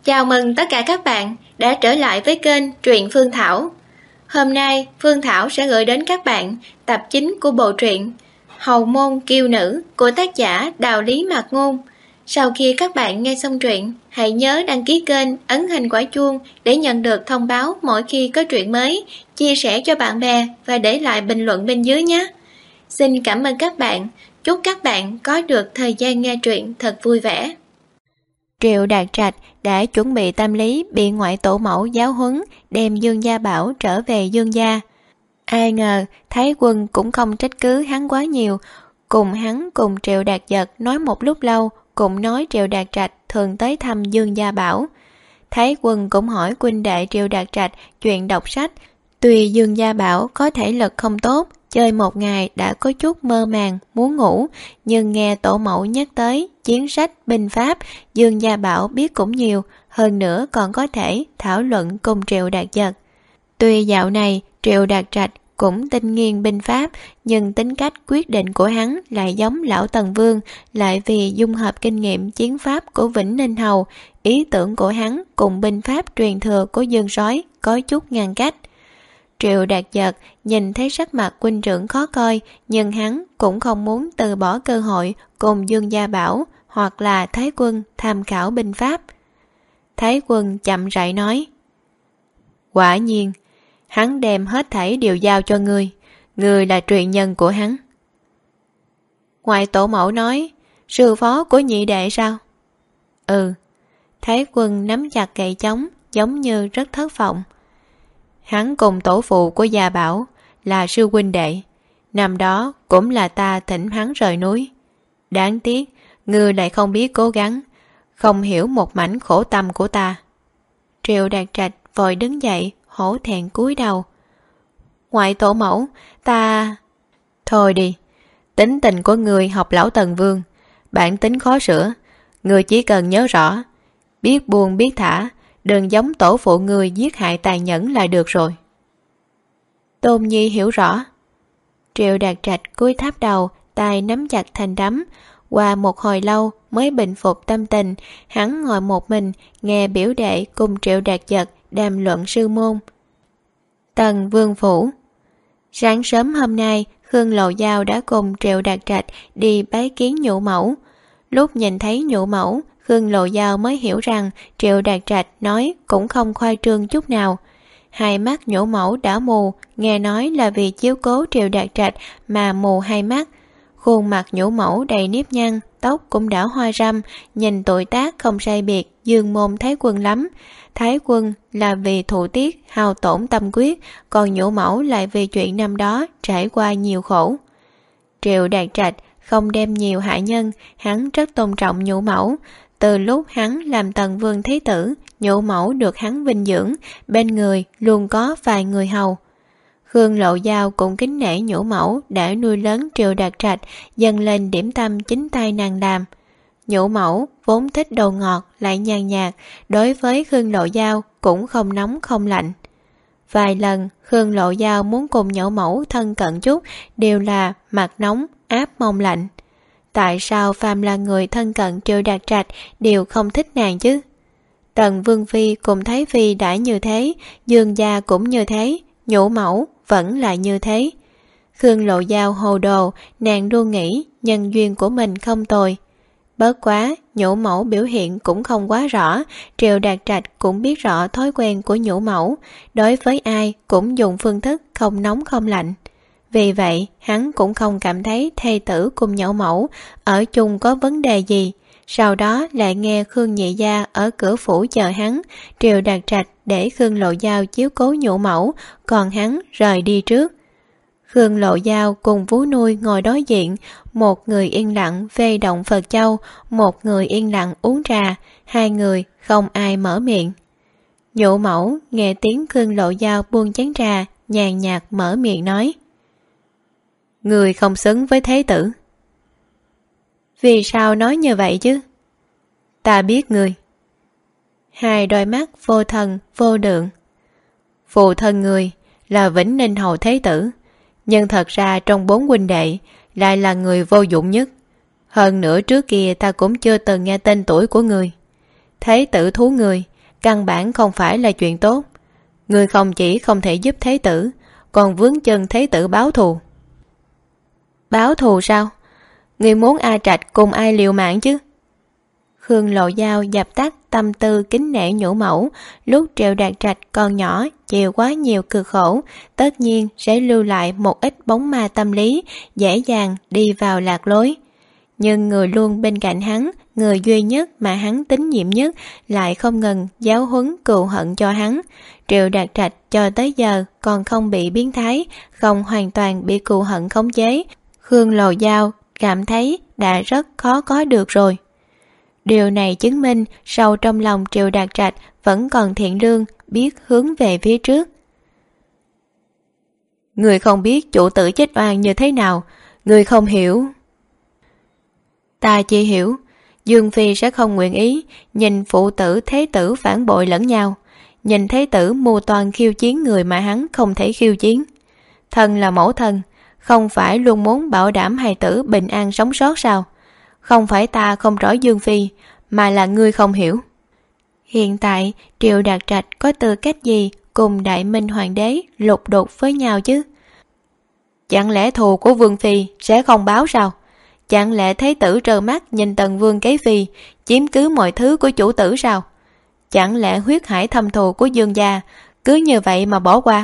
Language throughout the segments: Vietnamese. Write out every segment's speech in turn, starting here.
Chào mừng tất cả các bạn đã trở lại với kênh Truyện Phương Thảo. Hôm nay Phương Thảo sẽ gửi đến các bạn tập 9 của bộ truyện Hầu Môn Kiêu Nữ của tác giả Đào Lý Mạc Ngôn. Sau khi các bạn nghe xong truyện, hãy nhớ đăng ký kênh, ấn hình quả chuông để nhận được thông báo mỗi khi có truyện mới, chia sẻ cho bạn bè và để lại bình luận bên dưới nhé. Xin cảm ơn các bạn, chúc các bạn có được thời gian nghe truyện thật vui vẻ. Triệu Đạt Trạch đã chuẩn bị tâm lý bị ngoại tổ mẫu giáo huấn đem Dương Gia Bảo trở về Dương Gia. Ai ngờ Thái Quân cũng không trách cứ hắn quá nhiều, cùng hắn cùng Triệu Đạt Giật nói một lúc lâu, cũng nói Triệu Đạt Trạch thường tới thăm Dương Gia Bảo. Thái Quân cũng hỏi huynh đệ Triệu Đạt Trạch chuyện đọc sách. Tuy Dương Gia Bảo có thể lực không tốt, chơi một ngày đã có chút mơ màng muốn ngủ, nhưng nghe tổ mẫu nhắc tới chiến sách binh pháp, Dương Gia Bảo biết cũng nhiều, hơn nữa còn có thể thảo luận cùng Triệu Đạt Giật. Tuy dạo này Triệu Đạt Trạch cũng tinh nghiên binh pháp, nhưng tính cách quyết định của hắn lại giống lão Tần Vương, lại vì dung hợp kinh nghiệm chiến pháp của Vĩnh Ninh Hầu, ý tưởng của hắn cùng binh pháp truyền thừa của Dương Sói có chút ngăn cách. Triệu Đạt Giật nhìn thấy sắc mặt huynh trưởng khó coi, nhưng hắn cũng không muốn từ bỏ cơ hội cùng Dương Gia Bảo hoặc là Thái Quân tham khảo binh pháp. Thái Quân chậm rãi nói: quả nhiên, hắn đem hết thảy đều giao cho ngươi, ngươi là truyền nhân của hắn. Ngoại tổ mẫu nói: sư phó của nhị đệ sao? Ừ. Thái Quân nắm chặt gậy chống, giống như rất thất vọng. Hắn cùng tổ phụ của Gia Bảo là sư huynh đệ, năm đó cũng là ta thỉnh hắn rời núi. Đáng tiếc ngươi lại không biết cố gắng, không hiểu một mảnh khổ tâm của ta. Triệu Đạt Trạch vội đứng dậy, hổ thẹn cúi đầu. Ngoại tổ mẫu, ta... Thôi đi, tính tình của người học lão Tần Vương, bản tính khó sửa, người chỉ cần nhớ rõ, biết buông biết thả, đừng giống tổ phụ người giết hại tàn nhẫn là được rồi. Tôn Nhi hiểu rõ. Triệu Đạt Trạch cúi thấp đầu, tay nắm chặt thành đấm. Qua một hồi lâu mới bình phục tâm tình, hắn ngồi một mình nghe biểu đệ cùng Triệu Đạt Giật đàm luận sư môn. Tần Vương phủ. Sáng sớm hôm nay, Khương Lộ Giao đã cùng Triệu Đạt Trạch đi bái kiến nhũ mẫu. Lúc nhìn thấy nhũ mẫu, Khương Lộ Giao mới hiểu rằng Triệu Đạt Trạch nói cũng không khoa trương chút nào. Hai mắt nhũ mẫu đã mù, nghe nói là vì chiếu cố Triệu Đạt Trạch mà mù hai mắt. Khuôn mặt nhũ mẫu đầy nếp nhăn, tóc cũng đã hoa râm, nhìn tuổi tác không sai biệt Dương môn Thái Quân lắm. Thái Quân là vì thụ tiết hao tổn tâm quyết, còn nhũ mẫu lại vì chuyện năm đó trải qua nhiều khổ. Triệu Đạt Trạch không đem nhiều hạ nhân, hắn rất tôn trọng nhũ mẫu. Từ lúc hắn làm Tần Vương Thế Tử, nhũ mẫu được hắn vinh dưỡng, bên người luôn có vài người hầu. Khương Lộ Giao cũng kính nể nhũ mẫu đã nuôi lớn Triệu Đạt Trạch, dâng lên điểm tâm chính tay nàng làm. Nhũ mẫu vốn thích đồ ngọt lại nhàn nhạt, đối với Khương Lộ Giao cũng không nóng không lạnh. Vài lần Khương Lộ Giao muốn cùng nhũ mẫu thân cận chút, đều là mặt nóng áp mông lạnh. Tại sao phàm là người thân cận Triệu Đạt Trạch đều không thích nàng chứ? Tần Vương Phi cùng Thái Phi đã như thế, Dương gia cũng như thế, nhũ mẫu vẫn là như thế. Khương Lộ Giao hồ đồ, nàng luôn nghĩ nhân duyên của mình không tồi. Bớt quá, nhũ mẫu biểu hiện cũng không quá rõ, Triệu Đạt Trạch cũng biết rõ thói quen của nhũ mẫu, đối với ai cũng dùng phương thức không nóng không lạnh. Vì vậy, hắn cũng không cảm thấy thê tử cùng nhũ mẫu ở chung có vấn đề gì. Sau đó lại nghe Khương Nhị Gia ở cửa phủ chờ hắn, Triệu Đạt Trạch để Khương Lộ Giao chiếu cố nhũ mẫu, còn hắn rời đi trước. Khương Lộ Giao cùng vú nuôi ngồi đối diện, một người yên lặng vê động Phật Châu, một người yên lặng uống trà, hai người không ai mở miệng. Nhũ mẫu nghe tiếng Khương Lộ Giao buông chén trà, nhàn nhạt mở miệng nói: người không xứng với thế tử. Vì sao nói như vậy chứ? Ta biết người. Hai đôi mắt vô thần vô lượng. Phụ thân người là Vĩnh Ninh Hầu Thế Tử, nhưng thật ra trong 4 huynh đệ lại là người vô dụng nhất. Hơn nữa trước kia ta cũng chưa từng nghe tên tuổi của người. Thế tử thú người căn bản không phải là chuyện tốt. Ngươi không chỉ không thể giúp Thế tử, còn vướng chân Thế tử báo thù. Báo thù sao? Ngươi muốn A Trạch cùng ai liều mạng chứ? Khương Lộ Giao dập tắt tâm tư kính nể nhũ mẫu. Lúc Triệu Đạt Trạch còn nhỏ, chịu quá nhiều cực khổ, tất nhiên sẽ lưu lại một ít bóng ma tâm lý, dễ dàng đi vào lạc lối. Nhưng người luôn bên cạnh hắn, người duy nhất mà hắn tín nhiệm nhất, lại không ngừng giáo huấn cừu hận cho hắn. Triệu Đạt Trạch cho tới giờ còn không bị biến thái, không hoàn toàn bị cừu hận khống chế. Khương Lộ Giao cảm thấy đã rất khó có được rồi. Điều này chứng minh sâu trong lòng Triệu Đạt Trạch vẫn còn thiện lương, biết hướng về phía trước. Người không biết chủ tử chết oan như thế nào, người không hiểu. Ta chỉ hiểu, Dương Phi sẽ không nguyện ý nhìn phụ tử thế tử phản bội lẫn nhau, nhìn thế tử mưu toan khiêu chiến người mà hắn không thể khiêu chiến. Thân là mẫu thân, không phải luôn muốn bảo đảm hài tử bình an sống sót sao? Không phải ta không rõ Dương Phi, mà là ngươi không hiểu. Hiện tại Triệu Đạt Trạch có tư cách gì cùng Đại Minh Hoàng đế lục đục với nhau chứ? Chẳng lẽ thù của Vương Phi sẽ không báo sao? Chẳng lẽ thế tử trơ mắt nhìn Tần Vương kế phi chiếm cứ mọi thứ của chủ tử sao? Chẳng lẽ huyết hải thâm thù của Dương gia cứ như vậy mà bỏ qua?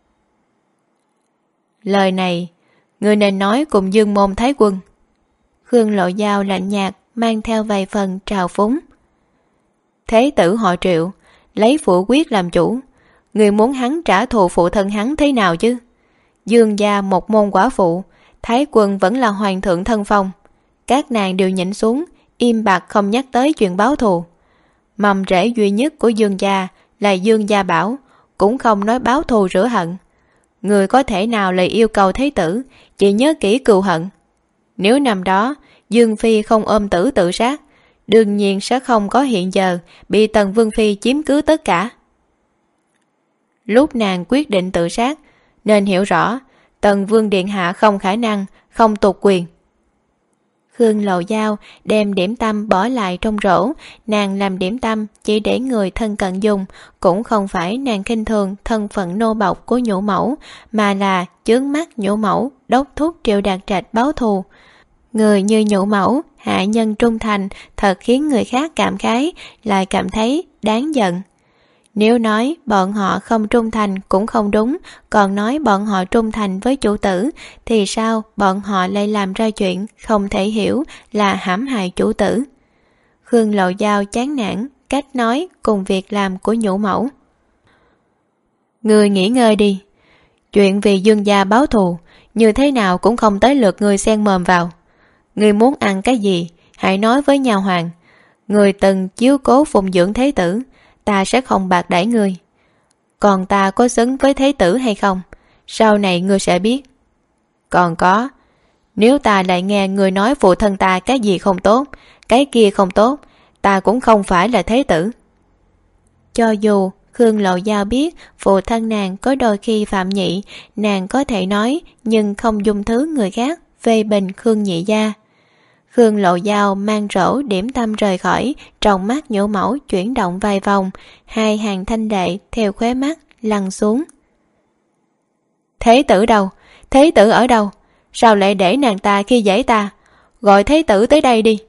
Lời này ngươi nên nói cùng Dương môn thái quân. Khương Lộ Giao lạnh nhạt, mang theo vài phần trào phúng. Thế tử họ Triệu, lấy phụ quyết làm chủ, người muốn hắn trả thù phụ thân hắn thế nào chứ? Dương gia một môn quả phụ, thái quân vẫn là hoàng thượng thân phong. Các nàng đều nhịn xuống, im bặt không nhắc tới chuyện báo thù. Mầm rễ duy nhất của Dương gia là Dương gia bảo, cũng không nói báo thù rửa hận. Người có thể nào lại yêu cầu thế tử chỉ nhớ kỹ cừu hận? Nếu năm đó Dương Phi không ôm tử tự sát, đương nhiên sẽ không có hiện giờ bị Tần Vương Phi chiếm cứ tất cả. Lúc nàng quyết định tự sát, nên hiểu rõ Tần Vương Điện Hạ không khả năng, không tụt quyền. Khương Lộ Giao đem điểm tâm bỏ lại trong rổ, nàng làm điểm tâm chỉ để người thân cận dùng, cũng không phải nàng khinh thường thân phận nô bộc của nhũ mẫu, mà là chướng mắt nhũ mẫu đốc thúc Triệu Đạt Trạch báo thù. Người như nhũ mẫu, hạ nhân trung thành thật khiến người khác cảm khái, lại cảm thấy đáng giận. Nếu nói bọn họ không trung thành cũng không đúng, còn nói bọn họ trung thành với chủ tử, thì sao bọn họ lại làm ra chuyện không thể hiểu là hãm hại chủ tử? Khương Lộ Giao chán nản cách nói cùng việc làm của nhũ mẫu. Người nghỉ ngơi đi. Chuyện vì Dương gia báo thù, như thế nào cũng không tới lượt người xen mồm vào. Người muốn ăn cái gì, hãy nói với nhà hoàng. Người từng chiếu cố phụng dưỡng thế tử, ta sẽ không bạc đãi ngươi. Còn ta có xứng với thế tử hay không, sau này ngươi sẽ biết. Còn có, nếu ta lại nghe người nói phụ thân ta cái gì không tốt, cái kia không tốt, ta cũng không phải là thế tử. Cho dù Khương Lộ Giao biết phụ thân nàng có đôi khi phạm nhị, nàng có thể nói, nhưng không dùng thứ người khác phê bình Khương nhị gia. Khương Lộ Giao mang rổ điểm tâm rời khỏi, trong mắt nhũ mẫu chuyển động vài vòng, hai hàng thanh lệ theo khóe mắt lăn xuống. Thế tử đâu? Thế tử ở đâu? Sao lại để nàng ta khi dễ ta? Gọi thế tử tới đây đi.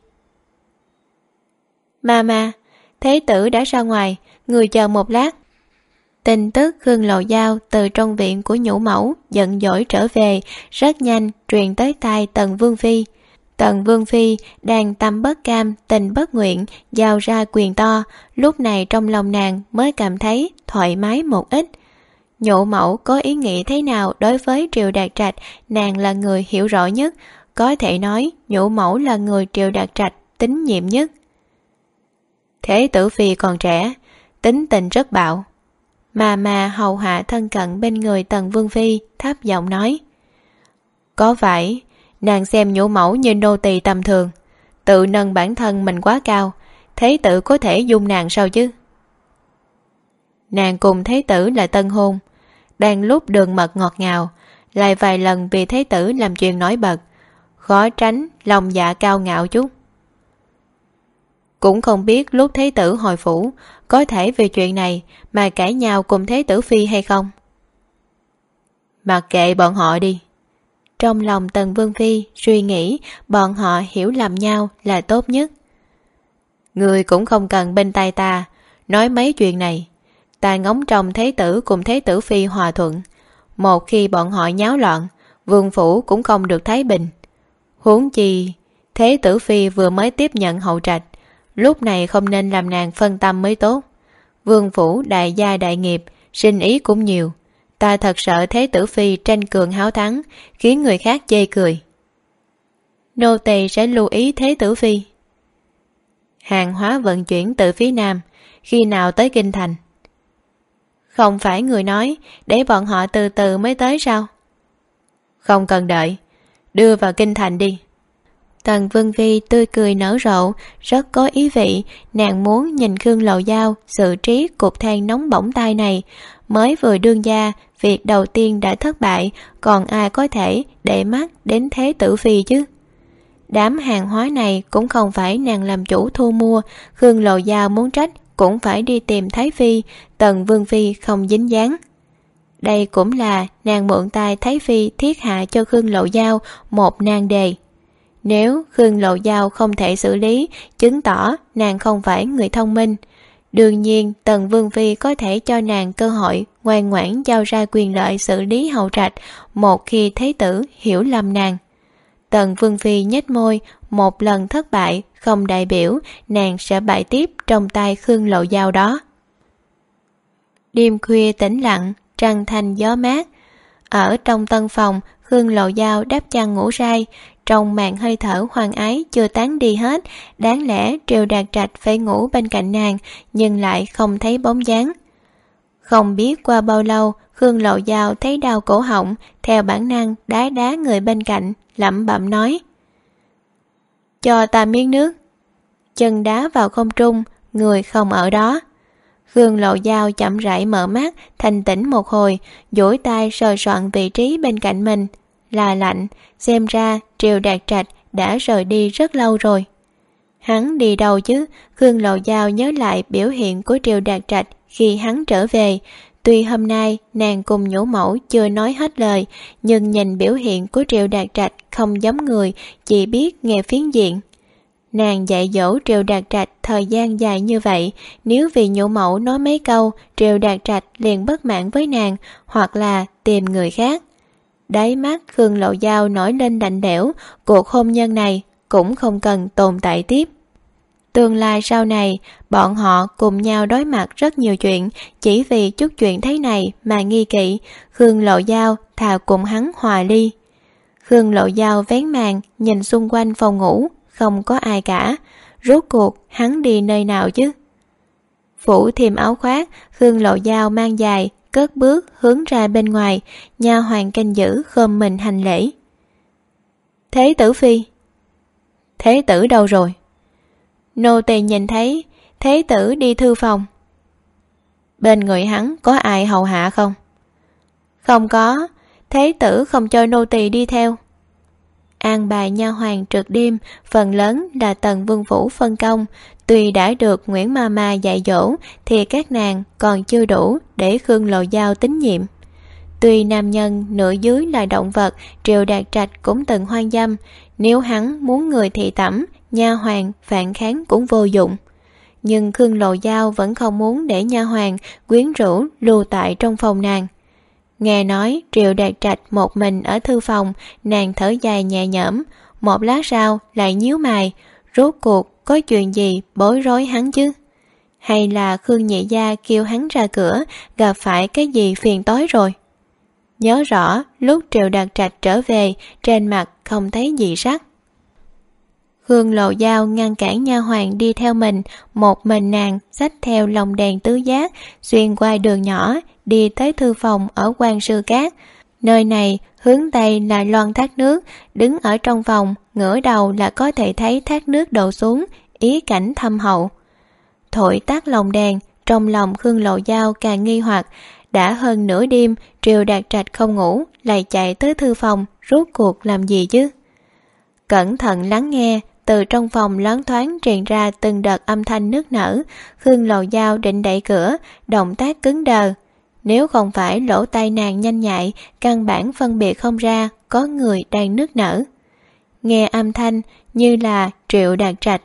Mama, thế tử đã ra ngoài, người chờ một lát. Tin tức Khương Lộ Giao từ trong viện của nhũ mẫu giận dỗi trở về, rất nhanh truyền tới tai Tần Vương Phi. Tần Vương Phi đang tâm bất cam tình bất nguyện giao ra quyền to, lúc này trong lòng nàng mới cảm thấy thoải mái một ít. Nhũ mẫu có ý nghĩ thế nào đối với Triệu Đạt Trạch, nàng là người hiểu rõ nhất, có thể nói nhũ mẫu là người Triệu Đạt Trạch tín nhiệm nhất. Thế tử Phi còn trẻ, tính tình rất bạo. Mà hầu hạ thân cận bên người Tần Vương Phi thấp giọng nói. Có phải nàng xem nhũ mẫu như nô tỳ tầm thường, tự nâng bản thân mình quá cao, thế tử có thể dung nàng sao chứ? Nàng cùng thế tử là tân hôn, đang lúc đường mật ngọt ngào, lại vài lần vì thế tử làm chuyện nổi bật, khó tránh lòng dạ cao ngạo chút. Cũng không biết lúc Thế tử hồi phủ có thể vì chuyện này mà cãi nhau cùng Thế tử phi hay không. Mặc kệ bọn họ đi. Trong lòng Tần Vương Phi suy nghĩ bọn họ hiểu lầm nhau là tốt nhất. Người cũng không cần bên tay ta nói mấy chuyện này. Ta ngóng trông Thế tử cùng Thế tử Phi hòa thuận. Một khi bọn họ nháo loạn, vương phủ cũng không được thái bình. Huống chi Thế tử Phi vừa mới tiếp nhận hậu trạch, lúc này không nên làm nàng phân tâm mới tốt. Vương phủ đại gia đại nghiệp, sinh ý cũng nhiều. Ta thật sợ Thế tử Phi tranh cường háo thắng, khiến người khác chê cười. Nô tỳ sẽ lưu ý Thế tử Phi. Hàng hóa vận chuyển từ phía Nam, khi nào tới Kinh Thành? Không phải người nói để bọn họ từ từ mới tới sao? Không cần đợi, đưa vào Kinh Thành đi. Tần Vương Phi tươi cười nở rộ, rất có ý vị. Nàng muốn nhìn Khương Lầu Giao xử trí cục than nóng bỏng tai này. Mới vừa đương gia, việc đầu tiên đã thất bại, còn ai có thể để mắt đến Thế tử Phi chứ? Đám hàng hóa này cũng không phải nàng làm chủ thu mua. Khương Lầu Giao muốn trách cũng phải đi tìm Thái Phi. Tần Vương Phi không dính dáng. Đây cũng là nàng mượn tay Thái Phi thiết hạ cho Khương Lầu Giao một nan đề. Nếu Khương Lầu Giao không thể xử lý, chứng tỏ nàng không phải người thông minh. Đương nhiên Tần Vương Phi có thể cho nàng cơ hội ngoan ngoãn giao ra quyền lợi xử lý hậu trạch một khi Thế tử hiểu lầm nàng. Tần Vương Phi nhếch môi, một lần thất bại không đại biểu nàng sẽ bại tiếp trong tay Khương Lầu Giao đó. Đêm khuya tĩnh lặng, trăng thanh gió mát. Ở trong tân phòng, Khương Lầu Giao đắp chăn ngủ say. Trong màn hơi thở hoang ái chưa tán đi hết, đáng lẽ Triều Đạt Trạch phải ngủ bên cạnh nàng, nhưng lại không thấy bóng dáng. Không biết qua bao lâu, Khương Lầu Giao thấy đau cổ họng, theo bản năng đá đá người bên cạnh, lẩm bẩm nói: cho ta miếng nước. Chân đá vào không trung, người không ở đó. Khương Lầu Giao chậm rãi mở mắt, thanh tĩnh một hồi, duỗi tay sờ soạn vị trí bên cạnh mình. Là lạnh, xem ra Triều Đạt Trạch đã rời đi rất lâu rồi. Hắn đi đâu chứ? Khương Lầu Giao nhớ lại biểu hiện của Triều Đạt Trạch khi hắn trở về. Tuy hôm nay nàng cùng nhũ mẫu chưa nói hết lời, nhưng nhìn biểu hiện của Triều Đạt Trạch không giống người, chỉ biết nghe phiến diện. Nàng dạy dỗ Triều Đạt Trạch thời gian dài như vậy, nếu vì nhũ mẫu nói mấy câu, Triều Đạt Trạch liền bất mãn với nàng, hoặc là tìm người khác. Đáy mắt Khương Lầu Giao nổi lên lạnh lẽo, cuộc hôn nhân này cũng không cần tồn tại tiếp. Tương lai sau này, bọn họ cùng nhau đối mặt rất nhiều chuyện, chỉ vì chút chuyện thế này mà nghi kỵ. Khương Lầu Giao thà cùng hắn hòa ly. Khương Lầu Giao vén màn, nhìn xung quanh phòng ngủ, không có ai cả. Rốt cuộc hắn đi nơi nào chứ? Phủ thêm áo khoác, Khương Lầu Giao mang dài, cất bước hướng ra bên ngoài. Nha hoàn canh giữ khom mình hành lễ. Thế tử Phi. Thế tử đâu rồi? Nô tỳ nhìn thấy Thế tử đi thư phòng. Bên người hắn có ai hầu hạ không? Không có, Thế tử không cho nô tỳ đi theo. An bài nha hoàn trực đêm, phần lớn là Tần Vương Phủ phân công. Tuy đã được Nguyễn Mama dạy dỗ, thì các nàng còn chưa đủ để Khương Lầu Giao tín nhiệm. Tuy nam nhân nửa dưới là động vật, Triều Đạt Trạch cũng từng hoang dâm. Nếu hắn muốn người thị tẩm, nha hoàn phản kháng cũng vô dụng. Nhưng Khương Lầu Giao vẫn không muốn để nha hoàn quyến rũ lưu tại trong phòng nàng. Nghe nói Triều Đạt Trạch một mình ở thư phòng, nàng thở dài nhẹ nhõm. Một lát sau lại nhíu mày, rốt cuộc có chuyện gì bối rối hắn chứ? Hay là Khương Nhị Gia kêu hắn ra cửa, gặp phải cái gì phiền toái rồi? Nhớ rõ lúc Triều Đạt Trạch trở về, trên mặt không thấy gì sắc. Khương Lầu Giao ngăn cản nha hoàn đi theo mình, một mình nàng xách theo lồng đèn tứ giác, xuyên qua đường nhỏ, đi tới thư phòng ở Quan Sư Cát. Nơi này hướng tây là loan thác nước, đứng ở trong phòng, ngửa đầu là có thể thấy thác nước đổ xuống, ý cảnh thâm hậu. Thổi tắt lồng đèn, trong lòng Khương Lầu Giao càng nghi hoặc. Đã hơn nửa đêm, Triều Đạt Trạch không ngủ, lại chạy tới thư phòng, rốt cuộc làm gì chứ? Cẩn thận lắng nghe, từ trong phòng loáng thoáng truyền ra từng đợt âm thanh nức nở. Khương Lầu Dao định đẩy cửa, động tác cứng đờ. Nếu không phải lỗ tai nàng nhanh nhạy, căn bản phân biệt không ra có người đang nức nở. Nghe âm thanh như là Triệu Đạt Trạch.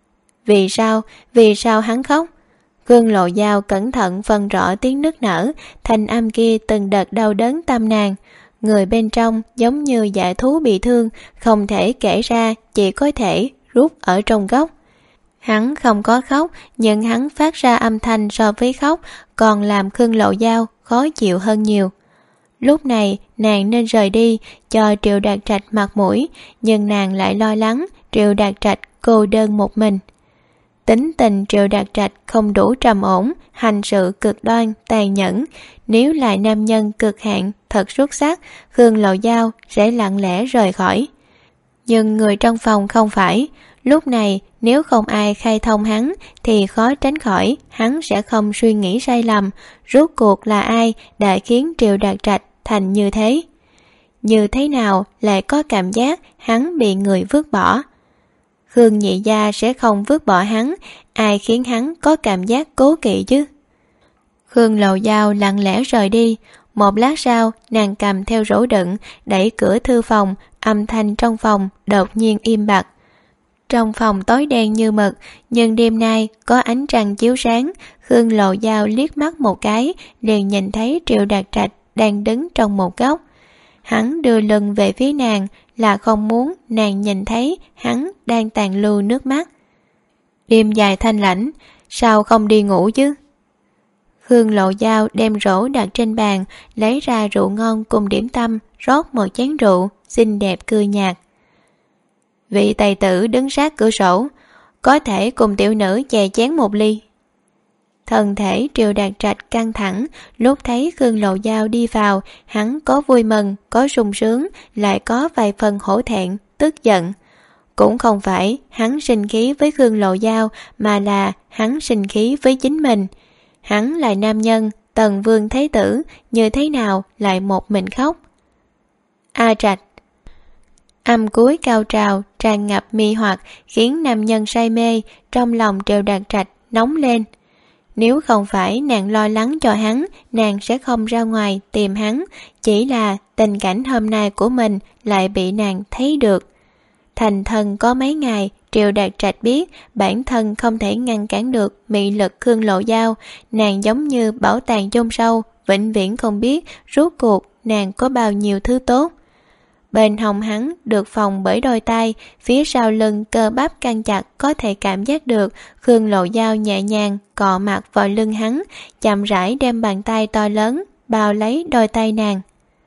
Vì sao hắn khóc? Khương Lầu Dao cẩn thận phân rõ tiếng nức nở, thanh âm kia từng đợt đau đớn tâm nàng. Người bên trong giống như dã thú bị thương, không thể kể ra, chỉ có thể rút ở trong góc. Hắn không có khóc, nhưng hắn phát ra âm thanh so với khóc còn làm Khương Lầu Dao khó chịu hơn nhiều. Lúc này nàng nên rời đi cho Triệu Đạt Trạch mặt mũi, nhưng nàng lại lo lắng Triệu Đạt Trạch cô đơn một mình. Tính tình Triệu Đạt Trạch không đủ trầm ổn, hành sự cực đoan, tàn nhẫn. Nếu là nam nhân cực hạn, thật xuất sắc, Khương Lầu Dao sẽ lặng lẽ rời khỏi. Nhưng người trong phòng không phải. Lúc này nếu không ai khai thông hắn thì khó tránh khỏi hắn sẽ không suy nghĩ sai lầm. Rốt cuộc là ai đã khiến Triệu Đạt Trạch thành như thế? Như thế nào lại có cảm giác hắn bị người vứt bỏ? Khương nhị gia sẽ không vứt bỏ hắn, ai khiến hắn có cảm giác cố kỵ chứ? Khương Lầu Dao lặng lẽ rời đi. Một lát sau, nàng cầm theo rổ đựng, đẩy cửa thư phòng, âm thanh trong phòng đột nhiên im bặt. Trong phòng tối đen như mực, nhưng đêm nay có ánh trăng chiếu sáng. Khương Lầu Dao liếc mắt một cái, liền nhìn thấy Triệu Đạt Trạch đang đứng trong một góc. Hắn đưa lưng về phía nàng là không muốn nàng nhìn thấy hắn đang tàn lưu nước mắt. Đêm dài thanh lãnh, sao không đi ngủ chứ? Khương Lầu Dao đem rổ đặt trên bàn, lấy ra rượu ngon cùng điểm tâm, rót một chén rượu, xinh đẹp cười nhạt. Vị tài tử đứng sát cửa sổ, có thể cùng tiểu nữ chè chén một ly. Thân thể Triệu Đạt Trạch căng thẳng, lúc thấy Khương Lầu Dao đi vào, hắn có vui mừng, có sung sướng, lại có vài phần hổ thẹn, tức giận. Cũng không phải hắn sinh khí với Khương Lầu Dao, mà là hắn sinh khí với chính mình. Hắn là nam nhân, Tần Vương Thế Tử, như thế nào lại một mình khóc? A Trạch. Âm cuối cao trào, tràn ngập mê hoặc, khiến nam nhân say mê, trong lòng Triệu Đạt Trạch nóng lên. Nếu không phải nàng lo lắng cho hắn, nàng sẽ không ra ngoài tìm hắn, chỉ là tình cảnh hôm nay của mình lại bị nàng thấy được. Thành thân có mấy ngày, Triệu Đạt Trạch biết bản thân không thể ngăn cản được mị lực Khương Lầu Dao. Nàng giống như bảo tàng chôn sâu, vĩnh viễn không biết rốt cuộc nàng có bao nhiêu thứ tốt. Bên hông hắn được phòng bởi đôi tay, phía sau lưng cơ bắp căng chặt, có thể cảm giác được Khương Lầu Dao nhẹ nhàng cọ mặt vào lưng hắn, chậm rãi đem bàn tay to lớn bao lấy đôi tay nàng.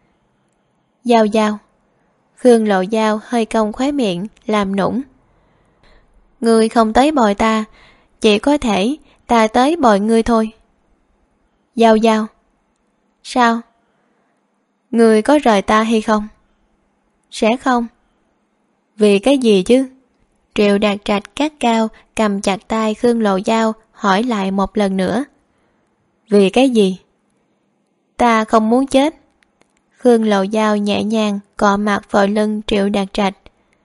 Dao Dao. Khương Lầu Dao hơi cong khóe miệng, làm nũng. Ngươi không tới bồi ta, chỉ có thể ta tới bồi ngươi thôi. Dao Dao. Sao? Ngươi có rời ta hay không? Sẽ không. Vì cái gì chứ? Triệu Đạt Trạch cắt cao, cầm chặt tay Khương Lầu Dao, hỏi lại một lần nữa. Vì cái gì? Ta không muốn chết. Khương Lầu Dao nhẹ nhàng cọ mặt vào lưng Triệu Đạt Trạch.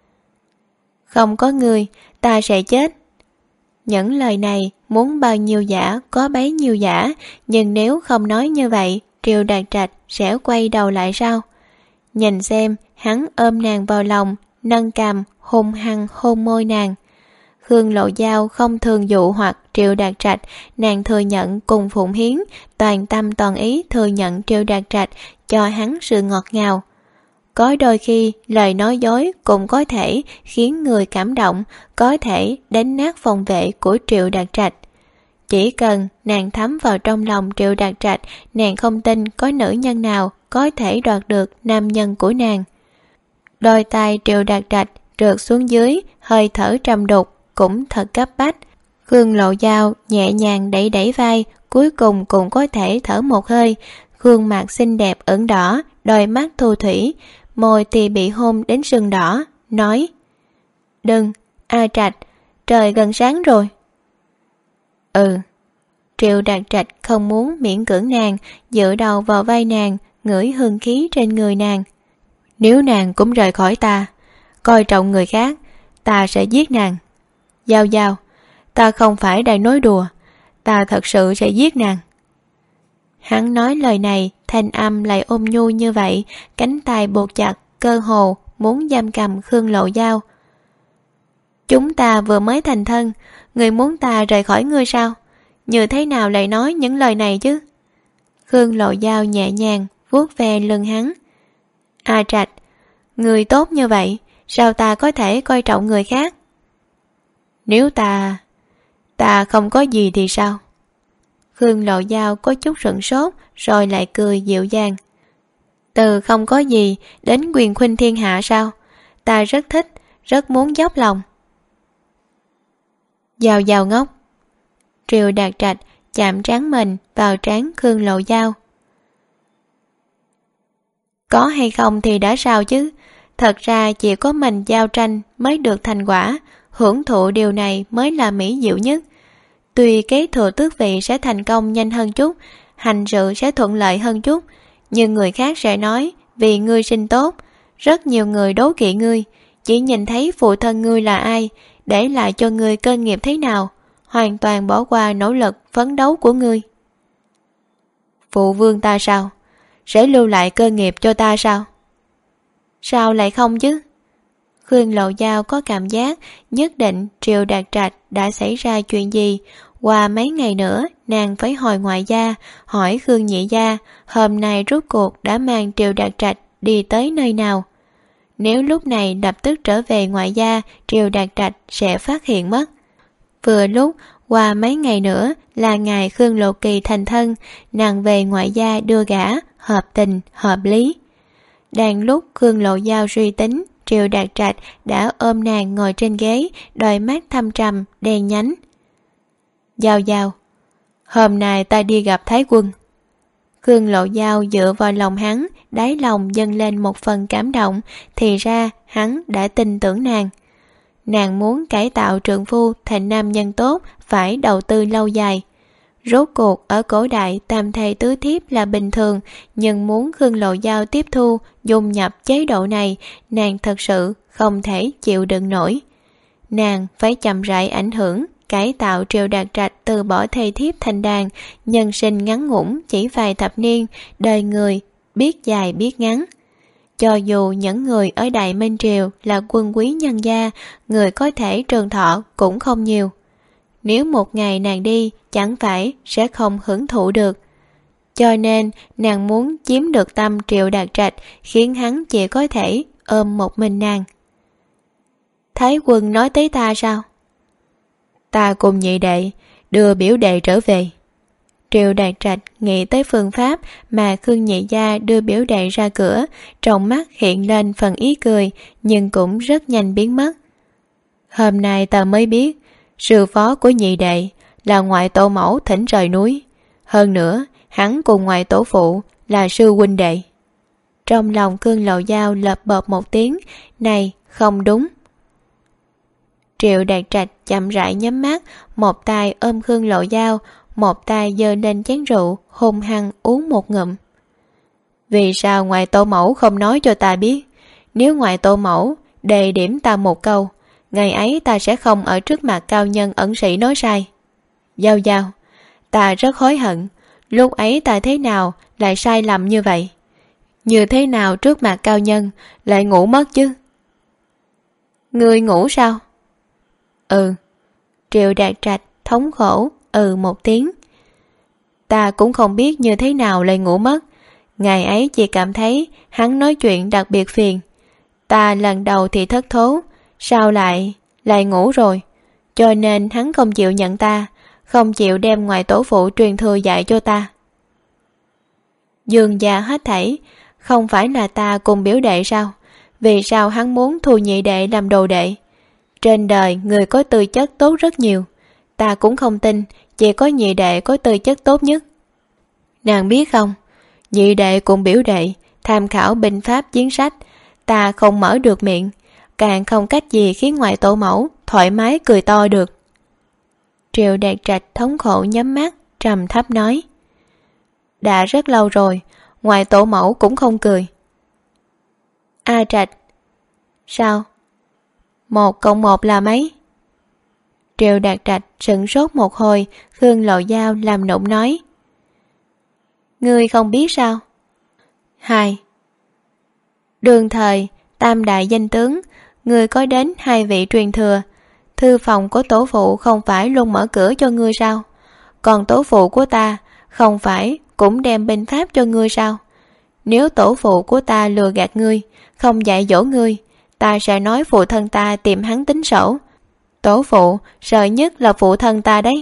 Không có người, ta sẽ chết. Những lời này muốn bao nhiêu giả có bấy nhiêu giả, nhưng nếu không nói như vậy, Triệu Đạt Trạch sẽ quay đầu lại sao? Nhìn xem, hắn ôm nàng vào lòng, nâng cằm, hung hăng hôn môi nàng. Khương Lầu Dao không thường dụ hoặc Triệu Đạt Trạch, nàng thừa nhận cùng Phụng Hiến, toàn tâm toàn ý thừa nhận Triệu Đạt Trạch cho hắn sự ngọt ngào. Có đôi khi lời nói dối cũng có thể khiến người cảm động, có thể đánh nát phòng vệ của Triệu Đạt Trạch. Chỉ cần nàng thấm vào trong lòng Triệu Đạt Trạch, nàng không tin có nữ nhân nào có thể đoạt được nam nhân của nàng. Đôi tay Triệu Đạt Trạch trượt xuống dưới, hơi thở trầm đục, cũng thật cấp bách. Khương Lầu Dao nhẹ nhàng đẩy đẩy vai, cuối cùng cũng có thể thở một hơi. Gương mặt xinh đẹp ửng đỏ, đôi mắt thu thủy, môi thì bị hôn đến sưng đỏ, nói: Đừng, A Trạch, trời gần sáng rồi. Triệu Đạt Trạch không muốn miễn cưỡng nàng, dựa đầu vào vai nàng, ngửi hương khí trên người nàng. Nếu nàng cũng rời khỏi ta, coi trọng người khác, ta sẽ giết nàng. Giao Giao, ta không phải đang nói đùa, ta thật sự sẽ giết nàng. Hắn nói lời này, thanh âm lại ôn nhu như vậy, cánh tay buộc chặt, cơ hồ muốn giam cầm Khương Lộ Giao. Chúng ta vừa mới thành thân, người muốn ta rời khỏi ngươi sao? Như thế nào lại nói những lời này chứ? Khương Lộ Giao nhẹ nhàng vuốt ve lưng hắn. A Trạch, người tốt như vậy, sao ta có thể coi trọng người khác? Nếu ta không có gì thì sao? Khương Lộ Giao có chút sửng sốt, rồi lại cười dịu dàng. Từ không có gì đến quyền khuynh thiên hạ sao? Ta rất thích, rất muốn dốc lòng. Giao Giao ngốc. Triều Đạt Trạch chạm trán mình vào trán Khương Lộ Giao. Có hay không thì đã sao chứ? Thật ra chỉ có mình giao tranh mới được thành quả, hưởng thụ điều này mới là mỹ diệu nhất. Tuy kế thừa tước vị sẽ thành công nhanh hơn chút, hành sự sẽ thuận lợi hơn chút, nhưng người khác sẽ nói vì ngươi sinh tốt, rất nhiều người đố kỵ ngươi, chỉ nhìn thấy phụ thân ngươi là ai, để lại cho ngươi cơ nghiệp thế nào, hoàn toàn bỏ qua nỗ lực phấn đấu của ngươi. Phụ vương ta sao? Sẽ lưu lại cơ nghiệp cho ta sao? Sao lại không chứ? Khương Lộ Giao có cảm giác nhất định Triều Đạt Trạch đã xảy ra chuyện gì. Qua mấy ngày nữa nàng phải hồi ngoại gia, hỏi Khương nhị gia hôm nay rốt cuộc đã mang Triều Đạt Trạch đi tới nơi nào. Nếu lúc này lập tức trở về ngoại gia, Triều Đạt Trạch sẽ phát hiện mất. Vừa lúc qua mấy ngày nữa là ngày Khương Lộ Kỳ thành thân, nàng về ngoại gia đưa gả, hợp tình, hợp lý. Đang lúc Khương Lộ Giao suy tính, Triều Đạt Trạch đã ôm nàng ngồi trên ghế, đôi mắt thâm trầm, đen nhánh. Giao Giao, hôm nay ta đi gặp Thái Quân. Khương Lộ Giao dựa vào lòng hắn, đáy lòng dâng lên một phần cảm động, thì ra hắn đã tin tưởng nàng. Nàng muốn cải tạo trượng phu thành nam nhân tốt, phải đầu tư lâu dài. Rốt cuộc ở cổ đại tam thê tứ thiếp là bình thường, nhưng muốn Khương Lộ Giao tiếp thu, dung nhập chế độ này, nàng thật sự không thể chịu đựng nổi. Nàng phải chậm rãi ảnh hưởng, cải tạo Triều Đạt Trạch từ bỏ thê thiếp thành đàn, nhân sinh ngắn ngủn chỉ vài thập niên, đời người biết dài biết ngắn. Cho dù những người ở Đại Minh Triều là quân quý nhân gia, người có thể trường thọ cũng không nhiều. Nếu một ngày nàng đi, chẳng phải sẽ không hưởng thụ được. Cho nên nàng muốn chiếm được tâm Triệu Đạt Trạch, khiến hắn chỉ có thể ôm một mình nàng. Thái Quân nói tới ta sao? Ta cùng nhị đệ đưa biểu đệ trở về. Triệu Đạt Trạch nghĩ tới phương pháp mà Khương nhị gia đưa biểu đệ ra cửa, trong mắt hiện lên phần ý cười, nhưng cũng rất nhanh biến mất. Hôm nay ta mới biết, sư phó của nhị đệ là ngoại tổ mẫu thỉnh rời núi. Hơn nữa, hắn cùng ngoại tổ phụ là sư huynh đệ. Trong lòng Khương Lộ Giao lợp bợp một tiếng, này không đúng. Triệu Đạt Trạch chậm rãi nhắm mắt, một tay ôm Khương Lộ Giao, một tay giơ lên chén rượu, hung hăng uống một ngụm. Vì sao ngoại tổ mẫu không nói cho ta biết? Nếu ngoại tổ mẫu đề điểm ta một câu, ngày ấy ta sẽ không ở trước mặt cao nhân ẩn sĩ nói sai. Giao Giao, ta rất hối hận, lúc ấy ta thế nào lại sai lầm như vậy? Như thế nào trước mặt cao nhân lại ngủ mất chứ? Ngươi ngủ sao? Ừ. Triệu Đạt Trạch thống khổ một tiếng. Ta cũng không biết như thế nào lại ngủ mất. Ngày ấy chỉ cảm thấy hắn nói chuyện đặc biệt phiền. Ta lần đầu thì thất thố, sao lại ngủ rồi. Cho nên hắn không chịu nhận ta, không chịu đem ngoại tổ phụ truyền thừa dạy cho ta. Dương gia hết thảy, không phải là ta cùng biểu đệ sao? Vì sao hắn muốn thu nhị đệ làm đồ đệ? Trên đời người có tư chất tốt rất nhiều, ta cũng không tin chỉ có nhị đệ có tư chất tốt nhất. Nàng biết không, nhị đệ cùng biểu đệ tham khảo binh pháp chiến sách, ta không mở được miệng, càng không cách gì khiến ngoại tổ mẫu thoải mái cười to được. Triệu Đạt Trạch thống khổ nhắm mắt, trầm thấp nói. Đã rất lâu rồi, ngoại tổ mẫu cũng không cười. A Trạch. Sao? 1 cộng 1 là mấy? Triệu Đạt Trạch sửng sốt một hồi. Khương Lộ Giao làm nũng nói: Ngươi không biết sao? 2. Đương thời tam đại danh tướng, ngươi có đến 2 vị truyền thừa. Thư phòng của tổ phụ không phải luôn mở cửa cho ngươi sao? Còn tổ phụ của ta không phải cũng đem binh pháp cho ngươi sao? Nếu tổ phụ của ta lừa gạt ngươi, không dạy dỗ ngươi, ta sẽ nói phụ thân ta tìm hắn tính sổ. Tổ phụ sợ nhất là phụ thân ta đấy.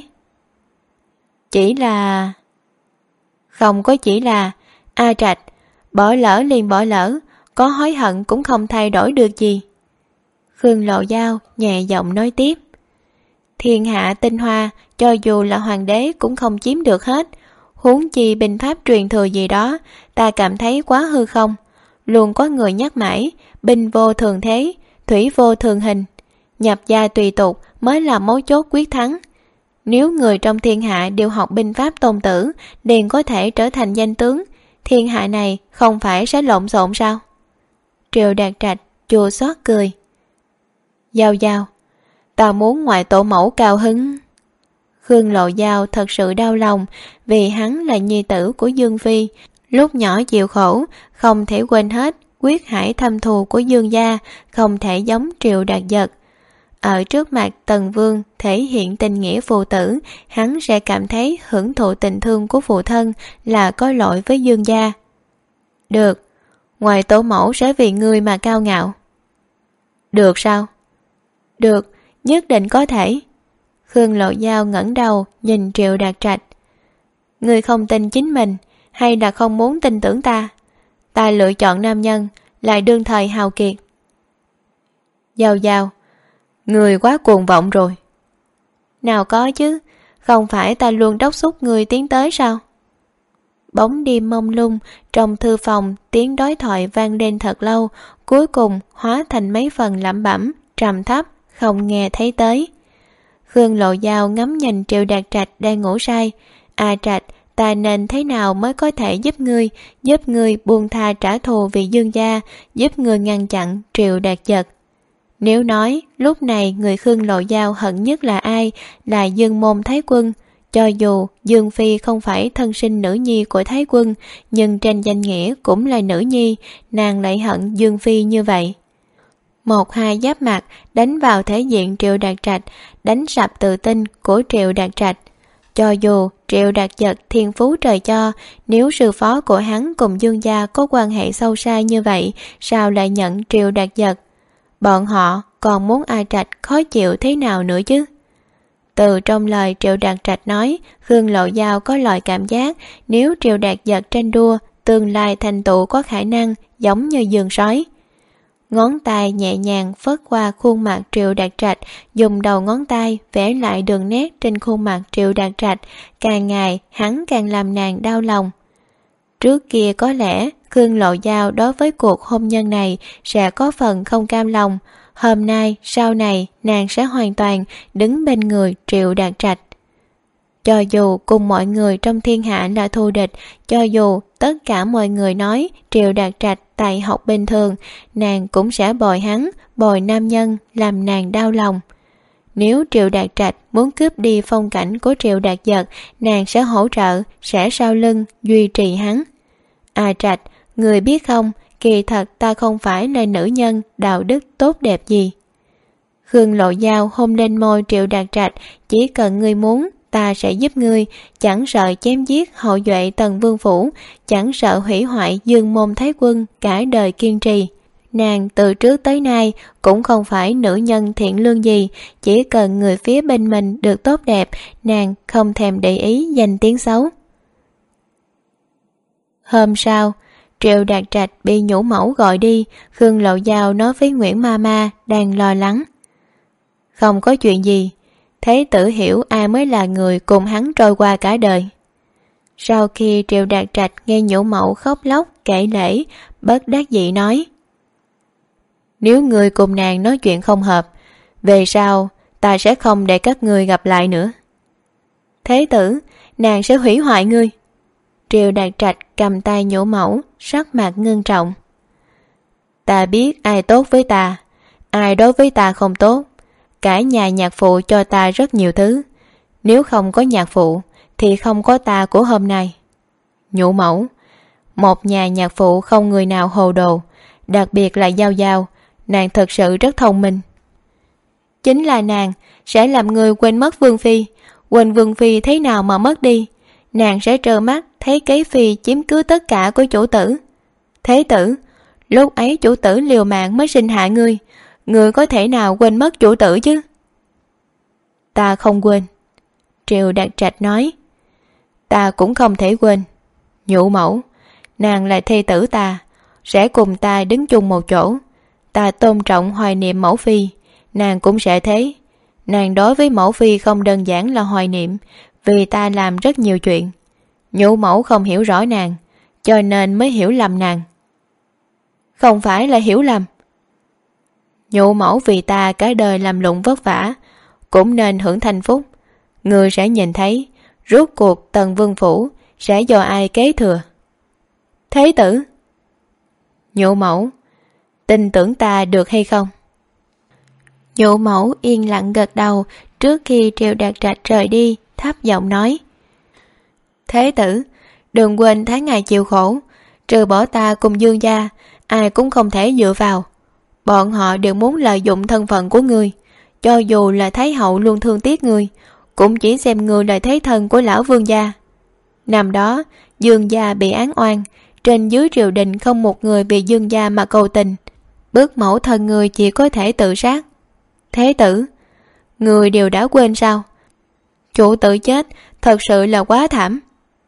Chỉ là... Không có chỉ là, A Trạch, bỏ lỡ liền bỏ lỡ, có hối hận cũng không thay đổi được gì. Khương Lộ Giao nhẹ giọng nói tiếp: Thiên hạ tinh hoa, cho dù là hoàng đế cũng không chiếm được hết, huống chi binh pháp truyền thừa gì đó, ta cảm thấy quá hư không. Luôn có người nhắc mãi, binh vô thường thế, thủy vô thường hình, nhập gia tùy tục mới là mấu chốt quyết thắng. Nếu người trong thiên hạ đều học binh pháp Tôn Tử, liền có thể trở thành danh tướng, thiên hạ này không phải sẽ lộn xộn sao? Triệu Đạt Trạch chua xót cười: Giao Giao, ta muốn ngoại tổ mẫu cao hứng. Khương Lộ Giao thật sự đau lòng, vì hắn là nhi tử của Dương Phi, lúc nhỏ chịu khổ, không thể quên hết quyết hải thâm thù của Dương gia, không thể giống Triệu Đạt Giật. Ở trước mặt Tần Vương thể hiện tình nghĩa phụ tử, hắn sẽ cảm thấy hưởng thụ tình thương của phụ thân là có lỗi với Dương gia. Được, ngoài tổ mẫu sẽ vì ngươi mà cao ngạo. Được sao? Được, nhất định có thể. Khương Lộ Giao ngẩng đầu nhìn Triệu Đạt Trạch: Ngươi không tin chính mình, hay là không muốn tin tưởng ta? Ta lựa chọn nam nhân, lại đương thời hào kiệt. Giao Giao, ngươi quá cuồng vọng rồi. Nào có chứ, không phải ta luôn đốc thúc ngươi tiến tới sao? Bóng đêm mông lung, trong thư phòng tiếng đối thoại vang lên thật lâu, cuối cùng hóa thành mấy phần lẩm bẩm, trầm thấp, không nghe thấy tới. Khương Lộ Giao ngắm nhìn Triệu Đạt Trạch đang ngủ say. A Trạch, ta nên thế nào mới có thể giúp ngươi buông tha trả thù vì Dương gia, giúp ngươi ngăn chặn Triệu Đạt Giật? Nếu nói lúc này người Khương Lộ Giao hận nhất là ai, là Dương môn Thái Quân. Cho dù Dương Phi không phải thân sinh nữ nhi của Thái Quân, nhưng trên danh nghĩa cũng là nữ nhi, nàng lại hận Dương Phi như vậy. 1-2 giáp mặt đánh vào thể diện Triệu Đạt Trạch, đánh sập tự tin của Triệu Đạt Trạch. Cho dù Triệu Đạt Giật thiên phú trời cho, nếu sư phó của hắn cùng Dương gia có quan hệ sâu xa như vậy, sao lại nhận Triệu Đạt Giật? Bọn họ còn muốn A Trạch khó chịu thế nào nữa chứ? Từ trong lời Triệu Đạt Trạch nói, Khương Lộ Giao có loại cảm giác nếu Triệu Đạt Giật tranh đua, tương lai thành tựu có khả năng giống như giường sói. Ngón tay nhẹ nhàng phớt qua khuôn mặt Triệu Đạt Trạch, dùng đầu ngón tay vẽ lại đường nét trên khuôn mặt Triệu Đạt Trạch, càng ngày hắn càng làm nàng đau lòng. Trước kia có lẽ Khương Lộ Giao đối với cuộc hôn nhân này sẽ có phần không cam lòng, hôm nay sau này nàng sẽ hoàn toàn đứng bên người Triệu Đạt Trạch. Cho dù cùng mọi người trong thiên hạ là thù địch, cho dù tất cả mọi người nói Triệu Đạt Trạch tài học bình thường, nàng cũng sẽ bồi hắn, bồi nam nhân làm nàng đau lòng. Nếu Triệu Đạt Trạch muốn cướp đi phong cảnh của Triệu Đạt Giật, nàng sẽ hỗ trợ, sẽ sau lưng duy trì hắn. A Trạch, người biết không, kỳ thật ta không phải là nữ nhân đạo đức tốt đẹp gì. Khương Lộ Giao hôn lên môi Triệu Đạt Trạch: Chỉ cần ngươi muốn, ta sẽ giúp ngươi, chẳng sợ chém giết hậu duệ Tần Vương phủ, chẳng sợ hủy hoại Dương môn Thái Quân, cả đời kiên trì. Nàng từ trước tới nay cũng không phải nữ nhân thiện lương gì, chỉ cần người phía bên mình được tốt đẹp, nàng không thèm để ý danh tiếng xấu. Hôm sau, Triệu Đạt Trạch bị nhũ mẫu gọi đi, Khương Lộ Giao nói với Nguyễn Mama đang lo lắng: Không có chuyện gì, Thế tử hiểu ai mới là người cùng hắn trôi qua cả đời. Sau khi Triệu Đạt Trạch nghe nhũ mẫu khóc lóc kể lể, bất đắc dĩ nói: Nếu người cùng nàng nói chuyện không hợp, về sau ta sẽ không để các ngươi gặp lại nữa. Thế tử, nàng sẽ hủy hoại ngươi. Triệu Đạt Trạch cầm tay nhũ mẫu, sắc mặt ngưng trọng. Ta biết ai tốt với ta, Ai đối với ta không tốt, cả nhà nhạc phụ cho ta rất nhiều thứ. Nếu không có nhạc phụ thì không có ta của hôm nay. Nhũ mẫu, một nhà nhạc phụ không người nào hồ đồ, đặc biệt là Giao Giao, nàng thật sự rất thông minh. Chính là nàng sẽ làm người quên mất Vương Phi. Quên Vương Phi thế nào mà mất đi, nàng sẽ trơ mắt thấy kế phi chiếm cứ tất cả của chủ tử. Thế tử, lúc ấy chủ tử liều mạng mới sinh hạ ngươi, ngươi có thể nào quên mất chủ tử chứ? Ta không quên, Triệu Đạt Trạch nói. Ta cũng không thể quên. Nhũ mẫu, nàng là thê tử ta, sẽ cùng ta đứng chung một chỗ. Ta tôn trọng hoài niệm mẫu phi, nàng cũng sẽ thế. Nàng đối với mẫu phi không đơn giản là hoài niệm, vì ta làm rất nhiều chuyện. Nhũ mẫu không hiểu rõ nàng, cho nên mới hiểu lầm nàng. Không phải là hiểu lầm. Nhũ mẫu vì ta cả đời làm lụng vất vả, cũng nên hưởng thanh phúc. Ngươi sẽ nhìn thấy rốt cuộc Tần Vương phủ sẽ do ai kế thừa. Thế tử, nhũ mẫu, tin tưởng ta được hay không? Nhũ mẫu yên lặng gật đầu trước khi Triệu Đạt Trạch rời đi, thấp giọng nói: Thế tử, đừng quên tháng ngày chịu khổ, trừ bỏ ta cùng Dương gia, ai cũng không thể dựa vào. Bọn họ đều muốn lợi dụng thân phận của ngươi, cho dù là Thái hậu luôn thương tiếc ngươi, cũng chỉ xem ngươi là thế thân của lão Vương gia. Năm đó Dương gia bị án oan, trên dưới triều đình không một người vì Dương gia mà cầu tình, bức mẫu thân người chỉ có thể tự sát. Thế tử, người đều đã quên sao? Chủ tử chết thật sự là quá thảm.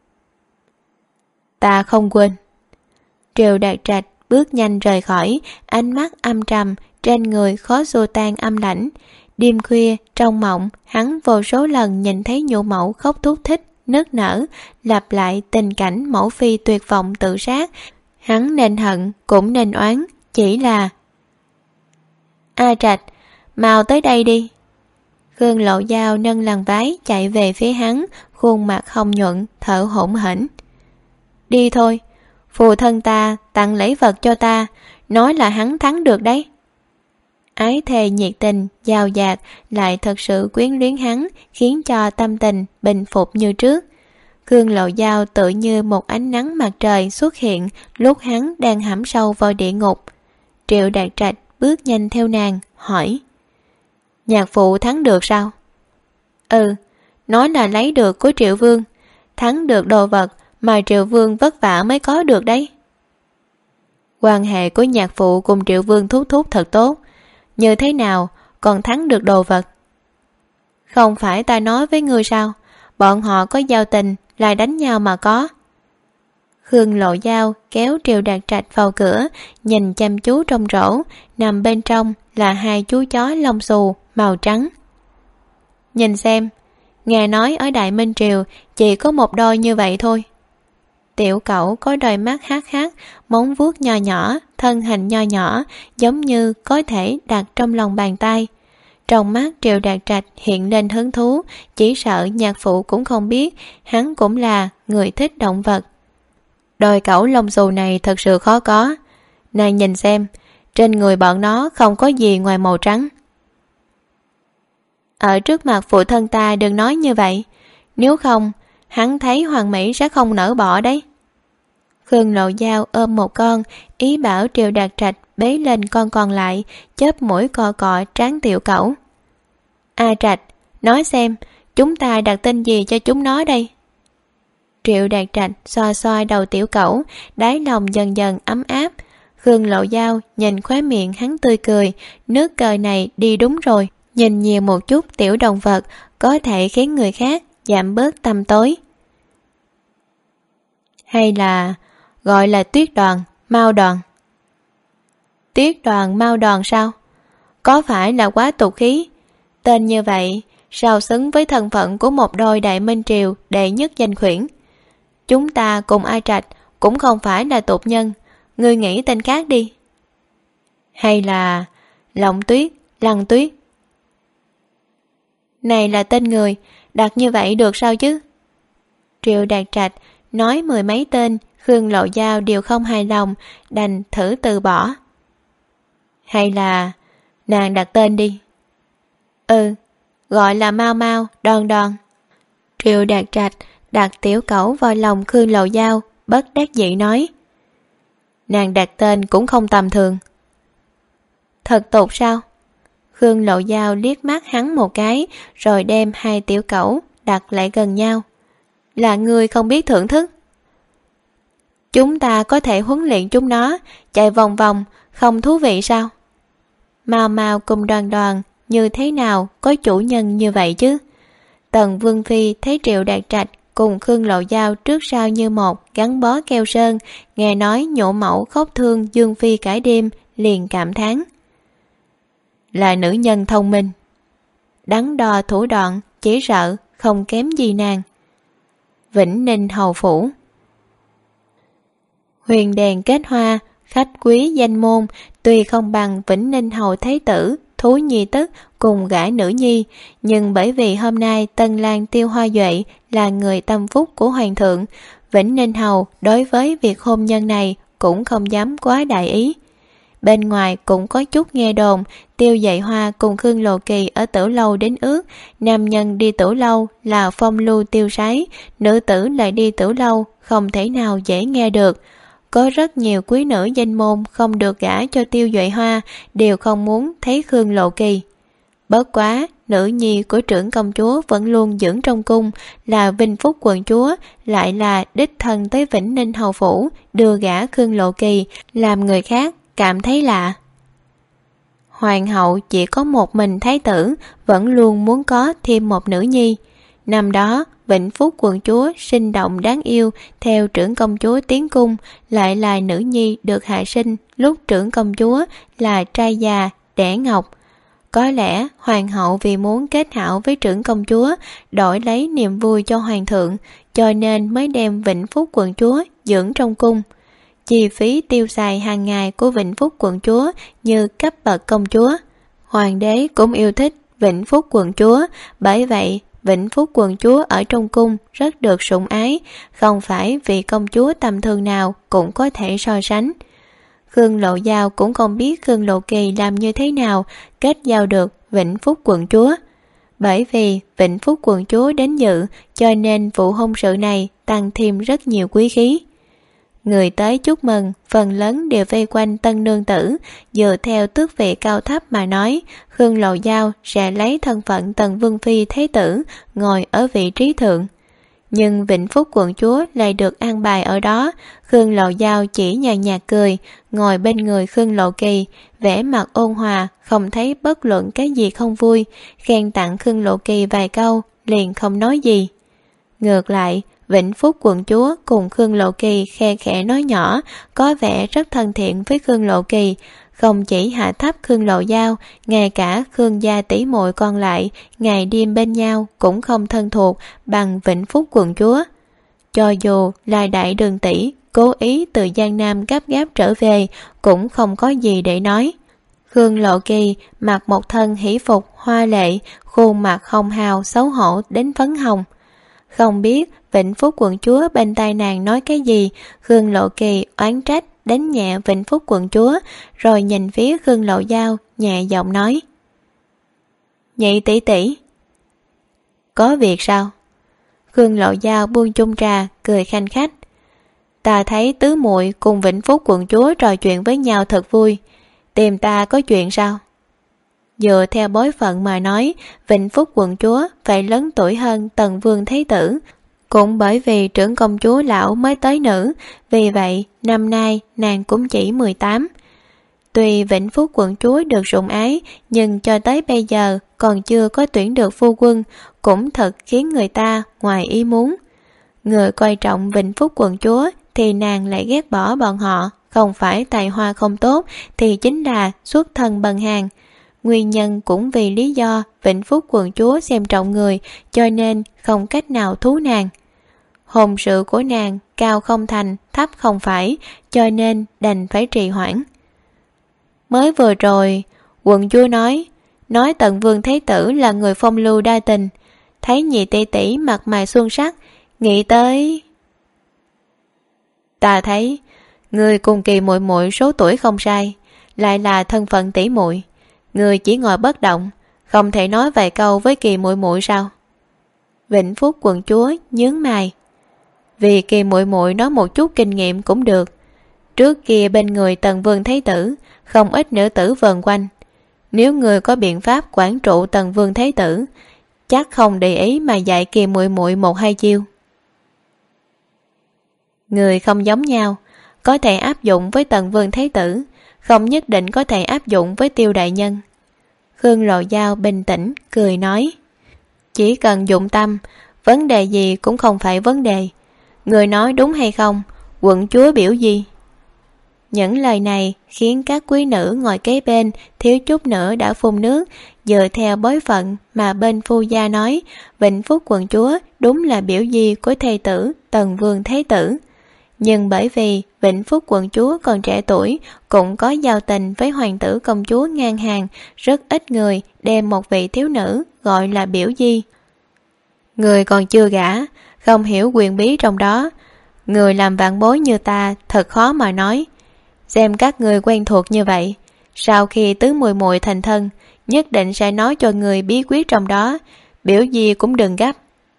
Ta không quên. Triệu Đạt Trạch bước nhanh rời khỏi, ánh mắt âm trầm, trên người khó xua tan âm lãnh. Đêm khuya trong mộng, hắn vô số lần nhìn thấy nhũ mẫu khóc thút thít, nức nở, lặp lại tình cảnh mẫu phi tuyệt vọng tự sát. Hắn nên hận cũng nên oán, chỉ là A Trạch, mau tới đây đi. Khương Lộ Dao nâng làn váy chạy về phía hắn, khuôn mặt hồng nhuận, thở hổn hển. Đi thôi, phụ thân ta tặng lễ vật cho ta, nói là hắn thắng được đấy. Ái thề nhiệt tình, giàu dạt, lại thật sự quyến luyến hắn, khiến cho tâm tình bình phục như trước. Khương Lộ Dao tự như một ánh nắng mặt trời xuất hiện lúc hắn đang hãm sâu vào địa ngục. Triệu Đạt Trạch bước nhanh theo nàng, hỏi: Nhạc phụ thắng được sao? Ừ, nói là lấy được của Triệu Vương, thắng được đồ vật mà Triệu Vương vất vả mới có được đấy. Quan hệ của nhạc phụ cùng Triệu Vương thúc thúc thật tốt, như thế nào còn thắng được đồ vật? Không phải ta nói với ngươi sao, bọn họ có giao tình lại đánh nhau mà có. Khương Lộ Dao kéo Triệu Đạt Trạch vào cửa, nhìn chăm chú trong rổ, nằm bên trong là hai chú chó lông xù màu trắng. Nhìn xem, nghe nói ở Đại Minh Triều chỉ có một đôi như vậy thôi. Tiểu cẩu có đôi mắt hắc hắc, móng vuốt nho nhỏ, thân hình nho nhỏ, giống như có thể đặt trong lòng bàn tay. Trong mắt Triệu Đạt Trạch hiện lên hứng thú, chỉ sợ nhạc phụ cũng không biết hắn cũng là người thích động vật. Đôi cẩu lông xù này thật sự khó có. Nàng nhìn xem, trên người bọn nó không có gì ngoài màu trắng. Ở trước mặt phụ thân ta đừng nói như vậy, nếu không hắn thấy Hoàng Mỹ sẽ không nỡ bỏ đấy. Khương Lộ Dao ôm một con, ý bảo Triệu Đạt Trạch bế lên con còn lại, chớp mũi cọ cọ trán tiểu cẩu. A Trạch, nói xem, chúng ta đặt tên gì cho chúng nó đây? Triệu Đạt Trạch xoa xoa đầu tiểu cẩu, đáy lòng dần dần ấm áp. Khương Lộ Dao nhìn khóe miệng hắn tươi cười, nước cờ này đi đúng rồi, nhìn nhiều một chút tiểu động vật có thể khiến người khác giảm bớt tâm tối. Hay là gọi là Tuyết Đoàn, Mao Đoàn? Tuyết Đoàn, Mao Đoàn sao? Có phải là quá tục khí? Tên như vậy sao xứng với thân phận của một đôi Đại Minh Triều đệ nhất danh khuyển? Chúng ta cùng A Trạch cũng không phải là tục nhân, ngươi nghĩ tên khác đi. Hay là Lộng Tuyết, Lăng Tuyết? Này là tên người, đặt như vậy được sao chứ? Triệu Đạt Trạch nói mười mấy tên, Khương Lộ Dao đều không hài lòng, đành thử từ bỏ. Hay là Nàng đặt tên đi. Ừ, gọi là Mau Mau, Đon Đon. Triệu Đạt Trạch đặt tiểu cẩu vào lòng Khương Lầu Dao, bất đắc dĩ nói. Nàng đặt tên cũng không tầm thường. Thật tục sao? Khương Lầu Dao liếc mắt hắn một cái, rồi đem hai tiểu cẩu đặt lại gần nhau. Là ngươi không biết thưởng thức. Chúng ta có thể huấn luyện chúng nó chạy vòng vòng, không thú vị sao? Mau Mau cùng Đoan Đoan như thế nào có chủ nhân như vậy chứ? Tần Vương Phi thấy Triệu Đạt Trạch cùng Khương Lầu Dao trước sau như một gắn bó keo sơn, nghe nói nhộ mẫu khóc thương Dương Phi cả đêm, liền cảm thán. Là nữ nhân thông minh, đắn đo thủ đoạn, chỉ sợ không kém gì nàng. Vĩnh Ninh Hầu Phủ. Huyền đèn kết hoa, khách quý danh môn, tuy không bằng Vĩnh Ninh Hầu Thái tử, Thú Nhi Tức cùng gã nữ nhi, nhưng bởi vì hôm nay Tân Lang Tiêu Hoa Duệ là người tâm phúc của Hoàng thượng, Vĩnh Ninh Hầu đối với việc hôn nhân này cũng không dám quá đại ý. Bên ngoài cũng có chút nghe đồn Tiêu Dạy Hoa cùng Khương Lộ Kỳ ở Tử Lâu đến ước, nam nhân đi Tử Lâu là phong lưu tiêu sái, nữ tử lại đi Tử Lâu không thể nào dễ nghe được. Có rất nhiều quý nữ danh môn không được gả cho Tiêu Dạy Hoa đều không muốn thấy Khương Lộ Kỳ. Bất quá, nữ nhi của trưởng công chúa vẫn luôn dưỡng trong cung, là Vinh Phúc quận chúa, lại là đích thân tới Vĩnh Ninh Hầu Phủ đưa gả Khương Lộ Kỳ, làm người khác cảm thấy lạ. Hoàng hậu chỉ có một mình thái tử, vẫn luôn muốn có thêm một nữ nhi. Năm đó, Vĩnh Phúc quận chúa sinh động đáng yêu, theo trưởng công chúa tiến cung, lại là nữ nhi được hạ sinh lúc trưởng công chúa là trai già, đẻ ngọc. Có lẽ hoàng hậu vì muốn kết hảo với trưởng công chúa, đổi lấy niềm vui cho hoàng thượng, cho nên mới đem Vĩnh Phúc quận chúa dưỡng trong cung. Chi phí tiêu xài hàng ngày của Vĩnh Phúc quận chúa như cấp bậc công chúa. Hoàng đế cũng yêu thích Vĩnh Phúc quận chúa, bởi vậy Vĩnh Phúc quận chúa ở trong cung rất được sủng ái, không phải vì công chúa tầm thường nào cũng có thể so sánh. Khương Lộ Dao cũng không biết Khương Lộ Kỳ làm như thế nào kết giao được Vĩnh Phúc quận chúa. Bởi vì Vĩnh Phúc quận chúa đến dự, cho nên vụ hôn sự này tăng thêm rất nhiều quý khí. Người tới chúc mừng phần lớn đều vây quanh tân nương tử, dựa theo tước vị cao thấp mà nói, Khương Lầu Dao sẽ lấy thân phận Tần Vương Phi Thế tử ngồi ở vị trí thượng. Nhưng Vĩnh Phúc quận chúa lại được an bài ở đó. Khương Lầu Dao chỉ nhàn nhạt cười, ngồi bên người Khương Lộ Kỳ, vẻ mặt ôn hòa, không thấy bất luận cái gì không vui, khen tặng Khương Lộ Kỳ vài câu, liền không nói gì. Ngược lại, Vĩnh Phúc quận chúa cùng Khương Lộ Kỳ khe khẽ nói nhỏ, có vẻ rất thân thiện với Khương Lộ Kỳ, không chỉ hạ thấp Khương Lộ Dao, ngay cả Khương gia tỷ muội còn lại, ngày đêm bên nhau cũng không thân thuộc bằng Vĩnh Phúc quận chúa. Cho dù là đại đường tỷ cố ý từ Giang Nam gấp gáp trở về, cũng không có gì để nói. Khương Lộ Kỳ mặc một thân hỷ phục hoa lệ, khuôn mặt hồng hào xấu hổ đến phấn hồng. Không biết Vĩnh Phúc quận chúa bên tai nàng nói cái gì, Khương Lộ Kỳ oán trách đánh nhẹ Vĩnh Phúc quận chúa, rồi nhìn phía Khương Lộ Dao nhẹ giọng nói: Nhị tỷ tỷ, có việc sao? Khương Lộ Dao buông chung trà, cười khanh khách. Ta thấy tứ muội cùng Vĩnh Phúc quận chúa trò chuyện với nhau thật vui, tìm ta có chuyện sao? Dựa theo bối phận mà nói, Vĩnh Phúc quận chúa phải lớn tuổi hơn Tần Vương Thế tử. Cũng bởi vì trưởng công chúa lão mới tới nữ, vì vậy năm nay nàng cũng chỉ 18. Tuy Vĩnh Phúc quận chúa được sủng ái, nhưng cho tới bây giờ còn chưa có tuyển được phu quân, cũng thật khiến người ta ngoài ý muốn. Người coi trọng Vĩnh Phúc quận chúa thì nàng lại ghét bỏ bọn họ, không phải tài hoa không tốt thì chính là xuất thân bần hàn. Nguyên nhân cũng vì lý do Vĩnh Phúc quận chúa xem trọng người, cho nên không cách nào thú nàng. Hôn sự của nàng cao không thành, thấp không phải, cho nên đành phải trì hoãn. Mới vừa rồi, quận chúa nói Tần Vương Thế tử là người phong lưu đa tình, thấy nhị tỷ tỷ mặt mày xuân sắc, nghĩ tới. Ta thấy người cùng Kỳ muội muội số tuổi không sai, lại là thân phận tỷ muội, Người chỉ ngồi bất động, không thể nói vài câu với Kỳ muội muội sao? Vĩnh Phúc quận chúa nhướng mày. Vì Kỳ muội muội nói một chút kinh nghiệm cũng được. Trước kia bên người Tần Vương Thái Tử không ít nữ tử vần quanh. Nếu người có biện pháp quản trụ Tần Vương Thái Tử, chắc không để ý mà dạy Kỳ muội muội một hai chiêu. Người không giống nhau, có thể áp dụng với Tần Vương Thái Tử, không nhất định có thể áp dụng với Tiêu đại nhân. Khương Lộ Giao bình tĩnh cười nói, chỉ cần dụng tâm, vấn đề gì cũng không phải vấn đề. Người nói đúng hay không, quận chúa biểu gì? Những lời này khiến các quý nữ ngồi kế bên thiếu chút nữa đã phun nước. Dựa theo bối phận mà bên phu gia nói, Vĩnh Phúc quận chúa đúng là biểu di của thê tử Tần Vương Thái Tử. Nhưng bởi vì Vĩnh Phúc quận chúa còn trẻ tuổi, cũng có giao tình với hoàng tử công chúa ngang hàng, rất ít người đem một vị thiếu nữ gọi là biểu di. Người còn chưa gả, không hiểu quyền bí trong đó. Người làm vạn bối như ta thật khó mà nói. Xem các người quen thuộc như vậy, sau khi tứ muội muội thành thân, nhất định sẽ nói cho người bí quyết trong đó. Biểu gì cũng đừng gấp.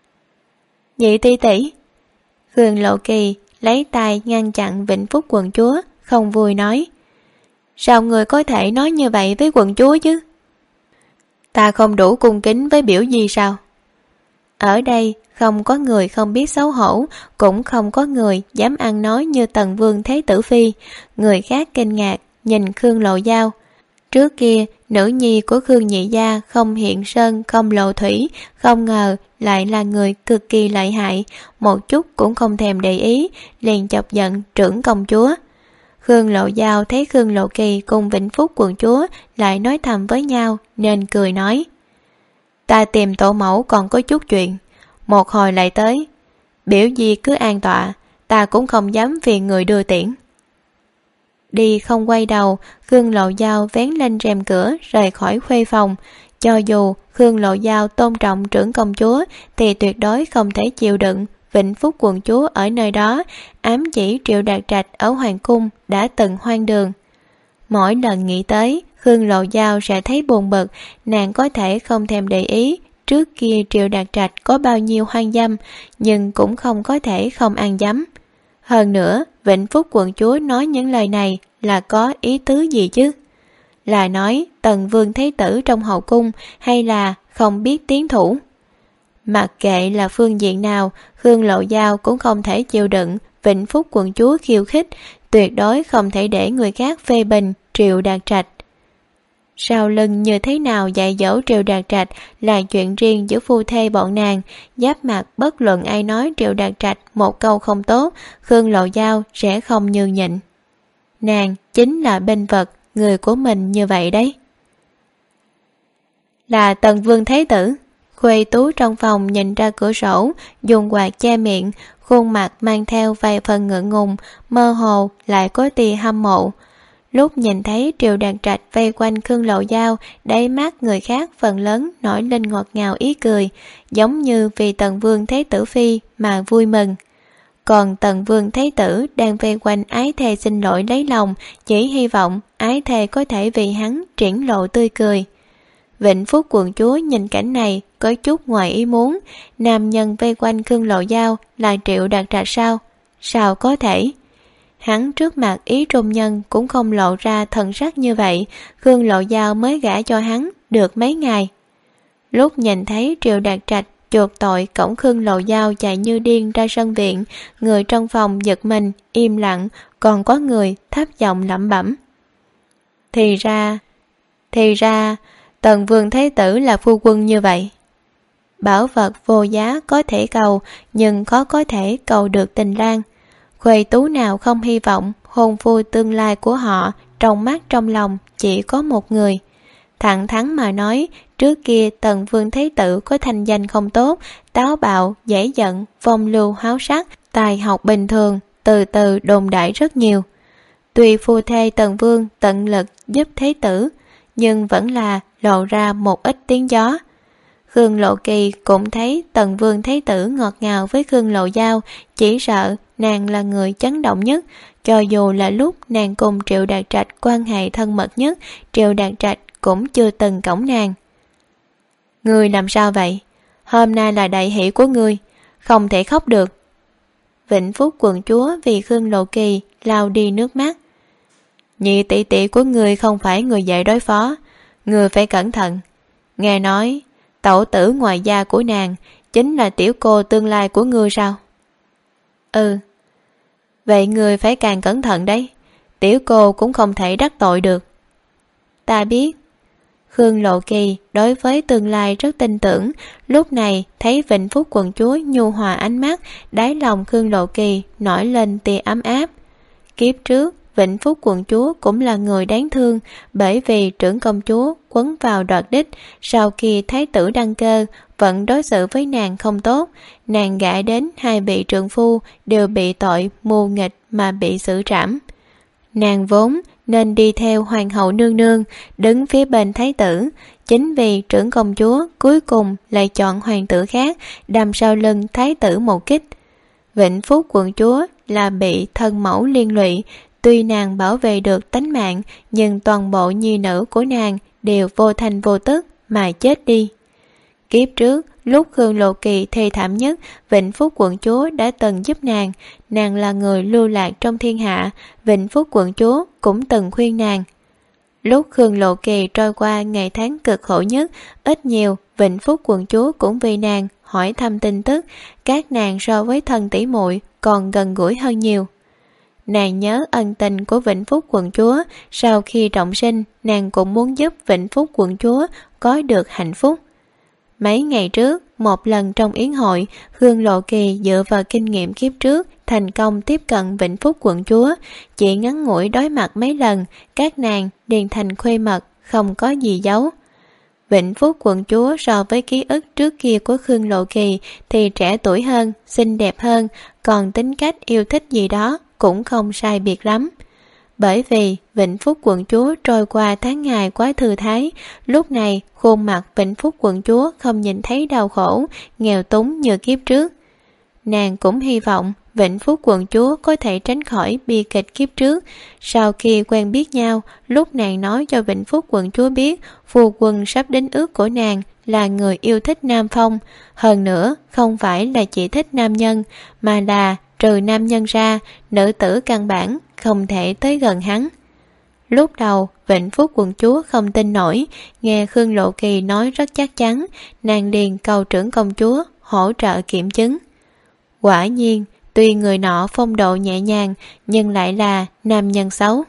Nhị tỷ tỷ. Khương Lộ Kỳ lấy tay ngăn chặn Vĩnh Phúc quận chúa, không vui nói, sao người có thể nói như vậy với quận chúa chứ? Ta không đủ cung kính với biểu gì sao? Ở đây không có người không biết xấu hổ, cũng không có người dám ăn nói như Tần Vương Thế Tử Phi. Người khác kinh ngạc nhìn Khương Lộ Giao. Trước kia nữ nhi của Khương nhị gia không hiện sơn không lộ thủy, không ngờ lại là người cực kỳ lợi hại, một chút cũng không thèm để ý, liền chọc giận trưởng công chúa. Khương Lộ Giao thấy Khương Lộ Kỳ cùng Vĩnh Phúc quận chúa lại nói thầm với nhau nên cười nói, ta tìm tổ mẫu còn có chút chuyện, một hồi lại tới. Biểu gì cứ an tọa, ta cũng không dám phiền người đưa tiễn. Đi không quay đầu, Khương Lộ Giao vén lên rèm cửa rời khỏi khuê phòng. Cho dù Khương Lộ Giao tôn trọng trưởng công chúa thì tuyệt đối không thể chịu đựng Vĩnh Phúc quận chúa ở nơi đó, ám chỉ Triệu Đạt Trạch ở hoàng cung đã từng hoang đường. Mỗi lần nghĩ tới, Khương Lộ Giao sẽ thấy buồn bực. Nàng có thể không thèm để ý trước kia Triệu Đạt Trạch có bao nhiêu hoang dâm, nhưng cũng không có thể không ăn dấm. Hơn nữa, Vĩnh Phúc quận chúa nói những lời này là có ý tứ gì chứ? Là nói Tần Vương Thái Tử trong hậu cung, hay là không biết tiến thủ? Mặc kệ là phương diện nào, Khương Lộ Giao cũng không thể chịu đựng Vĩnh Phúc quận chúa khiêu khích, tuyệt đối không thể để người khác phê bình Triệu Đạt Trạch. Sau lưng như thế nào dạy dỗ Triệu Đạt Trạch là chuyện riêng giữa phu thê bọn nàng, giáp mặt bất luận ai nói Triệu Đạt Trạch một câu không tốt, Khương Lộ Giao sẽ không nhường nhịn. Nàng chính là bên vật người của mình như vậy đấy. Là Tần Vương Thái Tử. Khuê Tú trong phòng nhìn ra cửa sổ, dùng quạt che miệng, khuôn mặt mang theo vài phần ngượng ngùng, mơ hồ lại có tia hâm mộ. Lúc nhìn thấy Triệu Đạt Trạch vây quanh Khương Lộ Giao, đáy mắt người khác phần lớn nổi lên ngọt ngào ý cười, giống như vì Tần Vương Thái Tử Phi mà vui mừng. Còn Tần Vương Thái Tử đang vây quanh ái thê xin lỗi lấy lòng, chỉ hy vọng ái thê có thể vì hắn triển lộ tươi cười. Vĩnh Phúc quận chúa nhìn cảnh này có chút ngoài ý muốn, nam nhân vây quanh Khương Lộ Giao là Triệu Đạt Trạch sao? Sao có thể? Hắn trước mặt ý trung nhân cũng không lộ ra thần sắc như vậy, Khương Lộ Giao mới gả cho hắn được mấy ngày. Lúc nhìn thấy Triệu Đạt Trạch chuộc tội cổng Khương Lộ Giao chạy như điên ra sân viện, người trong phòng giật mình, im lặng, còn có người thấp giọng lẩm bẩm. Thì ra, Tần Vương Thái Tử là phu quân như vậy. Bảo vật vô giá có thể cầu, nhưng khó có thể cầu được tình lang. Khuê Tú nào không hy vọng hôn phu tương lai của họ trong mắt trong lòng chỉ có một người. Thẳng thắn mà nói, trước kia Tần Vương Thái Tử có thanh danh không tốt, táo bạo, dễ giận, phong lưu háo sắc, tài học bình thường, từ từ đồn đại rất nhiều. Tuy phu thê Tần Vương tận lực giúp Thái Tử, nhưng vẫn là lộ ra một ít tiếng gió. Khương Lộ Kỳ cũng thấy Tần Vương Thái Tử ngọt ngào với Khương Lộ Giao, chỉ sợ nàng là người chấn động nhất. Cho dù là lúc nàng cùng Triệu Đạt Trạch quan hệ thân mật nhất, Triệu Đạt Trạch cũng chưa từng cõng nàng. Ngươi làm sao vậy? Hôm nay là đại hỷ của ngươi, không thể khóc được. Vĩnh Phúc quận chúa vì Khương Lộ Kỳ lau đi nước mắt. Nhị tỷ tỷ của ngươi không phải người dễ đối phó, ngươi phải cẩn thận. Nghe nói tẩu tử ngoài gia của nàng chính là tiểu cô tương lai của ngươi sao? Ừ. Vậy ngươi phải càng cẩn thận đấy, tiểu cô cũng không thể đắc tội được. Ta biết. Khương Lộ Kỳ đối với tương lai rất tin tưởng, lúc này thấy Vĩnh Phúc quận chúa nhu hòa ánh mắt, đáy lòng Khương Lộ Kỳ nổi lên tia ấm áp. Kiếp trước Vĩnh Phúc quận chúa cũng là người đáng thương, bởi vì trưởng công chúa quấn vào đoạt đích, sau khi thái tử đăng cơ vẫn đối xử với nàng không tốt, nàng gả đến hai vị trượng phu đều bị tội mưu nghịch mà bị xử trảm. Nàng vốn nên đi theo hoàng hậu nương nương, đứng phía bên thái tử, chính vì trưởng công chúa cuối cùng lại chọn hoàng tử khác đâm sau lưng thái tử một kích. Vĩnh Phúc quận chúa là bị thân mẫu liên lụy, tuy nàng bảo vệ được tánh mạng, nhưng toàn bộ nhi nữ của nàng đều vô thành vô tức mà chết đi. Kiếp trước, lúc Khương Lộ Kỳ thê thảm nhất, Vĩnh Phúc quận chúa đã từng giúp nàng. Nàng là người lưu lạc trong thiên hạ, Vĩnh Phúc quận chúa cũng từng khuyên nàng. Lúc Khương Lộ Kỳ trôi qua ngày tháng cực khổ nhất, ít nhiều Vĩnh Phúc quận chúa cũng vì nàng hỏi thăm tin tức, các nàng so với thân tỷ muội còn gần gũi hơn nhiều. Nàng nhớ ân tình của Vĩnh Phúc quận chúa, sau khi trọng sinh, nàng cũng muốn giúp Vĩnh Phúc quận chúa có được hạnh phúc. Mấy ngày trước, một lần trong yến hội, Khương Lộ Kỳ dựa vào kinh nghiệm kiếp trước thành công tiếp cận Vĩnh Phúc quận chúa. Chỉ ngắn ngủi đối mặt mấy lần, các nàng liền thành khuê mật, không có gì giấu. Vĩnh Phúc quận chúa so với ký ức trước kia của Khương Lộ Kỳ thì trẻ tuổi hơn, xinh đẹp hơn, còn tính cách yêu thích gì đó cũng không sai biệt lắm. Bởi vì Vĩnh Phúc quận chúa trôi qua tháng ngày quá thư thái, lúc này khuôn mặt Vĩnh Phúc quận chúa không nhìn thấy đau khổ, nghèo túng như kiếp trước. Nàng cũng hy vọng Vĩnh Phúc quận chúa có thể tránh khỏi bi kịch kiếp trước. Sau khi quen biết nhau, lúc nàng nói cho Vĩnh Phúc quận chúa biết phu quân sắp đến ước của nàng là người yêu thích Nam Phong, hơn nữa không phải là chỉ thích nam nhân, mà là trừ nam nhân ra, nữ tử căn bản không thể tới gần hắn. Lúc đầu Vĩnh Phúc quận chúa không tin nổi, nghe Khương Lộ Kỳ nói rất chắc chắn, nàng liền cầu trưởng công chúa hỗ trợ kiểm chứng. Quả nhiên, tuy người nọ phong độ nhẹ nhàng, nhưng lại là nam nhân xấu.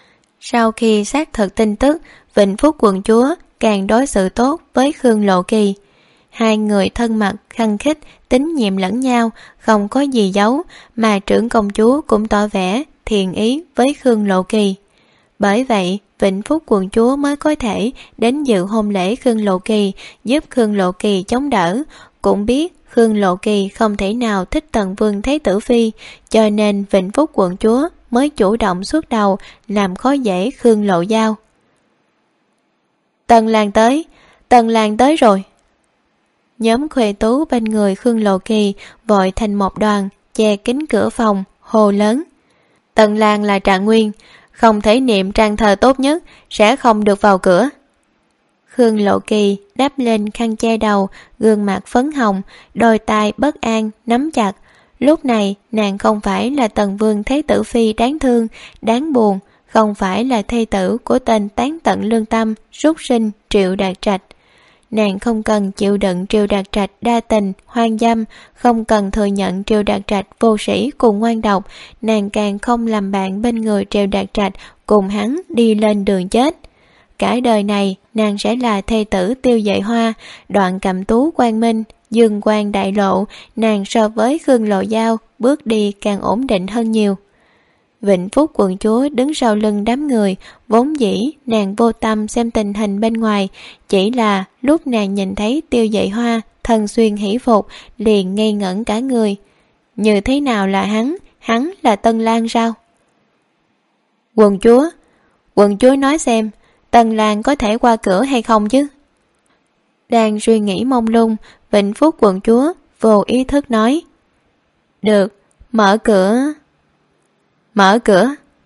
Sau khi xác thực tin tức, Vĩnh Phúc quận chúa càng đối xử tốt với Khương Lộ Kỳ. Hai người thân mật, khăng khít, tín nhiệm lẫn nhau, không có gì giấu, mà trưởng công chúa cũng tỏ vẻ thiện ý với Khương Lộ Kỳ. Bởi vậy, Vĩnh Phúc quận chúa mới có thể đến dự hôn lễ Khương Lộ Kỳ, giúp Khương Lộ Kỳ chống đỡ. Cũng biết Khương Lộ Kỳ không thể nào thích Tần Vương Thái Tử Phi, cho nên Vĩnh Phúc quận chúa mới chủ động xuất đầu làm khó dễ Khương Lộ Giao. Tần Lang tới rồi. Nhóm khuê tú bên người Khương Lộ Kỳ vội thành một đoàn, che kín cửa phòng, hô lớn. Tần Lang là Trạng Nguyên, không thể niệm trang thờ tốt nhất, sẽ không được vào cửa. Khương Lộ Kỳ đắp lên khăn che đầu, gương mặt phấn hồng, đôi tai bất an, nắm chặt. Lúc này nàng không phải là Tần Vương Thái Tử Phi đáng thương, đáng buồn, không phải là thê tử của tên tán tận lương tâm, súc sinh Triệu Đạt Trạch. Nàng không cần chịu đựng Triệu Đạt Trạch đa tình, hoang dâm, không cần thừa nhận Triệu Đạt Trạch vô sĩ cùng ngoan độc, nàng càng không làm bạn bên người Triệu Đạt Trạch cùng hắn đi lên đường chết. Cả đời này nàng sẽ là thê tử Tiêu Dệ Hoa, đoạn cầm tú quang minh, dương quang đại lộ, nàng so với Khương Lộ Giao bước đi càng ổn định hơn nhiều. Vĩnh Phúc quận chúa đứng sau lưng đám người, vốn dĩ nàng vô tâm xem tình hình bên ngoài, chỉ là lúc nàng nhìn thấy Tiêu Dệ Hoa thân xuyên hỷ phục liền ngây ngẩn cả người. Như thế nào là hắn là Tân Lang sao? Quận chúa nói xem, Tân Lang có thể qua cửa hay không chứ? Đang suy nghĩ mông lung, Vĩnh Phúc quận chúa vô ý thức nói. Được, mở cửa.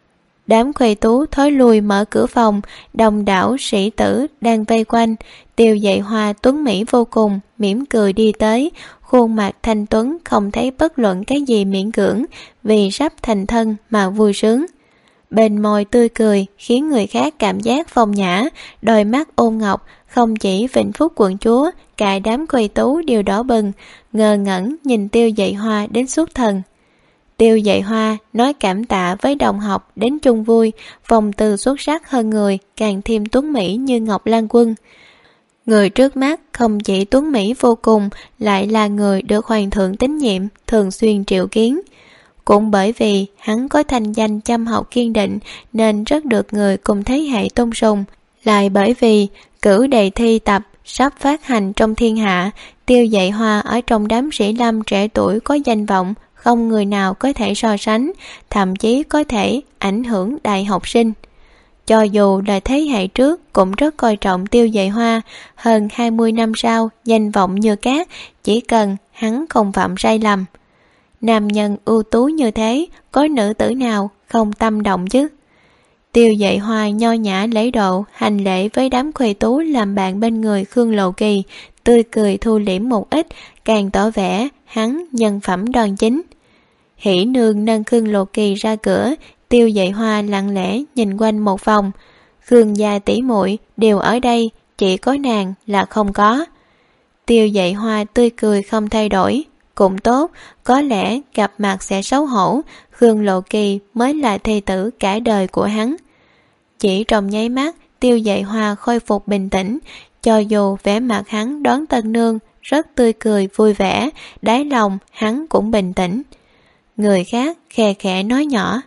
Đám khuê tú thối lui mở cửa phòng, đông đảo sĩ tử đang vây quanh. Tiêu Dạy Hoa tuấn mỹ vô cùng, mỉm cười đi tới, khuôn mặt thanh tuấn không thấy bất luận cái gì miễn cưỡng, vì sắp thành thân mà vui sướng. Bên môi tươi cười khiến người khác cảm giác phong nhã, đôi mắt ôn ngọc, không chỉ Vĩnh Phúc quận chúa, cả đám khuê tú đều đỏ bừng, ngơ ngẩn nhìn Tiêu Dạy Hoa đến xuất thần. Tiêu Dạy Hoa nói cảm tạ với đồng học đến chung vui, phong tư xuất sắc hơn người, càng thêm tuấn mỹ như Ngọc Lan Quân. Người trước mắt không chỉ tuấn mỹ vô cùng, lại là người được hoàng thượng tín nhiệm, thường xuyên triệu kiến. Cũng bởi vì hắn có thành danh chăm học kiên định nên rất được người cùng thế hệ tôn sùng. Lại bởi vì cử đề thi tập sắp phát hành trong thiên hạ, Tiêu Dạy Hoa ở trong đám sĩ lâm trẻ tuổi có danh vọng, không người nào có thể so sánh, thậm chí có thể ảnh hưởng đại học sinh. Cho dù là thế hệ trước cũng rất coi trọng Tiêu Dạy Hoa, hơn 20 năm sau danh vọng như cát, chỉ cần hắn không phạm sai lầm. Nam nhân ưu tú như thế, có nữ tử nào không tâm động chứ? Tiêu Dạy Hoa nho nhã lễ độ, hành lễ với đám khuê tú làm bạn bên người Khương Lộ Kỳ, tươi cười thu liễm một ít, càng tỏ vẻ hắn nhân phẩm đoan chính. Hỷ nương nâng Khương Lộ Kỳ ra cửa, Tiêu Dạy Hoa lặng lẽ nhìn quanh một vòng. Khương gia tỷ muội đều ở đây, chỉ có nàng là không có. Tiêu Dạy Hoa tươi cười không thay đổi. Cũng tốt, có lẽ gặp mặt sẽ xấu hổ, Khương Lộ Kỳ mới là thê tử cả đời của hắn. Chỉ trong nháy mắt, Tiêu Dạy Hoa khôi phục bình tĩnh, cho dù vẻ mặt hắn đón tân nương rất tươi cười vui vẻ, đáy lòng hắn cũng bình tĩnh. Người khác khe khẽ nói nhỏ: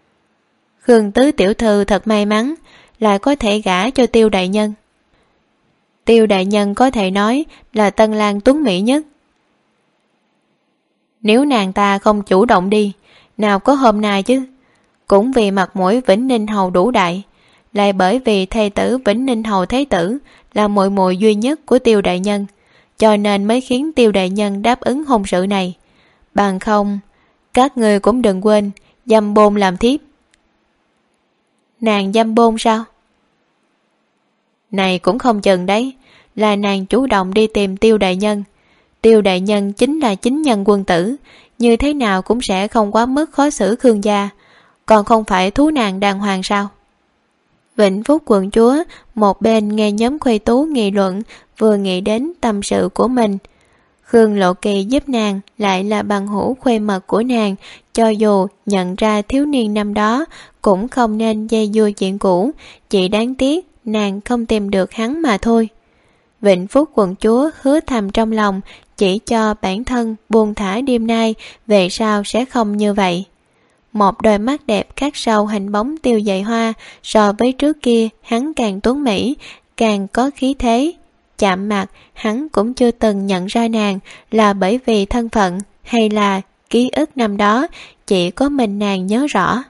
Khương tứ tiểu thư thật may mắn, lại có thể gả cho Tiêu đại nhân. Tiêu đại nhân có thể nói là tân lang tuấn mỹ nhất. Nếu nàng ta không chủ động đi, nào có hôm nay chứ. Cũng vì mặt mũi Vĩnh Ninh Hầu đủ đại, lại bởi vì thê tử Vĩnh Ninh Hầu Thế Tử là muội muội duy nhất của Tiêu đại nhân, cho nên mới khiến Tiêu đại nhân đáp ứng hôn sự này. Bằng không, các người cũng đừng quên dâm bôn làm thiếp. Nàng dâm bôn sao? Này cũng không chừng đấy, là nàng chủ động đi tìm Tiêu đại nhân. Tiêu đại nhân chính là chính nhân quân tử, như thế nào cũng sẽ không quá mức khó xử Khương gia, còn không phải thú nàng đàng hoàng sao? Vĩnh Phúc quận chúa một bên nghe nhóm khuê tú nghị luận, vừa nghĩ đến tâm sự của mình. Khương Lộ Kỳ giúp nàng lại là bằng hữu khuê mật của nàng, cho dù nhận ra thiếu niên năm đó cũng không nên dây dưa chuyện cũ, chỉ đáng tiếc nàng không tìm được hắn mà thôi. Vĩnh Phúc quận chúa hứa thầm trong lòng, chỉ cho bản thân buông thả đêm nay, về sau sẽ không như vậy. Một đôi mắt đẹp khắc sâu hình bóng Tiêu Dạy Hoa, so với trước kia hắn càng tuấn mỹ, càng có khí thế. Chạm mặt hắn cũng chưa từng nhận ra nàng, là bởi vì thân phận hay là ký ức năm đó chỉ có mình nàng nhớ rõ.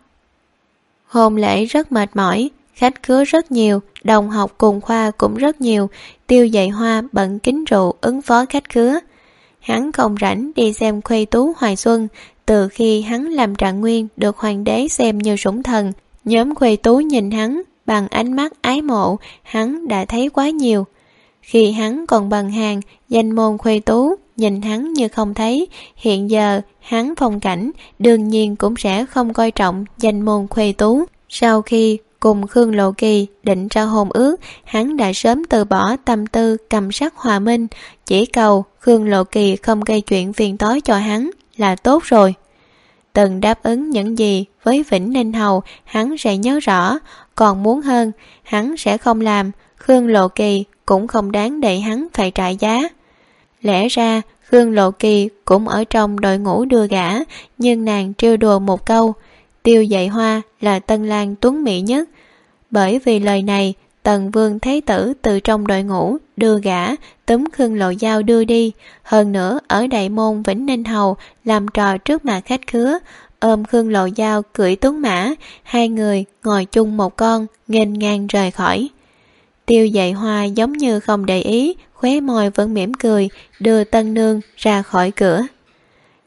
Hôn lễ rất mệt mỏi, khách khứa rất nhiều, đồng học cùng khoa cũng rất nhiều. Tiêu Dạy Hoa bận kính rượu ứng phó khách khứa. Hắn không rảnh đi xem khuê tú hoài xuân. Từ khi hắn làm trạng nguyên được hoàng đế xem như sủng thần, nhóm khuê tú nhìn hắn bằng ánh mắt ái mộ, hắn đã thấy quá nhiều. Khi hắn còn bằng hàng, danh môn khuê tú nhìn hắn như không thấy. Hiện giờ hắn phong cảnh đương nhiên cũng sẽ không coi trọng danh môn khuê tú. Sau khi cùng Khương Lộ Kỳ định ra hôn ước, hắn đã sớm từ bỏ tâm tư cầm sắc hòa minh, chỉ cầu Khương Lộ Kỳ không gây chuyện phiền toái cho hắn là tốt rồi. Từng đáp ứng những gì với Vĩnh Ninh Hầu hắn sẽ nhớ rõ, còn muốn hơn hắn sẽ không làm. Khương Lộ Kỳ cũng không đáng để hắn phải trả giá. Lẽ ra Khương Lộ Kỳ cũng ở trong đội ngũ đưa gả, nhưng nàng trêu đùa một câu Tiêu Dạy Hoa là tân lang tuấn mỹ nhất. Bởi vì lời này, Tần Vương Thế Tử từ trong đội ngũ đưa gả túm Khương Lộ Giao đưa đi, hơn nữa ở đại môn Vĩnh Ninh Hầu làm trò trước mặt khách khứa, ôm Khương Lộ Giao cưỡi tuấn mã, hai người ngồi chung một con, nghênh ngang rời khỏi. Tiêu Dạy Hoa giống như không để ý, khóe môi vẫn mỉm cười, đưa tân nương ra khỏi cửa.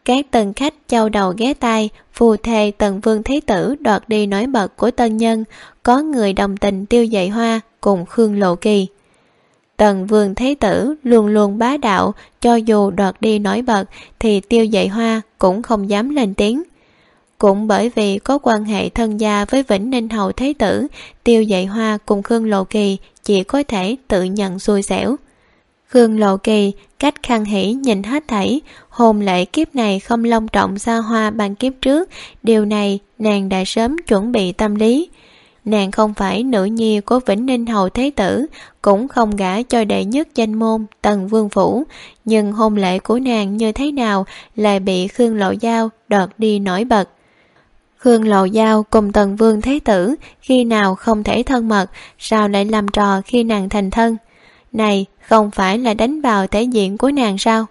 Các tân khách châu đầu ghé tai, phù thề Tần Vương Thế Tử đoạt đi nổi bật của tân nhân, có người đồng tình Tiêu Dạy Hoa cùng Khương Lộ Kỳ. Tần Vương Thế Tử luôn luôn bá đạo, cho dù đoạt đi nổi bật thì Tiêu Dạy Hoa cũng không dám lên tiếng. Cũng bởi vì có quan hệ thân gia với Vĩnh Ninh Hầu Thế Tử, Tiêu Dạy Hoa cùng Khương Lộ Kỳ chỉ có thể tự nhận xui xẻo. Khương Lộ Kỳ cách khăn hỉ nhìn hết thảy, hôn lễ kiếp này không long trọng xa hoa bằng kiếp trước, điều này nàng đã sớm chuẩn bị tâm lý. Nàng không phải nữ nhi của Vĩnh Ninh Hầu Thế Tử, cũng không gả cho đệ nhất danh môn Tần Vương Phủ, nhưng hôn lễ của nàng như thế nào lại bị Khương Lộ Giao đoạt đi nổi bật. Khương Lộ Giao cùng Tần Vương Thế Tử khi nào không thể thân mật, sao lại làm trò khi nàng thành thân? Này không phải là đánh vào thể diện của nàng sao?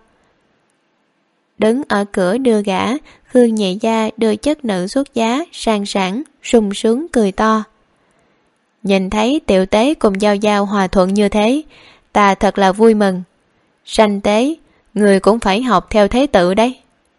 Đứng ở cửa đưa gả, Khương Nhị Gia đưa chất nữ xuất giá sang sảng, sung sướng cười to. Nhìn thấy tiểu tế cùng Giao Giao hòa thuận như thế, ta thật là vui mừng. Sanh tế, người cũng phải học theo Thế Tử đấy.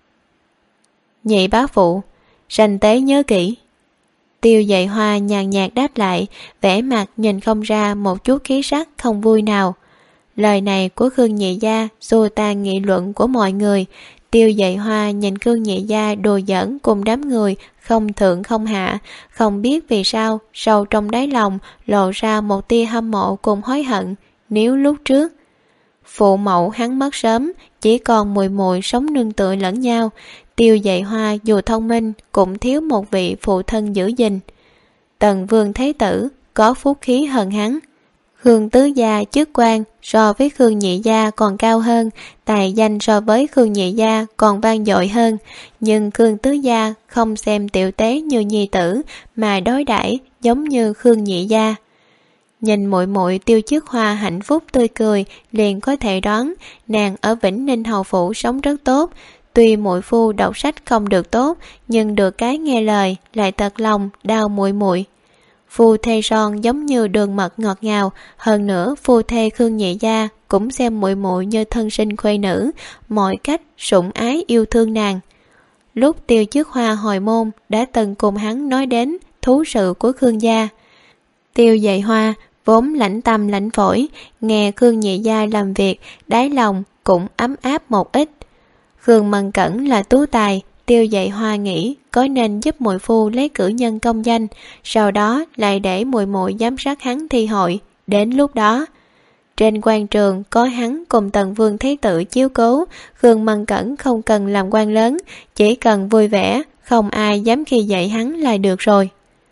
Nhị bá phụ, sanh tế nhớ kỹ. Tiêu Dạy Hoa nhàn nhạt đáp lại, vẻ mặt nhìn không ra một chút khí sắc không vui nào. Lời này của Khương Nhị Gia xua tan nghị luận của mọi người. Tiêu Dạy Hoa nhìn Khương Nhị Gia đùa giỡn cùng đám người, không thượng không hạ, không biết vì sao sâu trong đáy lòng lộ ra một tia hâm mộ cùng hối hận. Nếu lúc trước phụ mẫu hắn mất sớm, chỉ còn muội muội sống nương tựa lẫn nhau, Tiêu Dạy Hoa dù thông minh cũng thiếu một vị phụ thân giữ gìn. Tần Vương Thế Tử có phúc khí hơn hắn. Khương Tứ Gia chức quan so với Khương Nhị Gia còn cao hơn, tài danh so với Khương Nhị Gia còn vang dội hơn, nhưng Khương Tứ Gia không xem tiểu tế như nhi tử mà đối đãi giống như Khương Nhị Gia. Nhìn muội muội Tiêu Chức Hoa hạnh phúc tươi cười, liền có thể đoán nàng ở Vĩnh Ninh Hầu Phủ sống rất tốt. Tuy muội phu đọc sách không được tốt, nhưng được cái nghe lời lại thật lòng đau muội muội. Phu thê son giống như đường mật ngọt ngào, hơn nữa phu thê Khương Nhị Gia cũng xem muội muội như thân sinh khuê nữ, mọi cách sủng ái yêu thương nàng. Lúc Tiêu Chức Hoa hồi môn đã từng cùng hắn nói đến thú sự của Khương gia. Tiêu Dạy Hoa vốn lãnh tâm lãnh phổi, nghe Khương Nhị Gia làm việc, đáy lòng cũng ấm áp một ít. Khương Mân Cẩn là tú tài, Tiêu Dạy Hoa nghĩ có nên giúp muội phu lấy cử nhân công danh, sau đó lại để muội muội giám sát hắn thi hội. Đến lúc đó, trên quan trường có hắn cùng Tần Vương Thế Tử chiếu cố, Khương Mân Cẩn không cần làm quan lớn, chỉ cần vui vẻ, không ai dám khi dạy hắn là được rồi.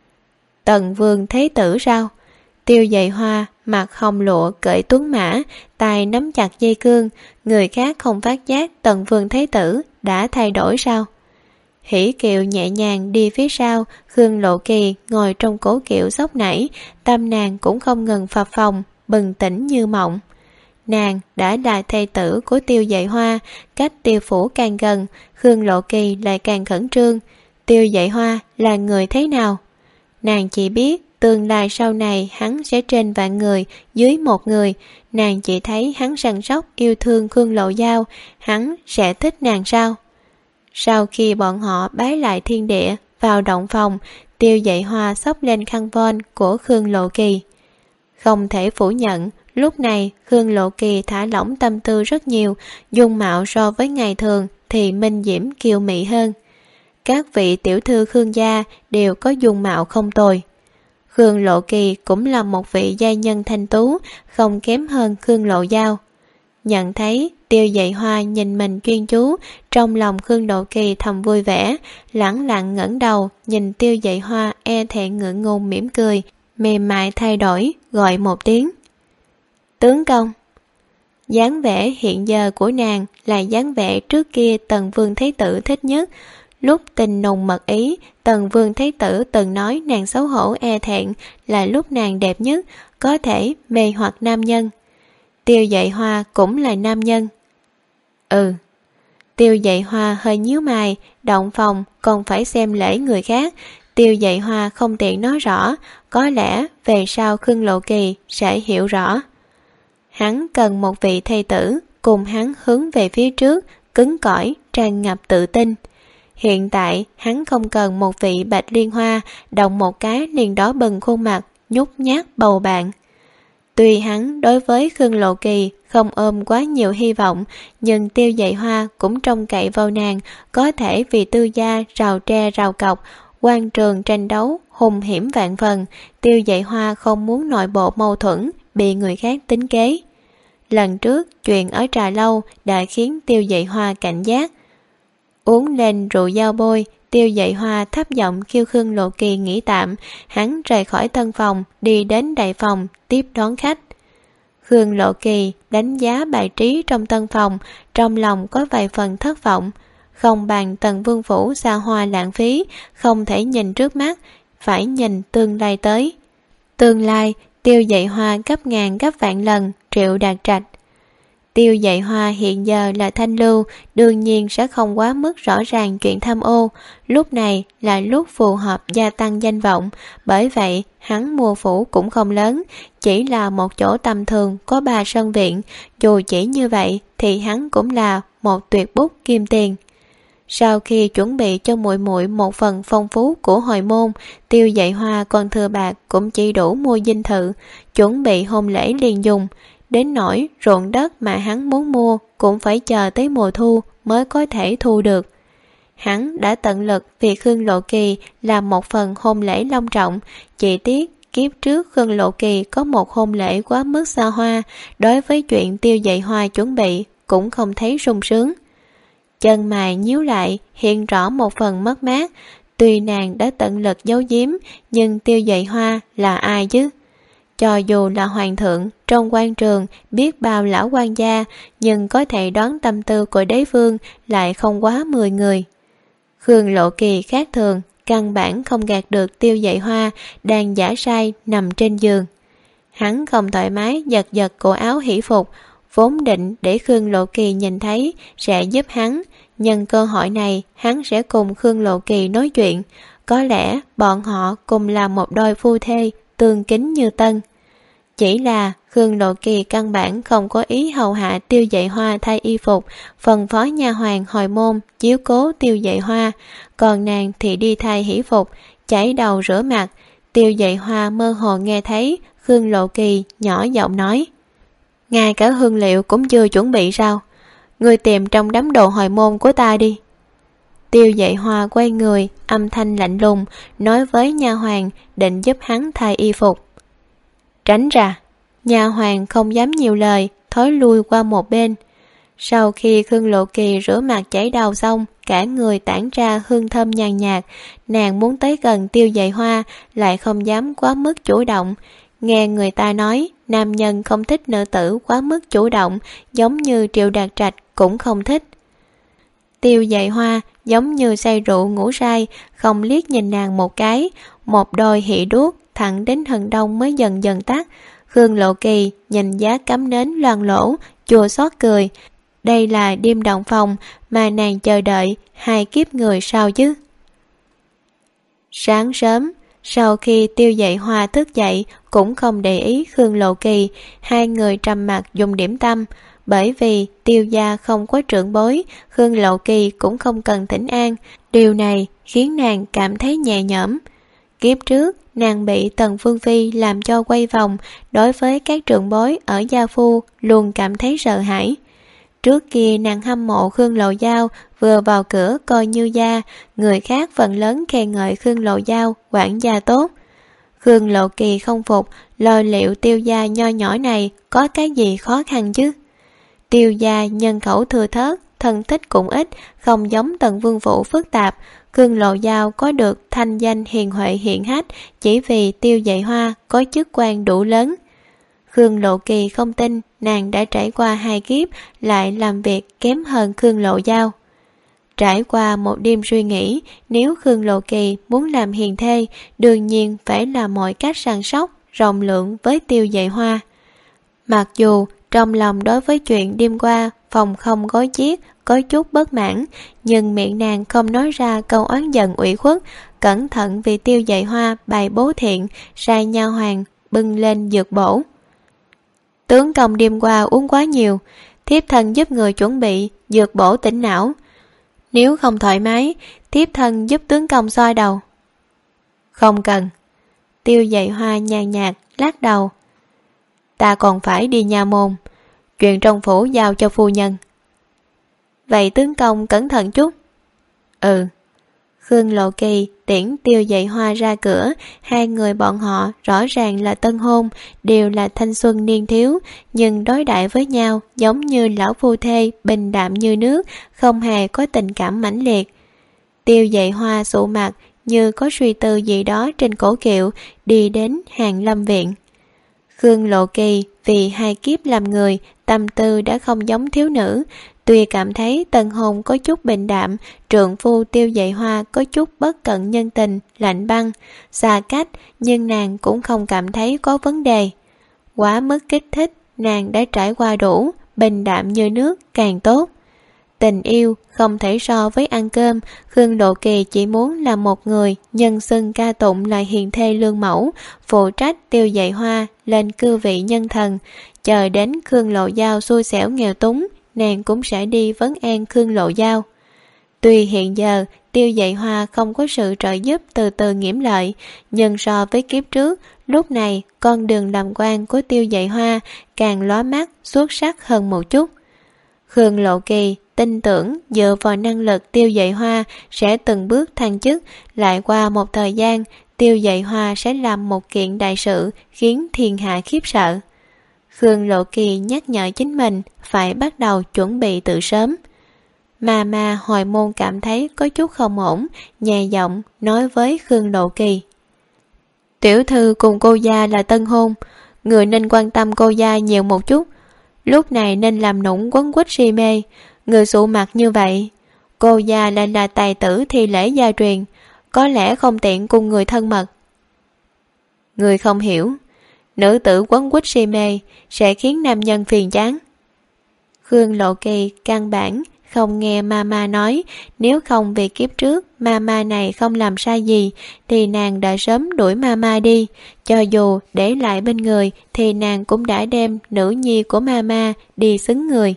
Tần Vương Thế Tử sao? Tiêu Dạy Hoa mặt hồng lụa cởi tuấn mã, tay nắm chặt dây cương, người khác không phát giác Tần Vương Thế Tử đã thay đổi sao? Hỉ Kiều nhẹ nhàng đi phía sau, Khương Lộ Kỳ ngồi trong cổ kiệu sốc nảy, tâm nàng cũng không ngừng phập phồng, bừng tỉnh như mộng. Nàng đã là thê tử của Tiêu Dạy Hoa, cách Tiêu phủ càng gần, Khương Lộ Kỳ lại càng khẩn trương. Tiêu Dạy Hoa là người thế nào? Nàng chỉ biết tương lai sau này hắn sẽ trên vạn người, dưới một người. Nàng chỉ thấy hắn săn sóc yêu thương Khương Lộ Giao, hắn sẽ thích nàng sao? Sau khi bọn họ bái lại thiên địa, vào động phòng, Tiêu Dạy Hoa xốc lên khăn voan của Khương Lộ Kỳ. Không thể phủ nhận, lúc này Khương Lộ Kỳ thả lỏng tâm tư rất nhiều, dung mạo so với ngày thường thì minh diễm kiều mị hơn. Các vị tiểu thư Khương gia đều có dung mạo không tồi. Khương Lộ Kỳ cũng là một vị giai nhân thanh tú, không kém hơn Khương Lộ Giao. Nhận thấy Tiêu Dạy Hoa nhìn mình chuyên chú, trong lòng Khương Lộ Kỳ thầm vui vẻ, lẳng lặng ngẩng đầu nhìn Tiêu Dạy Hoa e thẹn ngượng ngùng mỉm cười, mềm mại thay đổi, gọi một tiếng. Tướng công. Dáng vẻ hiện giờ của nàng là dáng vẻ trước kia Tần Vương Thế Tử thích nhất. Lúc tình nùng mật ý, Tần Vương Thế Tử từng nói nàng xấu hổ e thẹn là lúc nàng đẹp nhất, có thể mê hoặc nam nhân. Tiêu Dạy Hoa cũng là nam nhân. Tiêu Dạy Hoa hơi nhíu mày, động phòng còn phải xem lễ người khác. Tiêu Dạy Hoa không tiện nói rõ, có lẽ về sau Khương Lộ Kỳ sẽ hiểu rõ. Hắn cần một vị thê tử cùng hắn hướng về phía trước, cứng cỏi, tràn ngập tự tin. Hiện tại hắn không cần một vị Bạch Liên Hoa động một cái liền đỏ bừng khuôn mặt, nhút nhát bầu bạn. Tuy hắn đối với Khương Lộ Kỳ không ôm quá nhiều hy vọng, nhưng Tiêu Dạy Hoa cũng trông cậy vào nàng có thể vì Tư gia rào tre rào cọc, quan trường tranh đấu hung hiểm vạn phần. Tiêu Dạy Hoa không muốn nội bộ mâu thuẫn bị người khác tính kế. Lần trước chuyện ở trà lâu đã khiến Tiêu Dạy Hoa cảnh giác. Uống lên rượu dao bôi, Tiêu Dạy Hoa thấp giọng kêu Khương Lộ Kỳ nghỉ tạm. Hắn rời khỏi tân phòng, đi đến đại phòng tiếp đón khách. Khương Lộ Kỳ đánh giá bài trí trong tân phòng, trong lòng có vài phần thất vọng. Không bằng Tần Vương phủ xa hoa lãng phí, không thể nhìn trước mắt, phải nhìn tương lai tới. Tương lai, Tiêu Dạy Hoa gấp ngàn gấp vạn lần Triệu Đạt Trạch. Tiêu Dạy Hoa hiện giờ là thanh lưu, đương nhiên sẽ không quá mức rõ ràng chuyện tham ô. Lúc này là lúc phù hợp gia tăng danh vọng, bởi vậy hắn mua phủ cũng không lớn, chỉ là một chỗ tầm thường có 3 sân viện. Dù chỉ như vậy thì hắn cũng là một tuyệt bút kim tiền. Sau khi chuẩn bị cho muội muội một phần phong phú của hồi môn, Tiêu Dạy Hoa còn thừa bạc cũng chỉ đủ mua dinh thự, chuẩn bị hôn lễ liền dùng. Đến nỗi ruộng đất mà hắn muốn mua cũng phải chờ tới mùa thu mới có thể thu được. Hắn đã tận lực vì Khương Lộ Kỳ làm một phần hôn lễ long trọng, chỉ tiếc kiếp trước Khương Lộ Kỳ có một hôn lễ quá mức xa hoa, đối với chuyện Tiêu Dạy Hoa chuẩn bị cũng không thấy sung sướng. Chân mày nhíu lại, hiện rõ một phần mất mát. Tuy nàng đã tận lực giấu giếm, nhưng Tiêu Dạy Hoa là ai chứ? Cho dù là hoàng thượng, trong quan trường biết bao lão quan gia, nhưng có thể đoán tâm tư của đế vương lại không quá 10 người. Khương Lộ Kỳ khác thường, căn bản không gạt được Tiêu Dạy Hoa đang giả sai nằm trên giường. Hắn không thoải mái giật giật cổ áo hỷ phục, vốn định để Khương Lộ Kỳ nhìn thấy sẽ giúp hắn. Nhân cơ hội này hắn sẽ cùng Khương Lộ Kỳ nói chuyện, có lẽ bọn họ cùng là một đôi phu thê tương kính như tân. Chỉ là Khương Lộ Kỳ căn bản không có ý hầu hạ Tiêu Dạy Hoa thay y phục, phân phó nha hoàn hồi môn chiếu cố Tiêu Dạy Hoa, còn nàng thì đi thay hỷ phục, chải đầu rửa mặt. Tiêu Dạy Hoa mơ hồ nghe thấy Khương Lộ Kỳ nhỏ giọng nói: ngay cả hương liệu cũng chưa chuẩn bị sao? Người tìm trong đám đồ hồi môn của ta đi. Tiêu Dạy Hoa quay người, âm thanh lạnh lùng nói với nha hoàn định giúp hắn thay y phục. Tránh ra. Nha hoàn không dám nhiều lời, thối lui qua một bên. Sau khi Khương Lộ Kỳ rửa mặt chải đầu xong, cả người tản ra hương thơm nhàn nhạt, nàng muốn tới gần Tiêu Dạy Hoa lại không dám quá mức chủ động. Nghe người ta nói nam nhân không thích nữ tử quá mức chủ động, giống như Triệu Đạt Trạch cũng không thích. Tiêu Dạy Hoa giống như say rượu ngủ say, không liếc nhìn nàng một cái, một đôi hị đuốc thẳng đến hừng đông mới dần dần tắt. Khương Lộ Kỳ nhìn giá cắm nến loang lỗ, chua xót cười. Đây là đêm động phòng mà nàng chờ đợi 2 kiếp người sao chứ? Sáng sớm, sau khi Tiêu Dạy Hoa thức dậy cũng không để ý Khương Lộ Kỳ, 2 người trầm mặc dùng điểm tâm. Bởi vì Tiêu gia không có trưởng bối, Khương Lộ Kỳ cũng không cần thỉnh an. Điều này khiến nàng cảm thấy nhẹ nhõm. Kiếp trước, nàng bị Tần Phương Phi làm cho quay vòng, đối với các trưởng bối ở gia phu luôn cảm thấy sợ hãi. Trước kia nàng hâm mộ Khương Lộ Giao, vừa vào cửa coi như gia, người khác phần lớn khen ngợi Khương Lộ Giao quản gia tốt. Khương Lộ Kỳ không phục, lo liệu Tiêu gia nho nhỏ này có cái gì khó khăn chứ? Tiêu gia nhân khẩu thừa thớt, thân thích cũng ít, không giống Tần Vương phủ phức tạp. Khương Lộ Giao có được thanh danh hiền huệ hiển hách chỉ vì Tiêu Dạy Hoa có chức quan đủ lớn. Khương Lộ Kỳ không tin nàng đã trải qua 2 kiếp lại làm việc kém hơn Khương Lộ Giao. Trải qua một đêm suy nghĩ, nếu Khương Lộ Kỳ muốn làm hiền thê, đương nhiên phải là mọi cách săn sóc, rộng lượng với Tiêu Dạy Hoa. Mặc dù trong lòng đối với chuyện đêm qua phòng không gói chiếc có chút bất mãn, nhưng miệng nàng không nói ra câu oán giận ủy khuất, cẩn thận vì Tiêu Dạy Hoa bày bố thiện, sai nha hoàn bưng lên dược bổ. Tướng công đêm qua uống quá nhiều, thiếp thân giúp người chuẩn bị dược bổ tỉnh não. Nếu không thoải mái, tiếp thân giúp tướng công xoa đầu. Không cần. Tiêu Dạy Hoa nhàn nhạt lắc đầu. Ta còn phải đi nha môn, chuyện trong phủ giao cho phu nhân. Vậy tướng công cẩn thận chút. Ừ. Khương Lộ Kỳ tiễn Tiêu Dạy Hoa ra cửa. Hai người bọn họ rõ ràng là tân hôn, đều là thanh xuân niên thiếu, nhưng đối đãi với nhau giống như lão phu thê, bình đạm như nước, không hề có tình cảm mãnh liệt. Tiêu Dạy Hoa sụ mặt như có suy tư gì đó trên cổ kiệu, đi đến Hàng Lâm viện. Khương Lộ Kỳ vì hai kiếp làm người, tâm tư đã không giống thiếu nữ. Tuy cảm thấy tân hôn có chút bình đạm, trượng phu Tiêu Dạy Hoa có chút bất cận nhân tình, lạnh băng, xa cách, nhưng nàng cũng không cảm thấy có vấn đề. Quá mức kích thích, nàng đã trải qua đủ, bình đạm như nước càng tốt. Tình yêu không thể so với ăn cơm. Khương Lộ Kỳ chỉ muốn là một người nhân xưng ca tụng lại hiền thê lương mẫu, phụ trách Tiêu Dạy Hoa lên cư vị nhân thần. Chờ đến Khương Lộ Giao xui xẻo nghèo túng, nàng cũng sẽ đi vấn an Khương Lộ Giao. Tuy hiện giờ Tiêu Dạy Hoa không có sự trợ giúp từ từ nghiễm lợi, nhưng so với kiếp trước, lúc này con đường làm quan của Tiêu Dạy Hoa càng lóa mắt, xuất sắc hơn một chút. Khương Lộ Kỳ tin tưởng dựa vào năng lực Tiêu Dạy Hoa sẽ từng bước thăng chức, lại qua một thời gian Tiêu Dạy Hoa sẽ làm một kiện đại sự khiến thiên hạ khiếp sợ. Khương Lộ Kỳ nhắc nhở chính mình phải bắt đầu chuẩn bị từ sớm. Mà Hồi Môn cảm thấy có chút không ổn, nhẹ giọng nói với Khương Lộ Kỳ. Tiểu thư cùng cô gia là tân hôn, người nên quan tâm cô gia nhiều một chút. Lúc này nên làm nũng quấn quýt si mê, người sụ mặt như vậy. Cô gia lại là tài tử thi lễ gia truyền, có lẽ không tiện cùng người thân mật. Người không hiểu, nữ tử quấn quýt si mê sẽ khiến nam nhân phiền chán. Khương Lộ Kỳ căn bản không nghe mama nói, nếu không vì kiếp trước mama này không làm sai gì thì nàng đã sớm đuổi mama đi, cho dù để lại bên người thì nàng cũng đã đem nữ nhi của mama đi xứng người.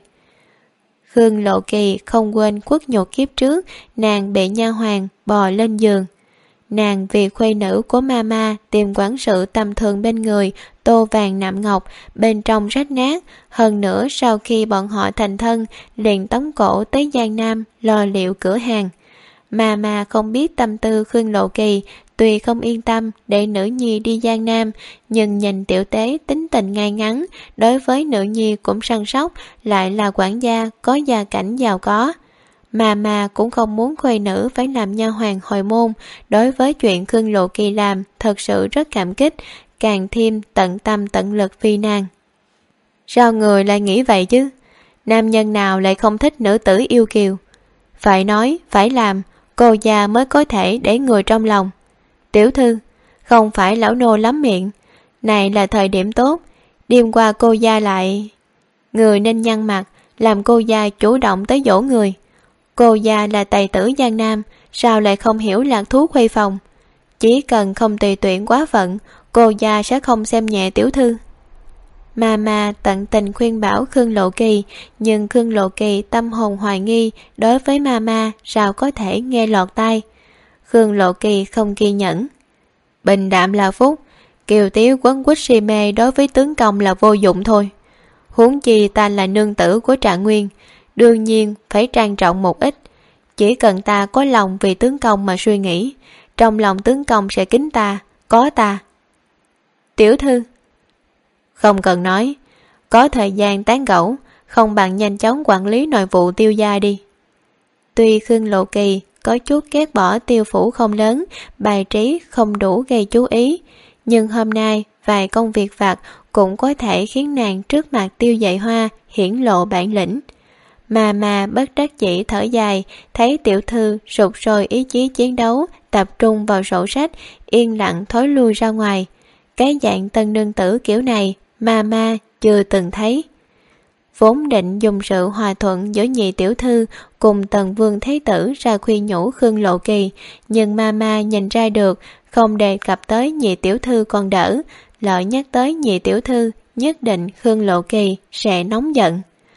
Khương Lộ Kỳ không quên khuất nhục kiếp trước nàng bị nha hoàn bò lên giường. Nàng vì khuê nữ của mama tìm quản sự tầm thường bên người, tô vàng nạm ngọc, bên trong rách nát. Hơn nữa sau khi bọn họ thành thân, liền tống cổ tới Giang Nam lo liệu cửa hàng. Mama không biết tâm tư Khương Lộ Kỳ, tuy không yên tâm để nữ nhi đi Giang Nam, nhưng nhìn tiểu tế tính tình ngay ngắn, đối với nữ nhi cũng săn sóc, lại là quản gia có gia cảnh giàu có. Mà cũng không muốn khuê nữ phải làm nha hoàn Hồi Môn. Đối với chuyện Khương Lộ Kỳ làm thật sự rất cảm kích, càng thêm tận tâm tận lực vì nàng. Sao người lại nghĩ vậy chứ? Nam nhân nào lại không thích nữ tử yêu kiều? Phải nói, phải làm, cô già mới có thể để người trong lòng. Tiểu thư, không phải lão nô lắm miệng, này là thời điểm tốt, đêm qua cô gia lại. Người nên nhăn mặt, làm cô gia chủ động tới dỗ người. Cô gia là tài tử Giang Nam, sao lại không hiểu lạc thú khuê phòng? Chỉ cần không tùy tiện quá phận, cô gia sẽ không xem nhẹ tiểu thư. Mama tận tình khuyên bảo Khương Lộ Kỳ, nhưng Khương Lộ Kỳ tâm hồn hoài nghi, đối với mama sao có thể nghe lọt tai. Khương Lộ Kỳ không kiên nhẫn. Bình đạm là phúc, kiều tiếu quấn quýt si mê đối với tướng công là vô dụng thôi. Huống chi ta là nương tử của Trạng Nguyên, đương nhiên phải trang trọng một ít. Chỉ cần ta có lòng vì tướng công mà suy nghĩ, trong lòng tướng công sẽ kính ta, có ta. Tiểu thư, không cần nói, có thời gian tán gẫu, không bằng nhanh chóng quản lý nội vụ Tiêu gia đi. Tuy Khương Lộ Kỳ có chút ghét bỏ Tiêu phủ không lớn, bài trí không đủ gây chú ý, nhưng hôm nay vài công việc vặt cũng có thể khiến nàng trước mặt Tiêu Dạy Hoa hiển lộ bản lĩnh. Mà bất đắc dĩ thở dài, thấy tiểu thư sụt sôi ý chí chiến đấu, tập trung vào sổ sách, yên lặng thối lui ra ngoài. Cái dạng tân nương tử kiểu này Mama chưa từng thấy. Vốn định dùng sự hòa thuận giữa nhị tiểu thư cùng Tần Vương Thế Tử ra khuyên nhủ Khương Lộ Kỳ, nhưng Mama nhìn ra được, không đề cập tới nhị tiểu thư còn đỡ, lỡ nhắc tới nhị tiểu thư nhất định Khương Lộ Kỳ sẽ nóng giận.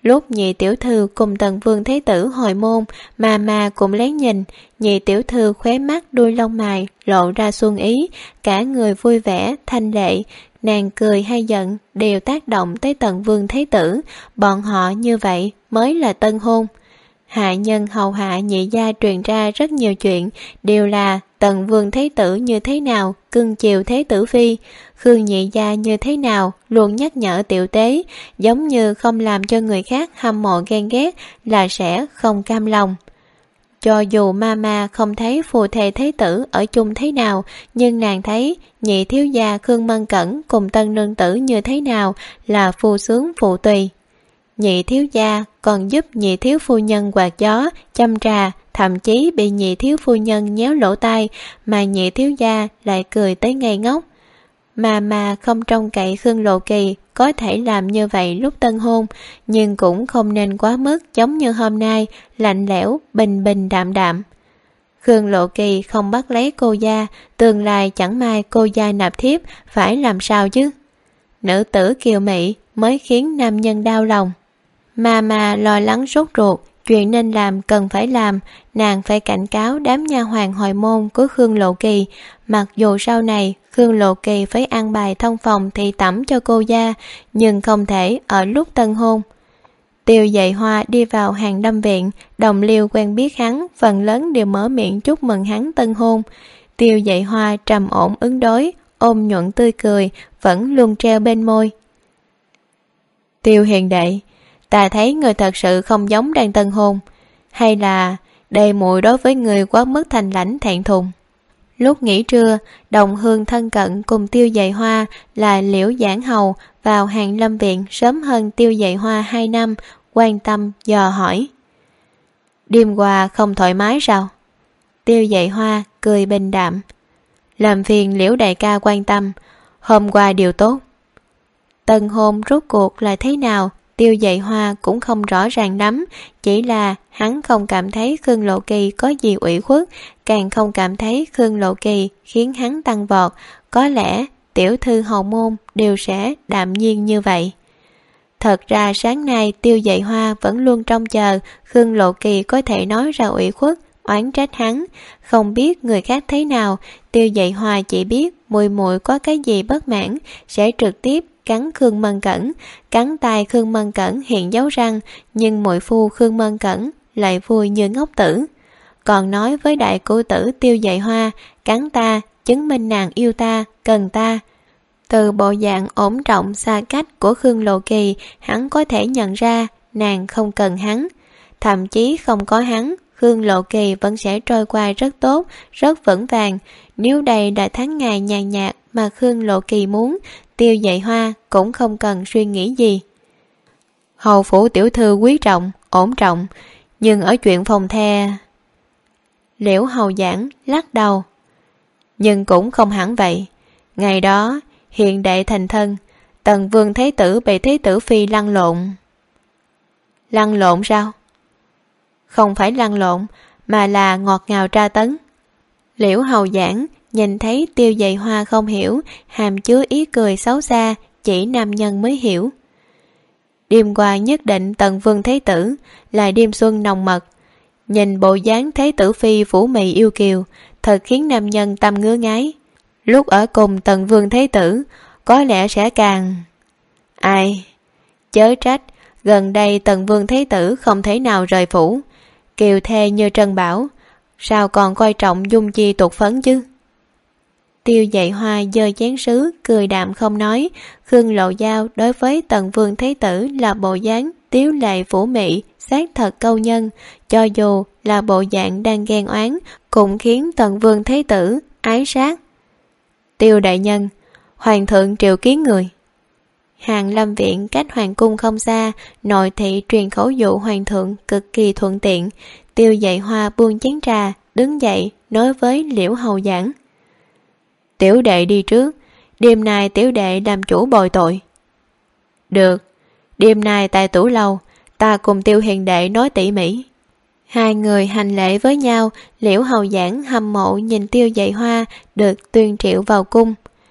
Lúc nhị tiểu thư cùng Tần Vương Thế Tử hồi môn, mà cũng lén nhìn, nhị tiểu thư khóe mắt đuôi lông mày lộ ra xuân ý, cả người vui vẻ, thanh lệ. Nàng cười hay giận đều tác động tới Tần Vương Thế Tử, bọn họ như vậy mới là tân hôn. Hạ nhân hầu hạ nhị gia truyền ra rất nhiều chuyện, đều là Tần Vương Thế Tử như thế nào cưng chiều Thế Tử Phi, Khương nhị gia như thế nào luôn nhắc nhở tiểu tế, giống như không làm cho người khác hâm mộ ghen ghét là sẽ không cam lòng. Cho dù mama không thấy phù thê Thế Tử ở chung thế nào, nhưng nàng thấy nhị thiếu gia Khương Mân Cẩn cùng tân nương tử như thế nào là phu sướng phụ tùy. Nhị thiếu gia còn giúp nhị thiếu phu nhân quạt gió, châm trà, thậm chí bị nhị thiếu phu nhân nhéo lỗ tai, mà nhị thiếu gia lại cười tới ngây ngốc. Mà không trông cậy Khương Lộ Kỳ có thể làm như vậy lúc tân hôn, nhưng cũng không nên quá mức giống như hôm nay, lạnh lẽo, bình bình đạm đạm. Khương Lộ Kỳ không bắt lấy cô gia, tương lai chẳng may cô gia nạp thiếp, phải làm sao chứ? Nữ tử kiều mị mới khiến nam nhân đau lòng. Mà lo lắng sốt ruột, chuyện nên làm cần phải làm, nàng phải cảnh cáo đám nha hoàn hồi môn của Khương Lộ Kỳ, mặc dù sau này Khương Lộ Kỳ phải ăn bài thông phòng thị tẩm cho cô gia, nhưng không thể ở lúc tân hôn. Tiêu Dạy Hoa đi vào Hàng Lâm Viện, đồng liêu quen biết hắn, phần lớn đều mở miệng chúc mừng hắn tân hôn. Tiêu Dạy Hoa trầm ổn ứng đối, ôm nhuận tươi cười, vẫn luôn treo bên môi. Tiêu hiền đệ, ta thấy người thật sự không giống đang tân hôn, hay là đây muội đối với người quá mức thành lãnh thẹn thùng. Lúc nghỉ trưa, đồng hương thân cận cùng Tiêu Dạy Hoa là Liễu Giảng Hầu vào Hàng Lâm Viện sớm hơn Tiêu Dạy Hoa 2 năm, quan tâm dò hỏi. Đêm qua không thoải mái sao? Tiêu Dạy Hoa cười bình đạm. Làm phiền Liễu đại ca quan tâm, hôm qua điều tốt. Tân hôn rốt cuộc là thế nào, Tiêu Dạy Hoa cũng không rõ ràng lắm, chỉ là hắn không cảm thấy Khương Lộ Kỳ có gì ủy khuất, càng không cảm thấy Khương Lộ Kỳ khiến hắn tăng vọt, có lẽ tiểu thư hầu môn đều sẽ đạm nhiên như vậy. Thật ra sáng nay Tiêu Dạy Hoa vẫn luôn trông chờ Khương Lộ Kỳ có thể nói ra ủy khuất, oán trách hắn, không biết người khác thế nào, Tiêu Dạy Hoa chỉ biết muội muội có cái gì bất mãn sẽ trực tiếp cắn Khương Mân Cẩn, cắn tai Khương Mân Cẩn hiện dấu răng, nhưng muội phu Khương Mân Cẩn lại vui như ngốc tử. Còn nói với đại cô tử Tiêu Dạy Hoa, cắn ta, chứng minh nàng yêu ta, cần ta. Từ bộ dạng ổn trọng xa cách của Khương Lộ Kỳ, hắn có thể nhận ra nàng không cần hắn. Thậm chí không có hắn, Khương Lộ Kỳ vẫn sẽ trôi qua rất tốt, rất vững vàng. Nếu đây là tháng ngày nhàn nhạt mà Khương Lộ Kỳ muốn, Tiêu Dạy Hoa cũng không cần suy nghĩ gì. Hầu phủ tiểu thư quý trọng, ổn trọng, nhưng ở chuyện phòng the... Liễu Hầu Giảng lắc đầu. Nhưng cũng không hẳn vậy. Ngày đó, hiện đệ thành thân, Tần Vương Thế Tử bị Thế Tử Phi lăn lộn. Lăn lộn sao? Không phải lăn lộn, mà là ngọt ngào tra tấn. Liễu Hầu Giảng nhìn thấy Tiêu Dạy Hoa không hiểu, hàm chứa ý cười xấu xa, chỉ nam nhân mới hiểu. Đêm qua nhất định Tần Vương Thế Tử là đêm xuân nồng mật, nhìn bộ dáng Thế Tử Phi phủ mị yêu kiều, thật khiến nam nhân tâm ngứa ngái. Lúc ở cùng Tần Vương Thế Tử, có lẽ sẽ càng... Ai? Chớ trách, gần đây Tần Vương Thế Tử không thể nào rời phủ, kiều thê như Trân Bảo, sao còn coi trọng dung chi tục phấn chứ? Tiêu Dạy Hoa giơ chén sứ, cười đạm không nói. Khương Lộ Giao đối với Tần Vương Thế Tử là bộ dáng tiếu lệ phủ mị, xác thật câu nhân, cho dù là bộ dạng đang ghen oán, cũng khiến Tần Vương Thế Tử ái sát. Tiêu đại nhân, hoàng thượng triệu kiến người. Hàng Lâm Viện cách hoàng cung không xa, nội thị truyền khẩu dụ hoàng thượng cực kỳ thuận tiện. Tiêu Dạy Hoa buông chén trà, đứng dậy nói với Liễu Hầu Giảng. Tiểu đệ đi trước, đêm nay tiểu đệ làm chủ bồi tội. Được, đêm nay tại tủ lâu, ta cùng Tiêu hiền đệ nói tỉ mỉ. Hai người hành lễ với nhau, Liễu Hầu Giảng hâm mộ nhìn Tiêu Dạy Hoa được tuyên triệu vào cung.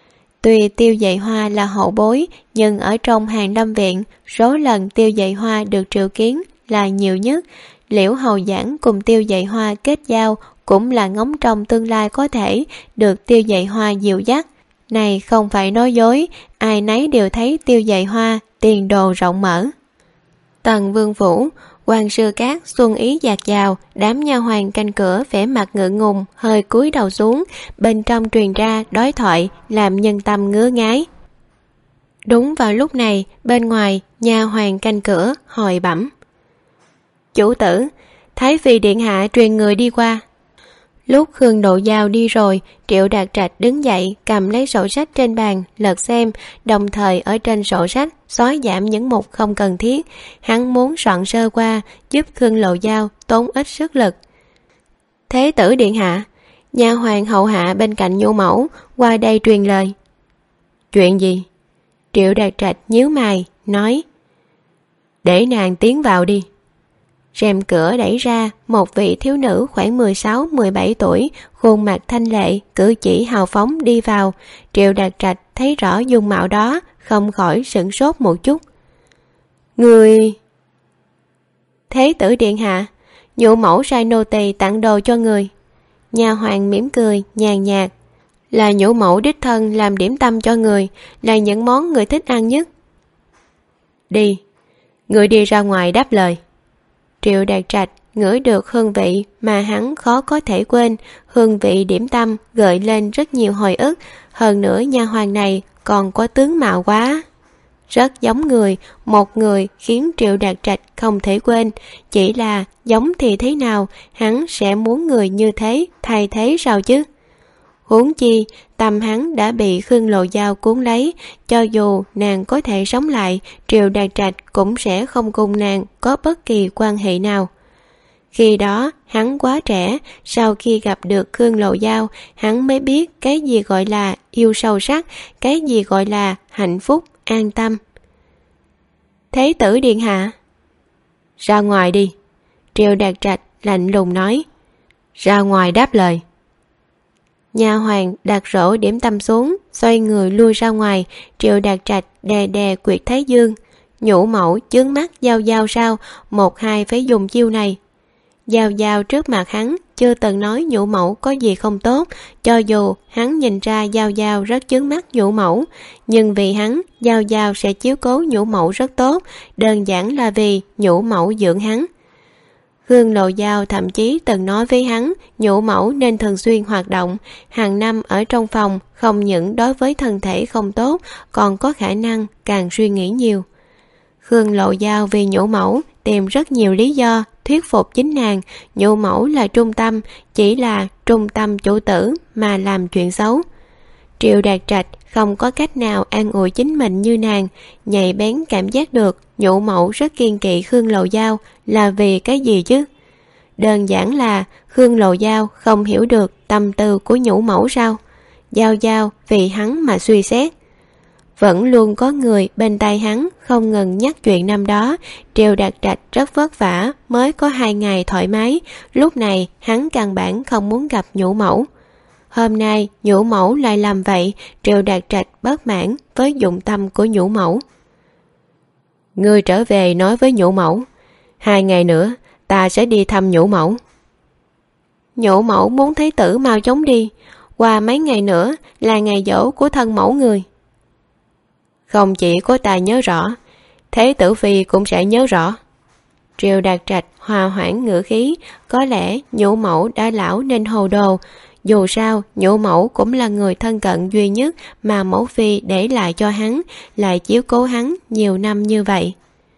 Tuy Tiêu Dạy Hoa là hậu bối, nhưng ở trong Hàn Lâm Viện, số lần Tiêu Dạy Hoa được triệu kiến là nhiều nhất. Liễu Hầu Giảng cùng Tiêu Dạy Hoa kết giao cũng là ngóng trong tương lai có thể được Tiêu Dạy Hoa dìu dắt. Này không phải nói dối, ai nấy đều thấy Tiêu Dạy Hoa tiền đồ rộng mở. Tần Vương Phủ, Quan Sư Cát xuân ý dạt dào, đám nha hoàn canh cửa vẻ mặt ngượng ngùng, hơi cúi đầu xuống, bên trong truyền ra đối thoại làm nhân tâm ngứa ngái. Đúng vào lúc này, bên ngoài, nha hoàn canh cửa hỏi bẩm: Chủ tử, Thái Phi điện hạ truyền người đi qua. Lúc Khương Độ Giao đi rồi, Triệu Đạt Trạch đứng dậy cầm lấy sổ sách trên bàn lật xem, đồng thời ở trên sổ sách xóa giảm những mục không cần thiết. Hắn muốn soạn sơ qua, giúp Khương Lộ Giao tốn ít sức lực. Thế tử điện hạ, nha hoàn hậu hạ bên cạnh Nhũ Mẫu qua đây truyền lời. Chuyện gì? Triệu Đạt Trạch nhíu mày nói: Để nàng tiến vào đi. Rèm cửa đẩy ra, một vị thiếu nữ khoảng 16-17 tuổi, khuôn mặt thanh lệ, cử chỉ hào phóng đi vào. Triệu Đạt Trạch thấy rõ dung mạo đó, không khỏi sửng sốt một chút. Người... Thế tử điện hạ, Nhũ Mẫu sai nô tỳ tặng đồ cho người. Nha hoàn mỉm cười, nhàn nhạt. Là Nhũ Mẫu đích thân làm điểm tâm cho người, là những món người thích ăn nhất. Đi, người đi ra ngoài đáp lời. Triệu Đạt Trạch ngửi được hương vị mà hắn khó có thể quên, hương vị điểm tâm gợi lên rất nhiều hồi ức, hơn nữa nha hoàn này còn có tướng mạo quá. Rất giống người, một người khiến Triệu Đạt Trạch không thể quên, chỉ là giống thì thế nào, hắn sẽ muốn người như thế thay thế sao chứ? Huống chi, tâm hắn đã bị Khương Lộ Giao cuốn lấy, cho dù nàng có thể sống lại, Triệu Đạt Trạch cũng sẽ không cùng nàng có bất kỳ quan hệ nào. Khi đó, hắn quá trẻ, sau khi gặp được Khương Lộ Giao, hắn mới biết cái gì gọi là yêu sâu sắc, cái gì gọi là hạnh phúc, an tâm. Thế tử điện hạ. Ra ngoài đi. Triệu Đạt Trạch lạnh lùng nói. Ra ngoài đáp lời. Nha hoàn đặt rổ điểm tâm xuống, xoay người lui ra ngoài. Triệu Đạt Trạch đè đè quyệt thái dương. Nhũ Mẫu chướng mắt Giao Giao sao, một hai phải dùng chiêu này. Giao Giao trước mặt hắn chưa từng nói Nhũ Mẫu có gì không tốt, cho dù hắn nhìn ra Giao Giao rất chướng mắt Nhũ Mẫu, nhưng vì hắn, Giao Giao sẽ chiếu cố Nhũ Mẫu rất tốt, đơn giản là vì Nhũ Mẫu dưỡng hắn. Khương Lộ Giao thậm chí từng nói với hắn Nhũ Mẫu nên thường xuyên hoạt động, hàng năm ở trong phòng không những đối với thân thể không tốt, còn có khả năng càng suy nghĩ nhiều. Khương Lộ Giao vì Nhũ Mẫu tìm rất nhiều lý do thuyết phục chính nàng, Nhũ Mẫu là trung tâm, chỉ là trung tâm chủ tử mà làm chuyện xấu. Triệu Đạt Trạch không có cách nào an ủi chính mình như nàng, nhạy bén cảm giác được Nhũ Mẫu rất kiên kỵ Khương Lộ Giao là vì cái gì chứ? Đơn giản là Khương Lộ Giao không hiểu được tâm tư của Nhũ Mẫu sao? Giao Giao vì hắn mà suy xét. Vẫn luôn có người bên tay hắn không ngừng nhắc chuyện năm đó. Triệu Đạt Trạch rất vất vả mới có 2 ngày thoải mái, lúc này hắn căn bản không muốn gặp Nhũ Mẫu. Hôm nay Nhũ Mẫu lại làm vậy, Triệu Đạt Trạch bất mãn với dụng tâm của Nhũ Mẫu. Ngươi trở về nói với Nhũ Mẫu, 2 ngày nữa ta sẽ đi thăm Nhũ Mẫu. Nhũ Mẫu muốn thấy tử mau chóng đi, qua mấy ngày nữa là ngày giỗ của thân mẫu người. Không chỉ có ta nhớ rõ, Thế tử phi cũng sẽ nhớ rõ. Triệu Đạt Trạch hòa hoãn ngữ khí, có lẽ Nhũ Mẫu đã lão nên hồ đồ. Dù sao, Nhũ Mẫu cũng là người thân cận duy nhất mà mẫu phi để lại cho hắn, lại chiếu cố hắn nhiều năm như vậy.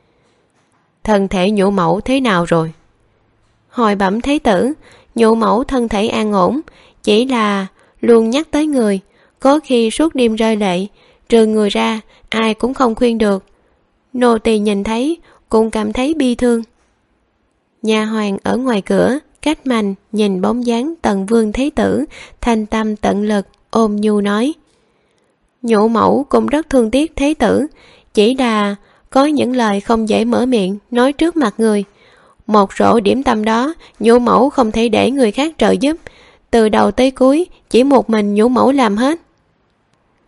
Thân thể Nhũ Mẫu thế nào rồi? Hồi bẩm Thế tử, Nhũ Mẫu thân thể an ổn, chỉ là luôn nhắc tới người, có khi suốt đêm rơi lệ, trừ người ra, ai cũng không khuyên được. Nô tỳ nhìn thấy, cũng cảm thấy bi thương. Nha hoàn ở ngoài cửa, cách mành nhìn bóng dáng Tần Vương Thế tử, thanh tâm tận lực, ôm nhu nói. Nhũ Mẫu cũng rất thương tiếc Thế tử, chỉ là có những lời không dễ mở miệng, nói trước mặt người. Một rổ điểm tâm đó, Nhũ Mẫu không thể để người khác trợ giúp. Từ đầu tới cuối, chỉ một mình Nhũ Mẫu làm hết.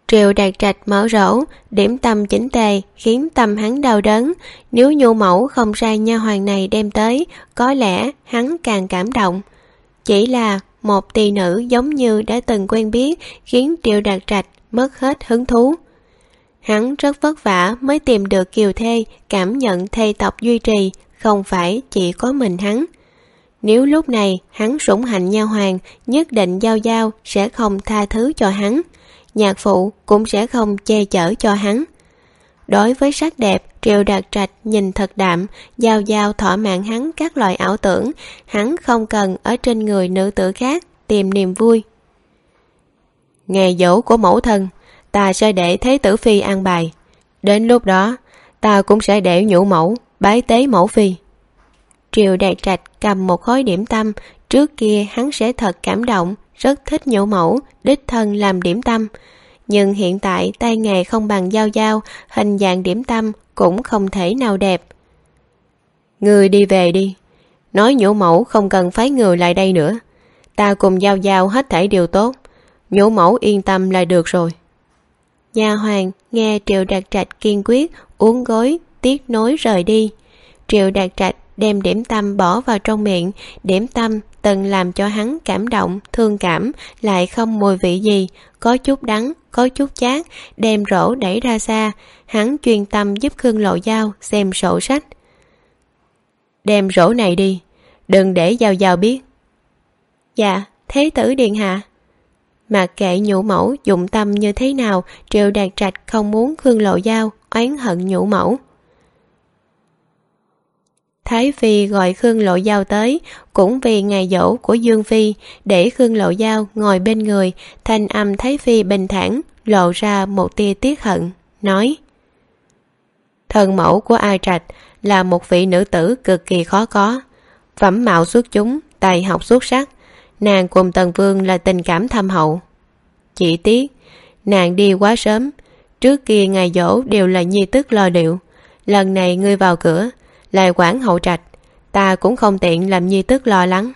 Triệu Đạt Trạch mở rổ, điểm tâm chỉnh tề khiến tâm hắn đau đớn. Nếu Nhu Mẫu không sai nha hoàn này đem tới, có lẽ hắn càng cảm động. Chỉ là một tỳ nữ giống như đã từng quen biết khiến Triệu Đạt Trạch mất hết hứng thú. Hắn rất vất vả mới tìm được kiều thê, cảm nhận thê tộc duy trì, không phải chỉ có mình hắn. Nếu lúc này hắn sủng hạnh nha hoàn, nhất định Giao Giao sẽ không tha thứ cho hắn, nhạc phụ cũng sẽ không che chở cho hắn. Đối với sắc đẹp, Triệu Đạt Trạch nhìn thật đạm, Giao Giao thỏa mãn hắn các loại ảo tưởng, hắn không cần ở trên người nữ tử khác tìm niềm vui. Ngày dỗ của mẫu thân, ta sẽ để Thế tử phi an bài. Đến lúc đó, ta cũng sẽ để Nhũ mẫu bái tế mẫu phi. Triệu Đạt Trạch cầm một khối điểm tâm, trước kia hắn sẽ thật cảm động, rất thích Nhũ mẫu, đích thân làm điểm tâm. Nhưng hiện tại tay nghề không bằng Giao Giao, hình dạng điểm tâm cũng không thể nào đẹp. Người đi về đi, nói Nhũ mẫu không cần phái người lại đây nữa. Ta cùng Giao Giao hết thảy điều tốt, Nhũ mẫu yên tâm là được rồi. Nha hoàn nghe Triệu Đạt Trạch kiên quyết, uốn gối tiếc nối rời đi. Triệu Đạt Trạch đem điểm tâm bỏ vào trong miệng. Điểm tâm từng làm cho hắn cảm động, thương cảm, lại không mùi vị gì, có chút đắng, có chút chát. Đem rổ đẩy ra xa, hắn chuyên tâm giúp Khương Lộ Giao xem sổ sách. Đem rổ này đi, đừng để Giao Giao biết. Dạ, Thế tử điện hạ. Mặc kệ Nhũ mẫu dụng tâm như thế nào, Triệu Đạt Trạch không muốn Khương Lộ Giao oán hận Nhũ mẫu. Thái Phi gọi Khương Lộ Giao tới, cũng vì ngày dỗ của Dương Phi, để Khương Lộ Giao ngồi bên người. Thanh âm Thái Phi bình thản, lộ ra một tia tiếc hận, nói: Thần mẫu của A Trạch là một vị nữ tử cực kỳ khó có, phẩm mạo xuất chúng, tài học xuất sắc. Nàng cùng Tần Vương là tình cảm thâm hậu. Chỉ tiếc nàng đi quá sớm, trước kia ngày dỗ đều là nhi tức lo liệu. Lần này ngươi vào cửa lại quản hậu trạch, ta cũng không tiện làm nhi tức lo lắng.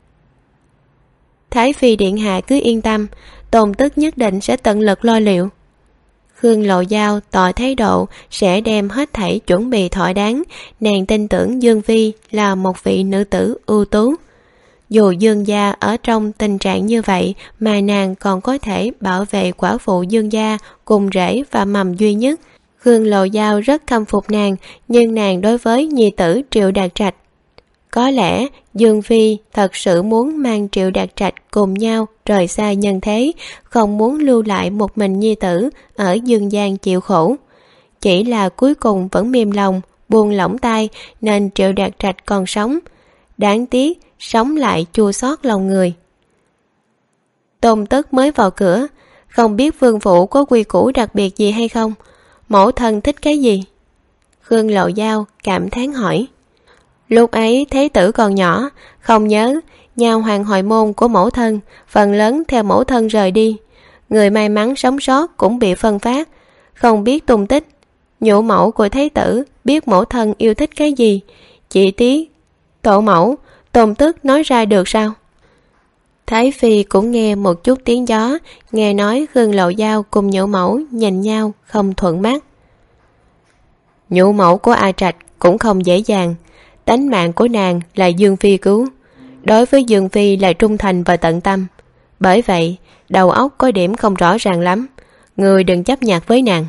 Thái Phi điện hạ cứ yên tâm, Tôn tức nhất định sẽ tận lực lo liệu. Khương Lộ Giao tỏ thái độ sẽ đem hết thảy chuẩn bị thỏa đáng. Nàng tin tưởng Dương Phi là một vị nữ tử ưu tú. Dù Dương gia ở trong tình trạng như vậy mà nàng còn có thể bảo vệ quả phụ Dương gia cùng rễ và mầm duy nhất. Khương Lộ Giao rất khâm phục nàng, nhưng nàng đối với nhi tử Triệu Đạt Trạch, có lẽ Dương Phi thật sự muốn mang Triệu Đạt Trạch cùng nhau rời xa nhân thế, không muốn lưu lại một mình nhi tử ở dương gian chịu khổ. Chỉ là cuối cùng vẫn mềm lòng, buông lỏng tay nên Triệu Đạt Trạch còn sống. Đáng tiếc, sống lại chua xót lòng người. Tôn tức mới vào cửa, không biết vương phủ có quy củ đặc biệt gì hay không? Mẫu thân thích cái gì? Khương Lộ Giao cảm thán hỏi. Lúc ấy Thế tử còn nhỏ, không nhớ. Nha hoàn hồi môn của mẫu thân phần lớn theo mẫu thân rời đi, người may mắn sống sót cũng bị phân phát, không biết tung tích. Nhũ mẫu của Thế tử biết mẫu thân yêu thích cái gì, chỉ tiếc tổ mẫu Tôn tức nói ra được sao? Thái Phi cũng nghe một chút tiếng gió, nghe nói Khương Lộ Giao cùng Nhũ mẫu nhìn nhau không thuận mắt. Nhũ mẫu của A Trạch cũng không dễ dàng, tánh mạng của nàng là Dương Phi cứu, đối với Dương Phi là trung thành và tận tâm. Bởi vậy đầu óc có điểm không rõ ràng lắm, người đừng chấp nhặt với nàng.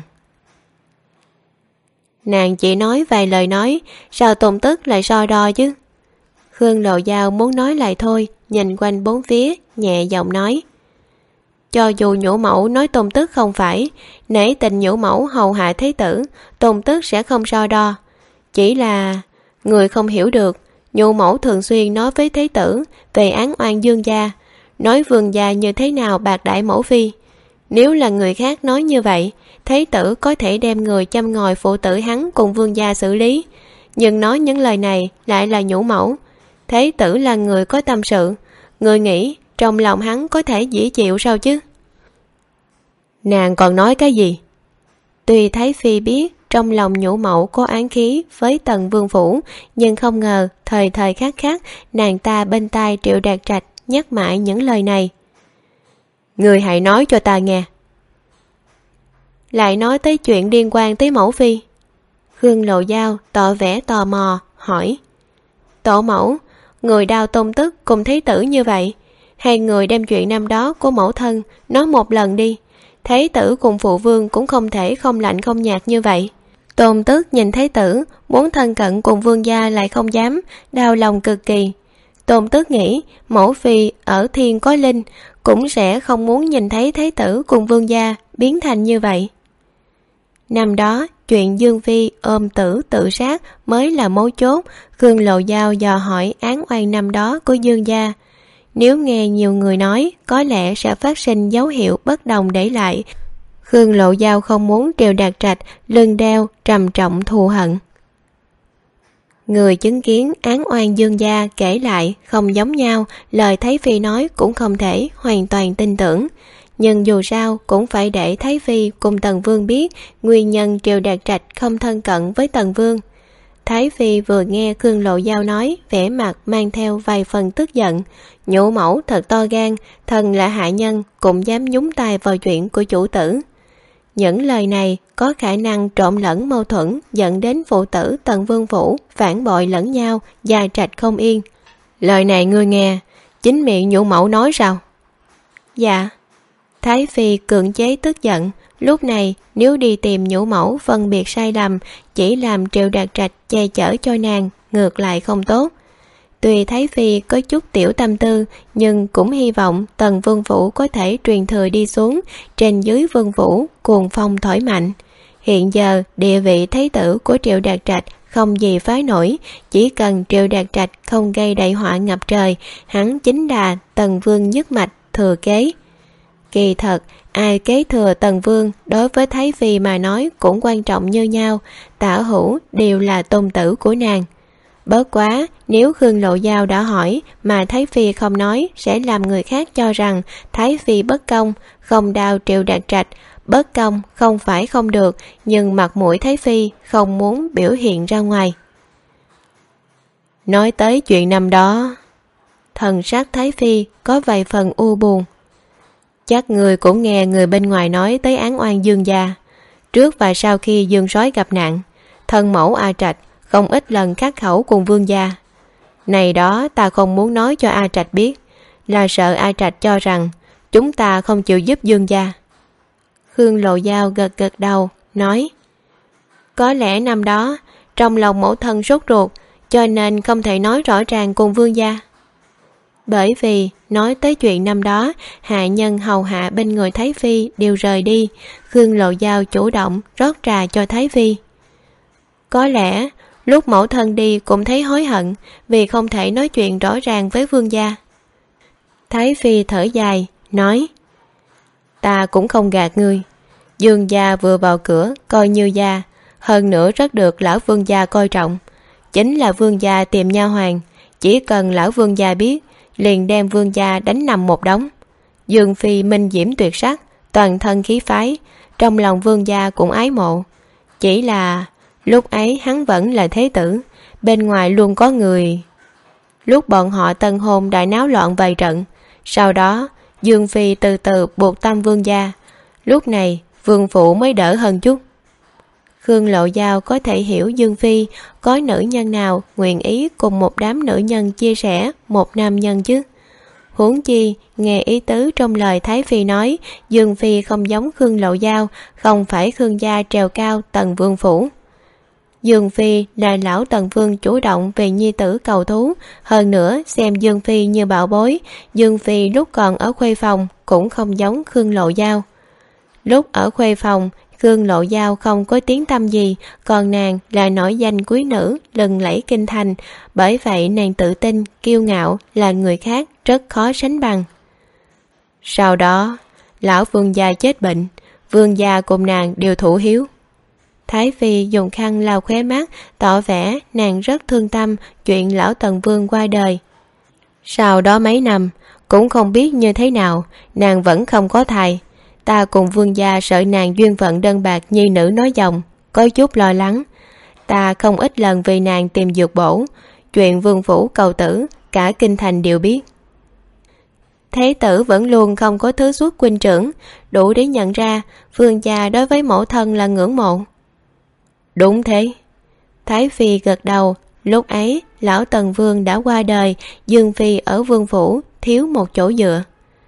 Nàng chỉ nói vài lời nói, sao Tôn tức lại so đo chứ? Khương Lộ Giao muốn nói lại thôi, nhìn quanh bốn phía, nhẹ giọng nói. Cho dù Nhũ mẫu nói Tôn tức không phải, nể tình Nhũ mẫu hầu hạ Thế tử, Tôn tức sẽ không so đo. Chỉ là người không hiểu được, Nhũ mẫu thường xuyên nói với Thế tử về án oan Dương gia, nói Vương gia như thế nào bạc đãi mẫu phi. Nếu là người khác nói như vậy, Thế tử có thể đem người châm ngòi phụ tử hắn cùng Vương gia xử lý. Nhưng nói những lời này lại là Nhũ mẫu. Thế tử là người có tâm sự, người nghĩ trong lòng hắn có thể dễ chịu sao chứ? Nàng còn nói cái gì? Tuy Thái Phi biết trong lòng Nhũ mẫu có oán khí với Tần Vương phủ, nhưng không ngờ thời thời khắc khắc nàng ta bên tai Triệu Đạt Trạch nhắc mãi những lời này. Người hãy nói cho ta nghe. lại nói tới chuyện liên quan tới mẫu phi? Khương Lộ Giao tỏ vẻ tò mò hỏi. Tổ mẫu, người đao Tôn Tức cùng Thế Tử như vậy, hay người đem chuyện năm đó của mẫu thân nói một lần đi. Thế Tử cùng phụ vương cũng không thể không lạnh không nhạt như vậy. Tôn Tức nhìn Thế Tử muốn thân cận cùng vương gia lại không dám, đau lòng cực kỳ. Tôn Tức nghĩ mẫu phi ở thiên có linh, cũng sẽ không muốn nhìn thấy Thế Tử cùng vương gia biến thành như vậy. Năm đó chuyện Dương Phi ôm tử tự sát mới là mấu chốt. Khương Lộ Giao dò hỏi án oan năm đó của Dương gia. Nếu nghe nhiều người nói, có lẽ sẽ phát sinh dấu hiệu bất đồng để lại. Khương Lộ Giao không muốn Triệu Đạt Trạch lưng đeo trầm trọng thù hận. Người chứng kiến án oan Dương gia kể lại không giống nhau, lời Thái Phi nói cũng không thể hoàn toàn tin tưởng. Nhưng dù sao cũng phải để Thái Phi cùng Tần Vương biết nguyên nhân Triệu Đạt Trạch không thân cận với Tần Vương. Thái Phi vừa nghe Khương Lộ Giao nói, vẻ mặt mang theo vài phần tức giận. Nhũ mẫu thật to gan, thần là hạ nhân cũng dám nhúng tay vào chuyện của chủ tử. Những lời này có khả năng trộn lẫn mâu thuẫn, dẫn đến phụ tử Tần Vương phủ phản bội lẫn nhau, gia trạch không yên. Lời này ngươi nghe, chính miệng nhũ mẫu nói sao? Dạ. Thái Phi cưỡng chế tức giận. Lúc này nếu đi tìm nhũ mẫu phân biệt sai lầm, chỉ làm Triệu Đạt Trạch che chở cho nàng, ngược lại không tốt. Tuy Thái Phi có chút tiểu tâm tư, nhưng cũng hy vọng Tần Vương phủ có thể truyền thừa đi xuống, trên dưới Vương phủ cuồng phong thổi mạnh. Hiện giờ địa vị Thái tử của Triệu Đạt Trạch không gì phá nổi, chỉ cần Triệu Đạt Trạch không gây đại họa ngập trời, hắn chính là Tần Vương nhất mạch thừa kế. Kỳ thật, ai kế thừa Tần Vương đối với Thái Phi mà nói cũng quan trọng như nhau, Tả Hữu đều là tôn tử của nàng. Bớt quá, nếu Khương Lộ Giao đã hỏi mà Thái Phi không nói sẽ làm người khác cho rằng Thái Phi bất công, không đao Triệu Đạt Trạch. Bất công không phải không được, nhưng mặt mũi Thái Phi không muốn biểu hiện ra ngoài. Nói tới chuyện năm đó, thần sắc Thái Phi có vài phần u buồn. Chắc người cũng nghe người bên ngoài nói tới án oan Dương gia. Trước và sau khi Dương Soái gặp nạn, thân mẫu A Trạch không ít lần khắc khẩu cùng vương gia. Này đó ta không muốn nói cho A Trạch biết, là sợ A Trạch cho rằng chúng ta không chịu giúp Dương gia. Khương Lộ Giao gật gật đầu, nói: Có lẽ năm đó trong lòng mẫu thân sốt ruột, cho nên không thể nói rõ ràng cùng vương gia. Bởi vì nói tới chuyện năm đó, hạ nhân hầu hạ bên người Thái Phi đều rời đi, Khương Lộ Giao chủ động rót trà cho Thái Phi. Có lẽ lúc mẫu thân đi cũng thấy hối hận vì không thể nói chuyện rõ ràng với vương gia. Thái Phi thở dài, nói: Ta cũng không gạt ngươi, Dương gia vừa vào cửa coi như gia, hơn nữa rất được lão vương gia coi trọng. Chính là vương gia tìm nha hoàn, chỉ cần lão vương gia biết liền đem vương gia đánh nằm một đống. Dương phi minh diễm tuyệt sắc, toàn thân khí phái, trong lòng vương gia cũng ái mộ. Chỉ là lúc ấy hắn vẫn là thế tử, bên ngoài luôn có người. Lúc bọn họ tân hôn đã náo loạn vài trận, sau đó Dương phi từ từ buộc tâm vương gia, lúc này vương phụ mới đỡ hơn chút. Khương Lộ Giao có thể hiểu Dương phi có nữ nhân nào nguyện ý cùng một đám nữ nhân chia sẻ một nam nhân chứ. Huống chi nghe ý tứ trong lời Thái Phi nói, Dương phi không giống Khương Lộ Giao, không phải Khương gia trèo cao Tần Vương phủ. Dương phi là lão Tần Vương chủ động về nhi tử cầu thú, hơn nữa xem Dương phi như bảo bối. Dương phi lúc còn ở khuê phòng cũng không giống Khương Lộ Giao. Lúc ở khuê phòng, Khương Lộ Giao không có tiếng tăm gì, còn nàng là nổi danh quý nữ lừng lẫy kinh thành, bởi vậy nàng tự tin, kiêu ngạo, là người khác rất khó sánh bằng. Sau đó, lão vương gia chết bệnh, vương gia cùng nàng đều thủ hiếu. Thái Phi dùng khăn lau khóe mắt, tỏ vẻ nàng rất thương tâm chuyện lão Tần Vương qua đời. Sau đó mấy năm, cũng không biết như thế nào, nàng vẫn không có thai. Ta cùng vương gia sợ nàng duyên phận đơn bạc nhi nữ nói dòng, có chút lo lắng. Ta không ít lần vì nàng tìm dược bổ, chuyện vương phủ cầu tử, cả kinh thành đều biết. Thế tử vẫn luôn không có thứ xuất huynh trưởng, đủ để nhận ra vương gia đối với mẫu thân là ngưỡng mộ. Đúng thế. Thái phi gật đầu. Lúc ấy lão Tần Vương đã qua đời, Dương phi ở vương phủ thiếu một chỗ dựa.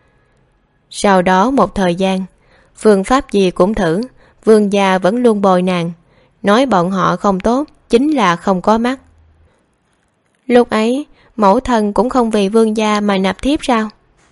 Sau đó một thời gian, phương pháp gì cũng thử, vương gia vẫn luôn bồi nàng, nói bọn họ không tốt chính là không có mắt. Lúc ấy mẫu thân cũng không vì vương gia mà nạp thiếp sao?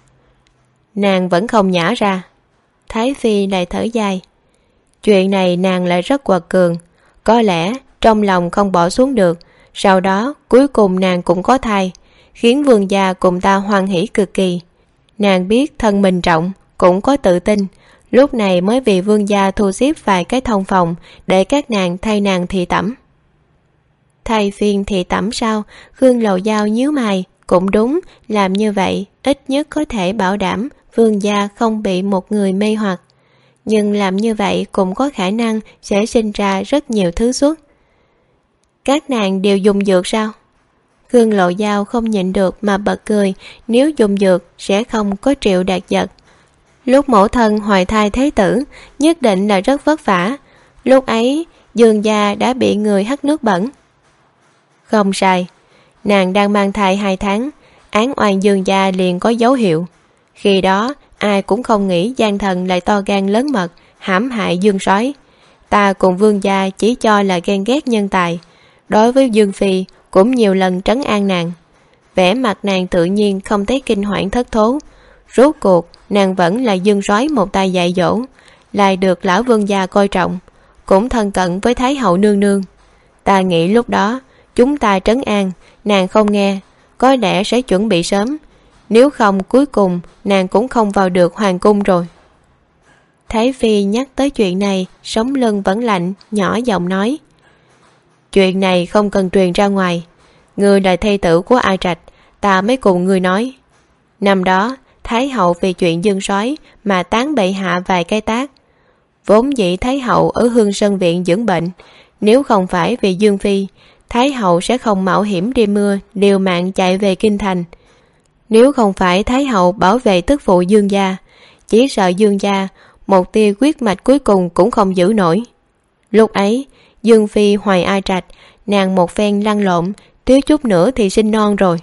Nàng vẫn không nhả ra. Thái phi lại thở dài. Chuyện này nàng lại rất quật cường, có lẽ trong lòng không bỏ xuống được. Sau đó cuối cùng nàng cũng có thai, khiến vương gia cùng ta hoan hỉ cực kỳ. Nàng biết thân mình trọng, cũng có tự tin, lúc này mới vì vương gia thu xếp vài cái thông phòng để các nàng thay nàng thị tẩm. Thay phiên thị tẩm sao? Khương Lầu Dao nhíu mày. Cũng đúng, làm như vậy ít nhất có thể bảo đảm vương gia không bị một người mê hoặc. Nhưng làm như vậy cũng có khả năng sẽ sinh ra rất nhiều thứ xuất. Các nàng đều dùng dược sao? Khương Lộ Dao không nhịn được mà bật cười. Nếu dùng dược sẽ không có Triệu Đạt Giật. Lúc mẫu thân hoài thai thế tử nhất định là rất vất vả. Lúc ấy Dương gia đã bị người hắt nước bẩn. Không sai, nàng đang mang thai 2 tháng, án oan Dương gia liền có dấu hiệu. Khi đó ai cũng không nghĩ gian thần lại to gan lớn mật hãm hại Dương soái. Ta cùng vương gia chỉ cho là ghen ghét nhân tài. Đối với Dương phi cũng nhiều lần trấn an nàng. Vẻ mặt nàng tự nhiên không thấy kinh hoảng thất thố. Rốt cuộc nàng vẫn là Dương soái một tay dạy dỗ, lại được lão vương gia coi trọng, cũng thân cận với Thái hậu nương nương. Ta nghĩ lúc đó chúng ta trấn an, nàng không nghe, có lẽ sẽ chuẩn bị sớm. Nếu không cuối cùng nàng cũng không vào được hoàng cung rồi. Thái phi nhắc tới chuyện này, sống lưng vẫn lạnh, nhỏ giọng nói. Chuyện này không cần truyền ra ngoài. Ngươi là thê tử của Ai Trạch, ta mới cùng ngươi nói. Năm đó Thái hậu vì chuyện Dương soái mà tán bệ hạ vài cái tát. Vốn dĩ Thái hậu ở Hương Sơn viện dưỡng bệnh, nếu không phải vì Dương phi, Thái hậu sẽ không mạo hiểm đi mưa liều mạng chạy về kinh thành. Nếu không phải Thái hậu bảo vệ tức phụ Dương gia, chỉ sợ Dương gia một tia huyết mạch cuối cùng cũng không giữ nổi. Lúc ấy Dương phi hoài Ai Trạch, nàng một phen lăn lộn, thiếu chút nữa thì sinh non rồi.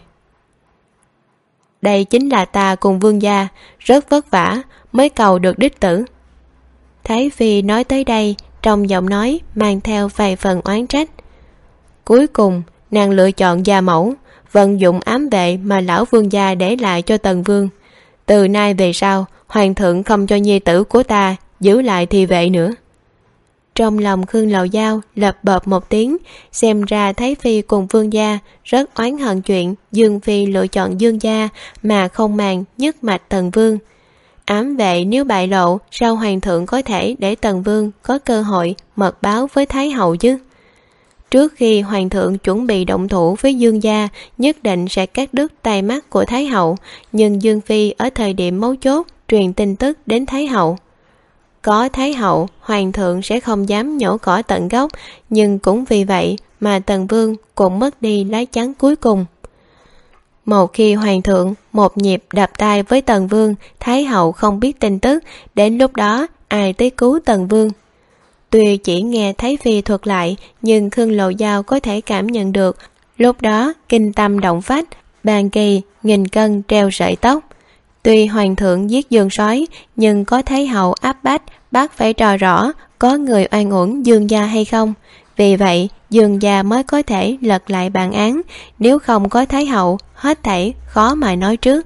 Đây chính là ta cùng vương gia rất vất vả mới cầu được đích tử. Thái phi nói tới đây, trong giọng nói mang theo vài phần oán trách. Cuối cùng nàng lựa chọn gia mẫu, vận dụng ám vệ mà lão vương gia để lại cho Tần Vương. Từ nay về sau hoàng thượng không cho nhi tử của ta giữ lại thị vệ nữa. Trong lòng Khương Lầu Dao lập bợp một tiếng, xem ra Thái phi cùng vương gia rất oán hận chuyện Dương phi lựa chọn Dương gia mà không màng nhất mạch Tần Vương. Ám vệ nếu bại lộ, sao hoàng thượng có thể để Tần Vương có cơ hội mật báo với Thái hậu chứ? Trước khi hoàng thượng chuẩn bị động thủ với Dương gia, nhất định sẽ cắt đứt tai mắt của Thái hậu, nhưng Dương phi ở thời điểm mấu chốt truyền tin tức đến Thái hậu. Có Thái hậu, hoàng thượng sẽ không dám nhổ cỏ tận gốc, nhưng cũng vì vậy mà Tần Vương cũng mất đi lá chắn cuối cùng. Một khi hoàng thượng một nhịp đập tay với Tần Vương, Thái hậu không biết tin tức, đến lúc đó ai tới cứu Tần Vương? Tuy chỉ nghe Thái phi thuật lại, nhưng Khương Lầu Dao có thể cảm nhận được, lúc đó kinh tâm động phách, bàn kỳ nghìn cân treo sợi tóc. Tuy hoàng thượng giết Dương soái, nhưng có Thái hậu áp bách, bắt phải trò rõ có người oan uổng Dương gia hay không. Vì vậy Dương gia mới có thể lật lại bản án, nếu không có Thái hậu, hết thảy khó mà nói trước.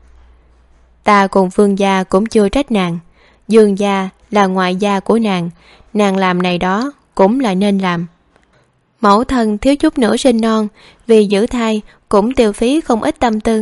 Ta cùng vương gia cũng chưa trách nàng. Dương gia là ngoại gia của nàng làm này đó cũng là nên làm. Mẫu thân thiếu chút nữa sinh non, vì giữ thai cũng tiêu phí không ít tâm tư.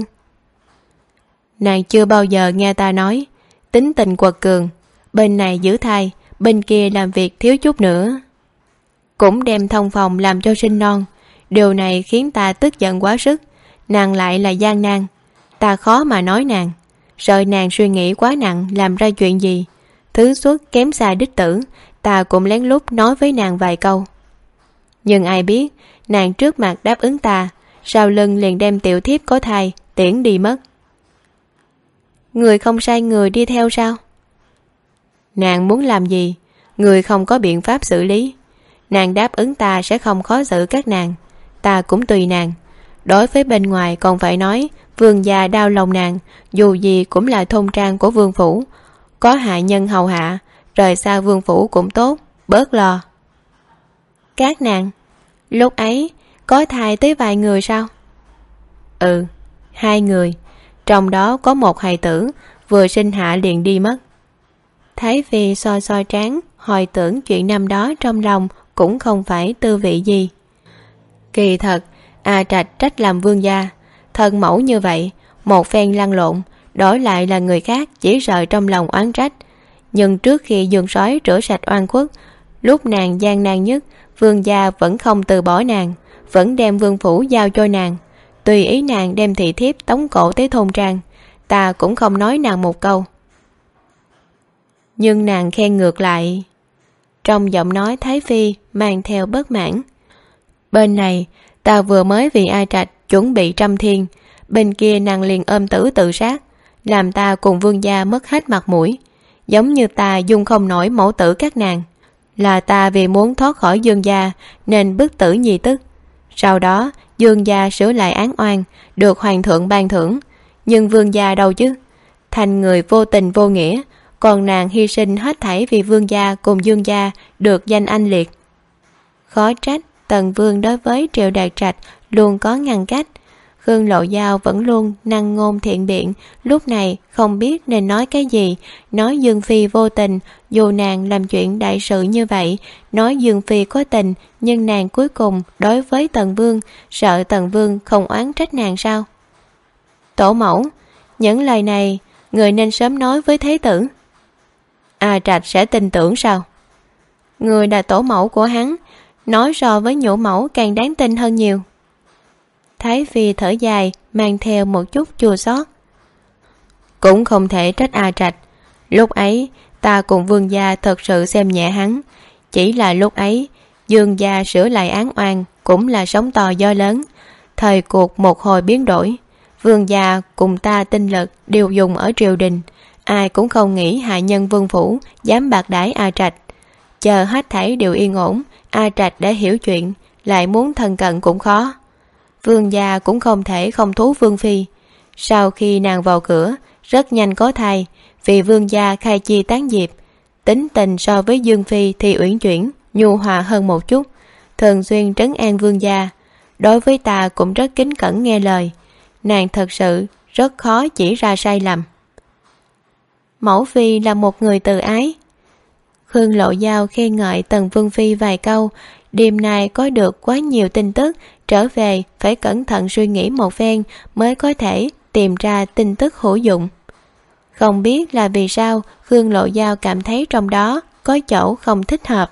Nàng chưa bao giờ nghe ta nói tính tình quật cường, bên này giữ thai, bên kia làm việc thiếu chút nữa, cũng đem thông phòng làm cho sinh non. Điều này khiến ta tức giận quá sức. Nàng lại là gian nan, ta khó mà nói nàng, sợ nàng suy nghĩ quá nặng làm ra chuyện gì, thứ xuất kém xa đích tử. Ta cũng lén lút nói với nàng vài câu, nhưng ai biết nàng trước mặt đáp ứng ta, sau lưng liền đem tiểu thiếp có thai tiễn đi mất. Người không sai người đi theo sao? Nàng muốn làm gì? Người không có biện pháp xử lý. Nàng đáp ứng ta sẽ không khó xử các nàng. Ta cũng tùy nàng. Đối với bên ngoài còn phải nói vương gia đau lòng nàng, dù gì cũng là thôn trang của vương phủ, có hạ nhân hầu hạ, rời xa vương phủ cũng tốt, bớt lo. Các nàng lúc ấy có thai tới vài người sao? 2 người, trong đó có một hài tử vừa sinh hạ liền đi mất. Thái phi soi soi trán, hồi tưởng chuyện năm đó trong lòng cũng không phải tư vị gì. Kỳ thật A Trạch trách làm vương gia, thân mẫu như vậy, một phen lăn lộn, đổi lại là người khác chỉ sợ trong lòng oán trách. Nhưng trước khi Dương Sói rửa sạch oan khuất, lúc nàng gian nan nhất, vương gia vẫn không từ bỏ nàng, vẫn đem vương phủ giao cho nàng, tùy ý nàng đem thị thiếp tống cổ tới thôn trang. Ta cũng không nói nàng một câu. Nhưng nàng khen ngược lại. Trong giọng nói Thái phi mang theo bất mãn. Bên này ta vừa mới vì A Trạch chuẩn bị trăm thiên, bên kia nàng liền ôm tử tự sát, làm ta cùng vương gia mất hết mặt mũi, giống như ta dung không nổi mẫu tử các nàng. Là ta vì muốn thoát khỏi Dương gia nên bức tử nhi tức. Sau đó Dương gia sửa lại án oan, được hoàng thượng ban thưởng. Nhưng vương gia đâu chứ? Thành người vô tình vô nghĩa, còn nàng hy sinh hết thảy vì vương gia cùng Dương gia được danh anh liệt. Khó trách Tần Vương đối với Triệu Đạt Trạch luôn có ngăn cách. Khương Lộ Giao vẫn luôn năng ngôn thiện biện, lúc này không biết nên nói cái gì. Nói Dương Phi vô tình, dù nàng làm chuyện đại sự như vậy. Nói Dương Phi có tình, nhưng nàng cuối cùng đối với Tần Vương, sợ Tần Vương không oán trách nàng sao? Tổ mẫu, những lời này người nên sớm nói với Thế tử. A Trạch sẽ tin tưởng sao? Người là tổ mẫu của hắn, nói so với nhũ mẫu càng đáng tin hơn nhiều. Thái phi thở dài, mang theo một chút chua xót. Cũng không thể trách A Trạch. Lúc ấy ta cùng vương gia thật sự xem nhẹ hắn. Chỉ là lúc ấy Dương gia sửa lại án oan cũng là sóng to gió lớn. Thời cuộc một hồi biến đổi, vương gia cùng ta tinh lực đều dùng ở triều đình. Ai cũng không nghĩ hạ nhân vương phủ dám bạc đãi A Trạch. Chờ hết thảy đều yên ổn, A Trạch đã hiểu chuyện, lại muốn thân cận cũng khó. Vương gia cũng không thể không thú vương phi. Sau khi nàng vào cửa, rất nhanh có thai, vì vương gia khai chi tán diệp, tính tình so với Dương phi thì uyển chuyển, nhu hòa hơn một chút, thường xuyên trấn an vương gia. Đối với ta cũng rất kính cẩn nghe lời. Nàng thật sự rất khó chỉ ra sai lầm. Mẫu phi là một người từ ái. Khương Lộ Giao khen ngợi Tần Vương phi vài câu. Đêm nay có được quá nhiều tin tức, trở về phải cẩn thận suy nghĩ một phen mới có thể tìm ra tin tức hữu dụng. Không biết là vì sao Khương Lộ Giao cảm thấy trong đó có chỗ không thích hợp.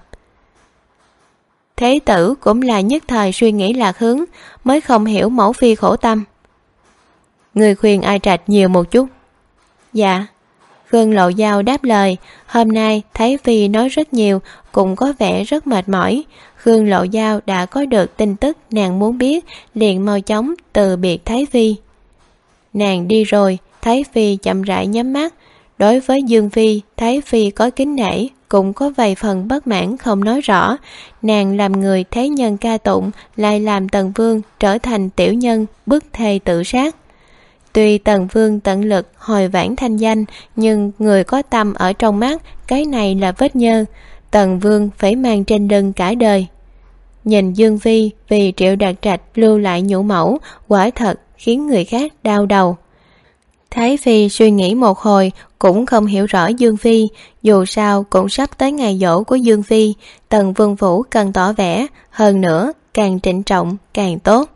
Thế tử cũng là nhất thời suy nghĩ lạc hướng, mới không hiểu mẫu phi khổ tâm. Người khuyên A Trạch nhiều một chút. Dạ. Khương Lộ Giao đáp lời. Hôm nay Thái phi nói rất nhiều, cũng có vẻ rất mệt mỏi. Khương Lộ Giao đã có được tin tức nàng muốn biết, liền mau chóng từ biệt Thái phi. Nàng đi rồi, Thái phi chậm rãi nhắm mắt. Đối với Dương phi, Thái phi có kính nể, cũng có vài phần bất mãn không nói rõ. Nàng làm người thế nhân ca tụng, lại làm Tần Vương trở thành tiểu nhân bức thề tự sát. Tuy Tần Vương tận lực hồi vãn thanh danh, nhưng người có tâm ở trong mắt, cái này là vết nhơ. Tần Vương phải mang trên lưng cả đời. Nhìn Dương phi vì Triệu Đạt Trạch lưu lại nhũ mẫu, quả thật khiến người khác đau đầu. Thái phi suy nghĩ một hồi, cũng không hiểu rõ Dương phi. Dù sao cũng sắp tới ngày giỗ của Dương phi, Tần Vương phủ cần tỏ vẻ, hơn nữa càng trịnh trọng càng tốt.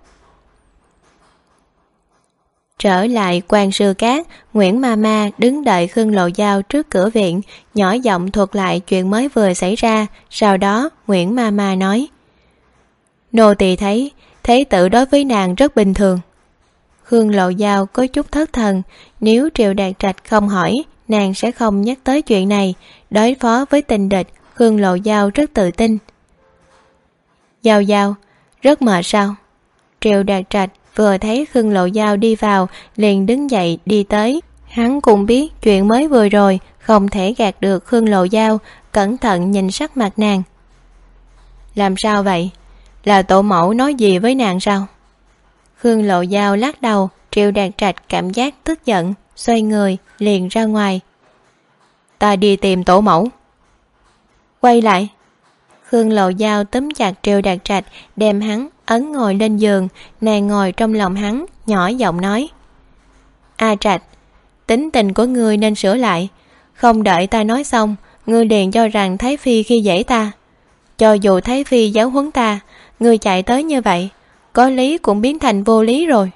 Trở lại Quan Sư Cát, Nguyễn Mama đứng đợi Khương Lộ Giao trước cửa viện, nhỏ giọng thuật lại chuyện mới vừa xảy ra. Sau đó Nguyễn Mama nói: Nô tỳ thấy thế tử đối với nàng rất bình thường. Khương Lộ Giao có chút thất thần, nếu Triệu Đạt Trạch không hỏi, nàng sẽ không nhắc tới chuyện này. Đối phó với tình địch, Khương Lộ Giao rất tự tin. Giao Giao, rất mệt sao? Triệu Đạt Trạch vừa thấy Khương Lộ Giao đi vào, liền đứng dậy đi tới, Hắn cũng biết chuyện mới vừa rồi không thể gạt được Khương Lộ Giao, cẩn thận nhìn sắc mặt nàng. Làm sao vậy? Là tổ mẫu nói gì với nàng sao? Khương Lộ Giao lắc đầu. Triệu Đạt Trạch cảm giác tức giận, xoay người liền ra ngoài. Ta đi tìm tổ mẫu. Quay lại. Khương Lộ Giao túm chặt Triệu Đạt Trạch, đem hắn ấn ngồi lên giường. Nàng ngồi trong lòng hắn, nhỏ giọng nói: A Trạch, tính tình của ngươi nên sửa lại. Không đợi ta nói xong, ngươi liền cho rằng Thái Phi khi dễ ta. Cho dù Thái Phi giáo huấn ta, ngươi chạy tới như vậy, có lý cũng biến thành vô lý rồi.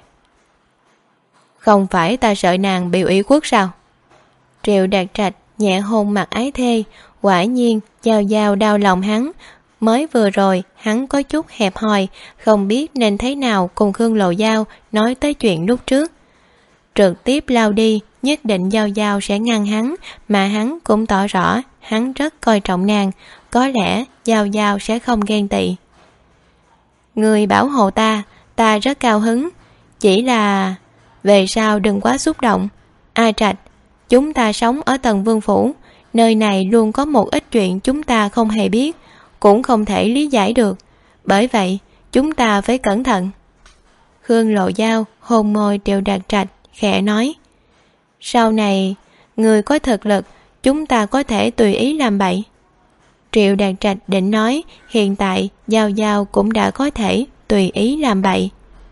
Không phải ta sợ nàng bị ủy khuất sao? Triệu Đạt Trạch nhẹ hôn mặt ái thê. Quả nhiên Giao Giao đau lòng hắn. Mới vừa rồi hắn có chút hẹp hòi, không biết nên thế nào cùng Khương Lộ Giao nói tới chuyện lúc trước. Trực tiếp lao đi, nhất định Giao Giao sẽ ngăn hắn, mà hắn cũng tỏ rõ hắn rất coi trọng nàng. Có lẽ Giao Giao sẽ không ghen tị. Người bảo hộ ta, ta rất cao hứng. Chỉ là về sau đừng quá xúc động. A Trạch, chúng ta sống ở Tần Vương Phủ, nơi này luôn có một ít chuyện chúng ta không hề biết, cũng không thể lý giải được. Bởi vậy chúng ta phải cẩn thận. Khương Lộ Giao hôn môi Triệu Đạt Trạch, khẽ nói: Sau này người có thực lực, chúng ta có thể tùy ý làm bậy. Triệu Đạt Trạch định nói hiện tại Giao Giao cũng đã có thể tùy ý làm bậy.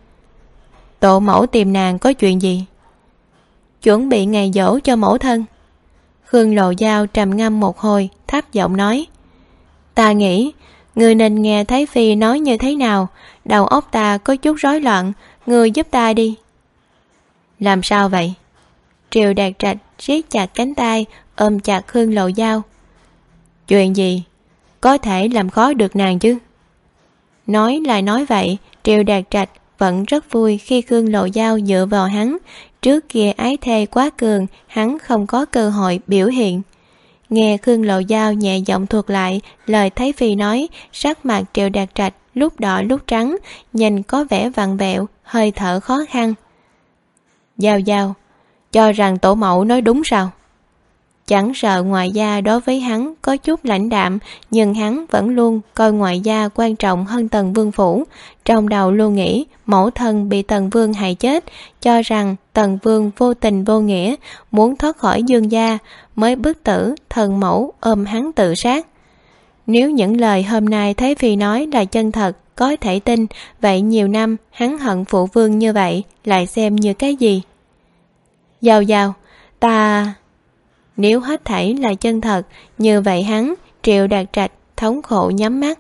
Tổ mẫu tìm nàng có chuyện gì? Chuẩn bị ngày giỗ cho mẫu thân. Khương Lộ Giao trầm ngâm một hồi, thấp giọng nói: Ta nghĩ người nên nghe Thái Phi nói như thế nào. Đầu óc ta có chút rối loạn, người giúp ta đi. Làm sao vậy? Triệu Đạt Trạch siết chặt cánh tay, ôm chặt Khương Lộ Giao. Chuyện gì có thể làm khó được nàng chứ? Nói là nói vậy, Triệu Đạt Trạch vẫn rất vui khi Khương Lộ Giao dựa vào hắn. Trước kia ái thê quá cường, hắn không có cơ hội biểu hiện. Nghe Khương Lộ Giao nhẹ giọng thuật lại lời Thái Phi nói, sắc mặt Triệu Đạt Trạch lúc đỏ lúc trắng, nhìn có vẻ vặn vẹo, hơi thở khó khăn. Giao Giao, cho rằng tổ mẫu nói đúng sao? Chẳng sợ ngoại gia đối với hắn có chút lãnh đạm, nhưng hắn vẫn luôn coi ngoại gia quan trọng hơn Tần Vương Phủ. Trong đầu luôn nghĩ mẫu thân bị Tần Vương hại chết, cho rằng Tần Vương vô tình vô nghĩa, muốn thoát khỏi Dương gia, mới bức tử thần mẫu ôm hắn tự sát. Nếu những lời hôm nay Thái Phi nói là chân thật, có thể tin, vậy nhiều năm hắn hận phụ vương như vậy lại xem như cái gì? Giao Giao, ta... Nếu hết thảy là chân thật, như vậy hắn, Triệu Đạt Trạch, thống khổ nhắm mắt.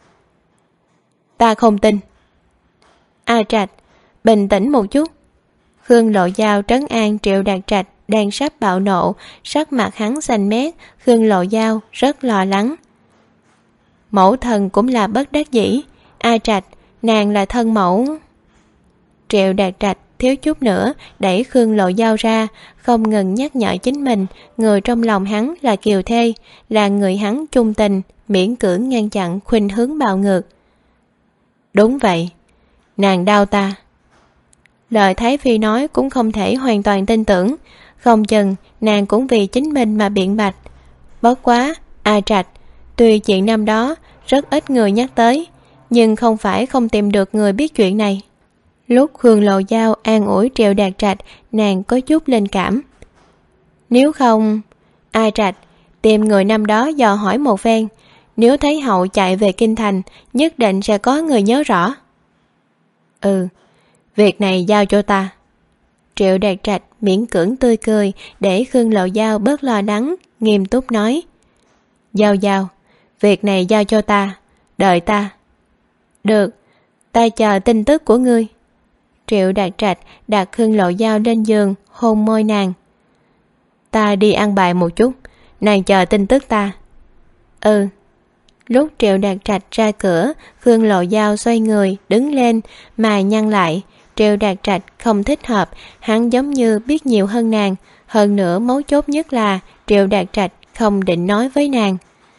Ta không tin. A Trạch, bình tĩnh một chút. Khương Lộ Giao trấn an Triệu Đạt Trạch đang sắp bạo nộ, sắc mặt hắn xanh mét. Khương Lộ Giao rất lo lắng. Mẫu thần cũng là bất đắc dĩ. A Trạch, nàng là thân mẫu. Triệu Đạt Trạch thiếu chút nữa đẩy Khương Lộ Giao ra, không ngừng nhắc nhở chính mình, người trong lòng hắn là Kiều Thê, là người hắn trung tình, miễn cưỡng ngăn chặn khuynh hướng bạo ngược. Đúng vậy, nàng đau ta. Lời Thái Phi nói cũng không thể hoàn toàn tin tưởng, không chừng nàng cũng vì chính mình mà biện bạch. Bất quá, A Trạch, tuy chuyện năm đó rất ít người nhắc tới, nhưng không phải không tìm được người biết chuyện này. Lúc Khương Lộ Giao an ủi Triệu Đạt Trạch, nàng có chút linh cảm. Nếu không, A Trạch, tìm người năm đó dò hỏi một phen, nếu thấy hậu chạy về Kinh Thành, nhất định sẽ có người nhớ rõ. Ừ, việc này giao cho ta. Triệu Đạt Trạch miễn cưỡng tươi cười để Khương Lộ Giao bớt lo lắng, nghiêm túc nói. Giao Giao, việc này giao cho ta, đợi ta. Được, ta chờ tin tức của ngươi. Triệu Đạt Trạch đặt Khương Lộ Giao lên giường, hôn môi nàng. Ta đi ăn bài một chút, nàng chờ tin tức ta. Ừ. Lúc Triệu Đạt Trạch ra cửa, Khương Lộ Giao xoay người, đứng lên, mày nhăn lại. Triệu Đạt Trạch không thích hợp, hắn giống như biết nhiều hơn nàng. Hơn nữa mấu chốt nhất là Triệu Đạt Trạch không định nói với nàng.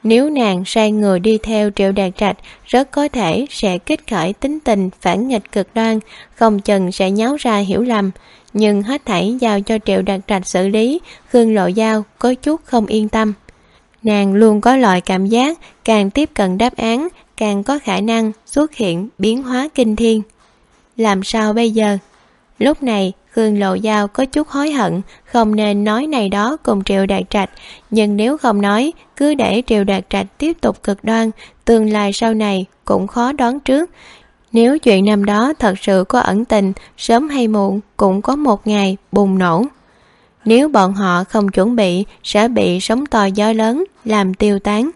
Nếu nàng sai người đi theo Triệu Đạt Trạch, rất có thể sẽ kích khởi tính tình phản nghịch cực đoan, không chừng sẽ nháo ra hiểu lầm. Nhưng hết thảy giao cho Triệu Đạt Trạch xử lý, Khương Lộ Giao có chút không yên tâm. Nàng luôn có loại cảm giác càng tiếp cận đáp án, càng có khả năng xuất hiện biến hóa kinh thiên. Làm sao bây giờ? Lúc này Khương Lộ Giao có chút hối hận không nên nói này đó cùng Triệu Đạt Trạch, nhưng nếu không nói, cứ để Triệu Đạt Trạch tiếp tục cực đoan, tương lai sau này cũng khó đoán trước. Nếu chuyện năm đó thật sự có ẩn tình, sớm hay muộn cũng có một ngày bùng nổ. Nếu bọn họ không chuẩn bị, sẽ bị sóng to gió lớn làm tiêu tán.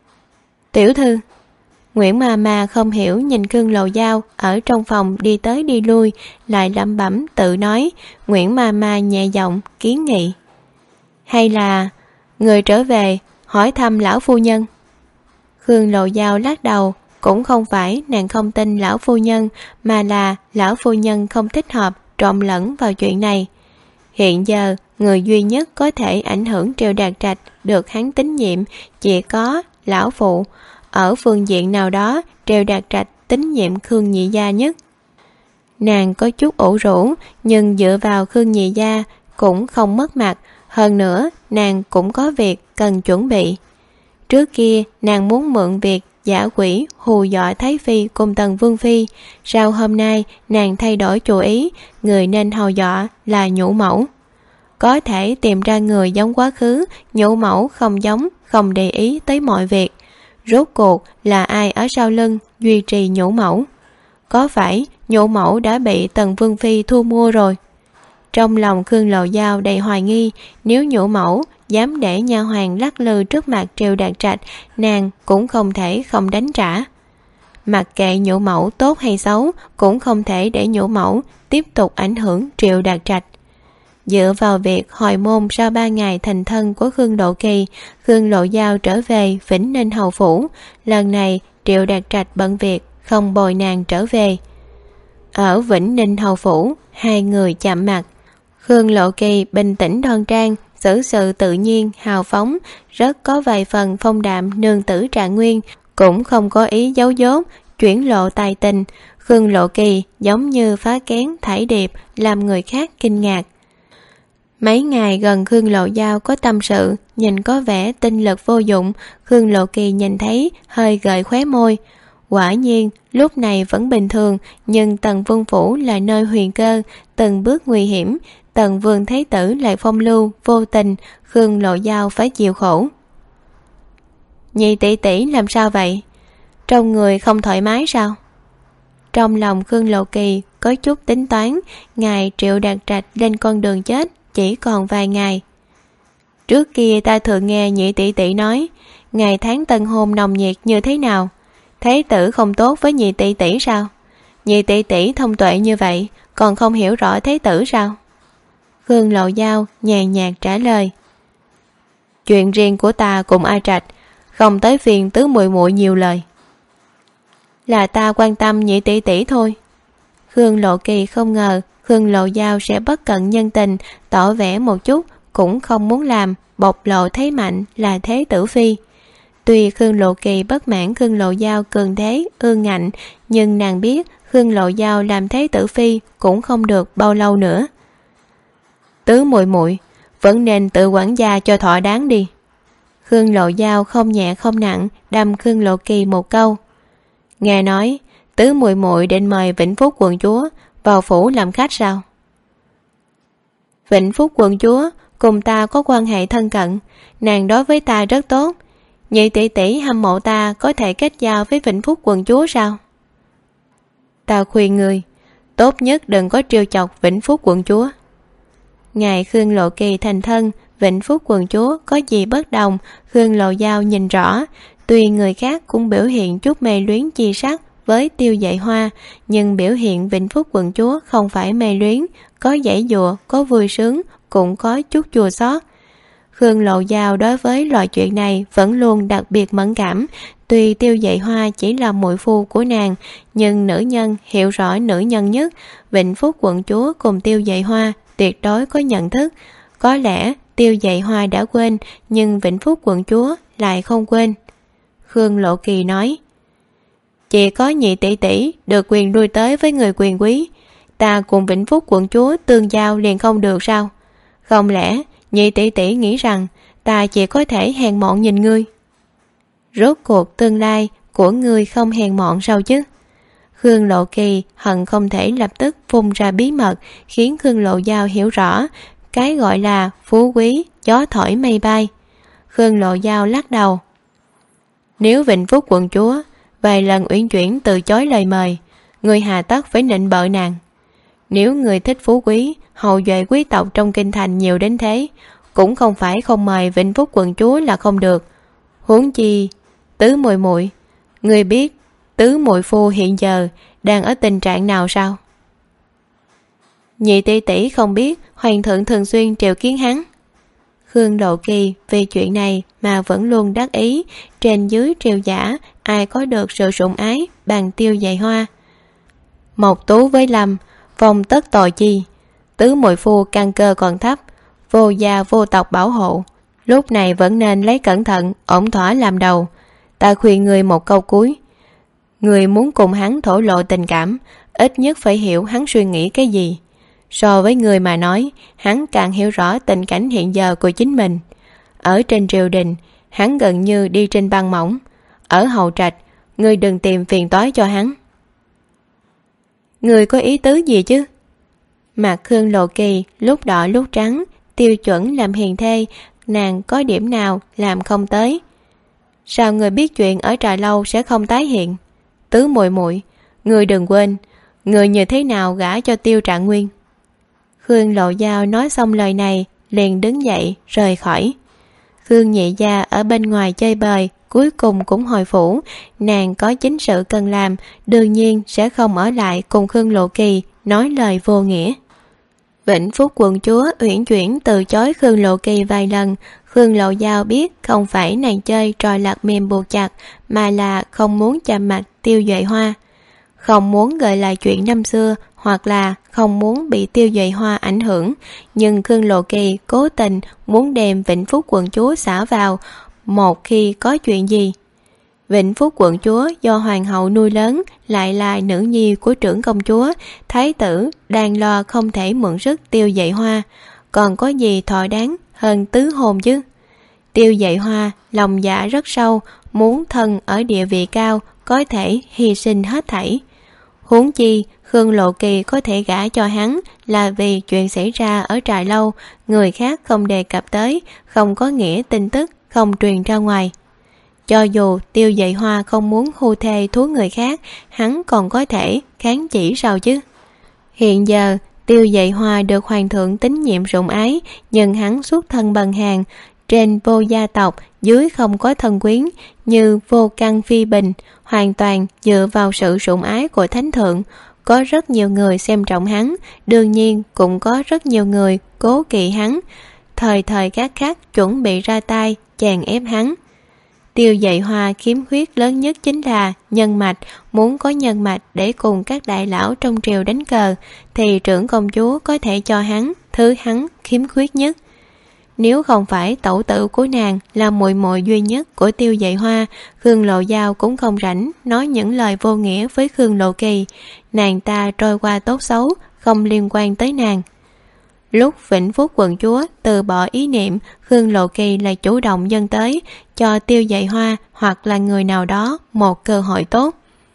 Tiểu thư, Nguyễn Mama không hiểu nhìn Khương Lộ Giao ở trong phòng đi tới đi lui, lại lẩm bẩm tự nói. Nguyễn Mama nhẹ giọng kiến nghị, hay là người trở về hỏi thăm lão phu nhân? Khương Lộ Giao lắc đầu, cũng không phải nàng không tin lão phu nhân, mà là lão phu nhân không thích hợp trộn lẫn vào chuyện này. Hiện giờ người duy nhất có thể ảnh hưởng Triệu Đạt Trạch được hắn tín nhiệm chỉ có lão phụ. Ở phương diện nào đó, Triệu Đạt Trạch tín nhiệm Khương Nhị Gia nhất. Nàng có chút ủ rũ, nhưng dựa vào Khương Nhị Gia cũng không mất mặt. Hơn nữa, nàng cũng có việc cần chuẩn bị. Trước kia, nàng muốn mượn việc giả quỷ hù dọa Thái Phi cùng Tần Vương Phi. Sau hôm nay, nàng thay đổi chủ ý, người nên hầu dọa là Nhũ Mẫu. Có thể tìm ra người giống quá khứ, Nhũ Mẫu không giống, không để ý tới mọi việc. Rốt cuộc là ai ở sau lưng duy trì Nhũ Mẫu? Có phải Nhũ Mẫu đã bị Tần Vương Phi thu mua rồi? Trong lòng Khương Lộ Giao đầy hoài nghi, nếu Nhũ Mẫu dám để nha hoàn lắc lư trước mặt Triệu Đạt Trạch, nàng cũng không thể không đánh trả. Mặc kệ Nhũ Mẫu tốt hay xấu, cũng không thể để Nhũ Mẫu tiếp tục ảnh hưởng Triệu Đạt Trạch. Dựa vào việc hồi môn sau 3 ngày thành thân của Khương Độ Kỳ, Khương Lộ Giao trở về Vĩnh Ninh hầu phủ. Lần này Triệu Đạt Trạch bận việc, không bồi nàng trở về. Ở Vĩnh Ninh hầu phủ, hai người chạm mặt. Khương Lộ Kỳ bình tĩnh đoan trang, xử sự tự nhiên, hào phóng, rất có vài phần phong đạm nương tử Trạng Nguyên, cũng không có ý giấu dốt, chuyển lộ tài tình. Khương Lộ Kỳ giống như phá kén thải điệp, làm người khác kinh ngạc. Mấy ngày gần Khương Lộ Giao có tâm sự, nhìn có vẻ tinh lực vô dụng. Khương Lộ Kỳ nhìn thấy, hơi gợi khóe môi. Quả nhiên, lúc này vẫn bình thường, nhưng Tần Vương Phủ là nơi huyền cơ, từng bước nguy hiểm. Tần Vương Thái Tử lại phong lưu, vô tình, Khương Lộ Giao phải chịu khổ. Nhị tỷ tỷ làm sao vậy? Trong người không thoải mái sao? Trong lòng Khương Lộ Kỳ có chút tính toán, ngày Triệu Đạt Trạch lên con đường chết chỉ còn vài ngày. Trước kia ta thường nghe nhị tỷ tỷ nói, ngày tháng tân hôn nồng nhiệt như thế nào? Thái tử không tốt với nhị tỷ tỷ sao? Nhị tỷ tỷ thông tuệ như vậy, còn không hiểu rõ thái tử sao? Khương Lộ Giao nhàn nhạt trả lời, chuyện riêng của ta cùng A Trạch, không tới phiền tứ muội muội nhiều lời. Là ta quan tâm nhị tỷ tỷ thôi. Khương Lộ Kỳ không ngờ Khương Lộ Giao sẽ bất cận nhân tình, tỏ vẻ một chút cũng không muốn làm, bộc lộ thế mạnh là thế tử phi. Tuy Khương Lộ Kỳ bất mãn Khương Lộ Giao cường thế, ương ngạnh, nhưng nàng biết Khương Lộ Giao làm thế tử phi cũng không được bao lâu nữa. Tứ muội muội vẫn nên tự quản gia cho thỏa đáng đi. Khương Lộ Giao không nhẹ không nặng đâm Khương Lộ Kỳ một câu. Nghe nói tứ muội muội định mời Vĩnh Phúc quận chúa vào phủ làm khách sao? Vĩnh Phúc quận chúa cùng ta có quan hệ thân cận, nàng đối với ta rất tốt. Nhị tỷ tỷ hâm mộ ta có thể kết giao với Vĩnh Phúc quận chúa sao? Ta khuyên người tốt nhất đừng có trêu chọc Vĩnh Phúc quận chúa. Ngày Khương Lộ Kỳ thành thân, Vĩnh Phúc quận chúa có gì bất đồng, Khương Lộ Giao nhìn rõ. Tuy người khác cũng biểu hiện chút mê luyến chi sắc với Tiêu Dạy Hoa, nhưng biểu hiện Vĩnh Phúc quận chúa không phải mê luyến, có giãy giụa, có vui sướng, cũng có chút chua xót. Khương Lộ Giao đối với loại chuyện này vẫn luôn đặc biệt mẫn cảm. Tuy Tiêu Dạy Hoa chỉ là muội phu của nàng, nhưng nữ nhân hiểu rõ nữ nhân nhất. Vĩnh Phúc quận chúa cùng Tiêu Dạy Hoa tuyệt đối có nhận thức. Có lẽ Tiêu Dạy Hoa đã quên, nhưng Vĩnh Phúc quận chúa lại không quên. Khương Lộ Kỳ nói: Chỉ có nhị tỷ tỷ được quyền lui tới với người quyền quý, ta cùng Vĩnh Phúc quận chúa tương giao liền không được sao? Không lẽ nhị tỷ tỷ nghĩ rằng ta chỉ có thể hèn mọn nhìn ngươi? Rốt cuộc tương lai của ngươi không hèn mọn sao chứ? Khương Lộ Kỳ hận không thể lập tức phun ra bí mật, khiến Khương Lộ Giao hiểu rõ cái gọi là phú quý gió thổi mây bay. Khương Lộ Giao lắc đầu: Nếu Vĩnh Phúc quận chúa vài lần uyển chuyển từ chối lời mời, người hà tất phải nịnh bợ nàng? Nếu người thích phú quý, hậu duệ quý tộc trong kinh thành nhiều đến thế, cũng không phải không mời Vĩnh Phúc quận chúa là không được. Huống chi Tứ muội muội, người biết Tứ muội phu hiện giờ đang ở tình trạng nào sao? Nhị tỷ tỷ không biết hoàng thượng thường xuyên triệu kiến hắn. Khương Lộ Kỳ vì chuyện này mà vẫn luôn đắc ý, trên dưới triều giả ai có được sự sủng ái bằng Tiêu Dày Hoa. Một tú với Lâm, vòng tất tội chi. Tứ muội phu căn cơ còn thấp, vô gia vô tộc bảo hộ, lúc này vẫn nên lấy cẩn thận ổn thỏa làm đầu. Ta khuyên người một câu cuối: người muốn cùng hắn thổ lộ tình cảm, ít nhất phải hiểu hắn suy nghĩ cái gì. So với người mà nói, hắn càng hiểu rõ tình cảnh hiện giờ của chính mình. Ở trên triều đình, hắn gần như đi trên băng mỏng. Ở hậu trạch, người đừng tìm phiền toái cho hắn. Người có ý tứ gì chứ? Mặt Khương Lộ Kỳ lúc đỏ lúc trắng, tiêu chuẩn làm hiền thê, nàng có điểm nào làm không tới? Sao người biết chuyện ở Trà Lâu sẽ không tái hiện? Tứ muội muội, người đừng quên, người như thế nào gả cho Tiêu Trạng Nguyên. Khương Lộ Giao nói xong lời này liền đứng dậy rời khỏi. Khương nhị gia ở bên ngoài chơi bời, cuối cùng cũng hồi phủ. Nàng có chính sự cần làm, đương nhiên sẽ không ở lại cùng Khương Lộ Kỳ nói lời vô nghĩa. Vĩnh Phúc quận chúa uyển chuyển từ chối Khương Lộ Kỳ vài lần. Khương Lộ Giao biết không phải nàng chơi trò lật mềm buộc chặt, mà là không muốn chạm mặt Tiêu Duệ Hoa, không muốn gợi lại chuyện năm xưa, hoặc là không muốn bị Tiêu Duệ Hoa ảnh hưởng. Nhưng Khương Lộ Kỳ cố tình muốn đem Vĩnh Phúc quận chúa xả vào một khi có chuyện gì. Vĩnh Phúc quận chúa do hoàng hậu nuôi lớn, lại là nữ nhi của trưởng công chúa, thái tử đang lo không thể mượn sức Tiêu Duệ Hoa, còn có gì thọ đáng hơn tứ hôn chứ? Tiêu Duệ Hoa lòng dạ rất sâu, muốn thân ở địa vị cao, có thể hy sinh hết thảy. Huống chi Khương Lộ Kỳ có thể gả cho hắn là vì chuyện xảy ra ở Trà Lâu, người khác không đề cập tới, không có nghĩa tin tức không truyền ra ngoài. Cho dù Tiêu Duệ Hoa không muốn hưu thê thú người khác, hắn còn có thể kháng chỉ sao chứ? Hiện giờ Tiêu Duệ Hoa được hoàng thượng tín nhiệm sủng ái, nhưng hắn xuất thân bần hàn, trên vô gia tộc, dưới không có thân quyến, như vô căn phi bình, hoàn toàn dựa vào sự sủng ái của thánh thượng. Có rất nhiều người xem trọng hắn, đương nhiên cũng có rất nhiều người cố kỵ hắn, thời thời khắc khắc chuẩn bị ra tay chèn ép hắn. Tiêu Duệ Hoa khiếm khuyết lớn nhất chính là nhân mạch, muốn có nhân mạch để cùng các đại lão trong triều đánh cờ, thì trưởng công chúa có thể cho hắn thứ hắn khiếm khuyết nhất. Nếu không phải tẩu tử của nàng là muội muội duy nhất của Tiêu Duệ Hoa, Khương Lộ Giao cũng không rảnh nói những lời vô nghĩa với Khương Lộ Kỳ. Nàng ta trôi qua tốt xấu, không liên quan tới nàng. Lúc Vĩnh Phúc quận chúa từ bỏ ý niệm, Khương Lộ Kỳ là chủ động dâng tới, cho Tiêu Duệ Hoa hoặc là người nào đó một cơ hội tốt.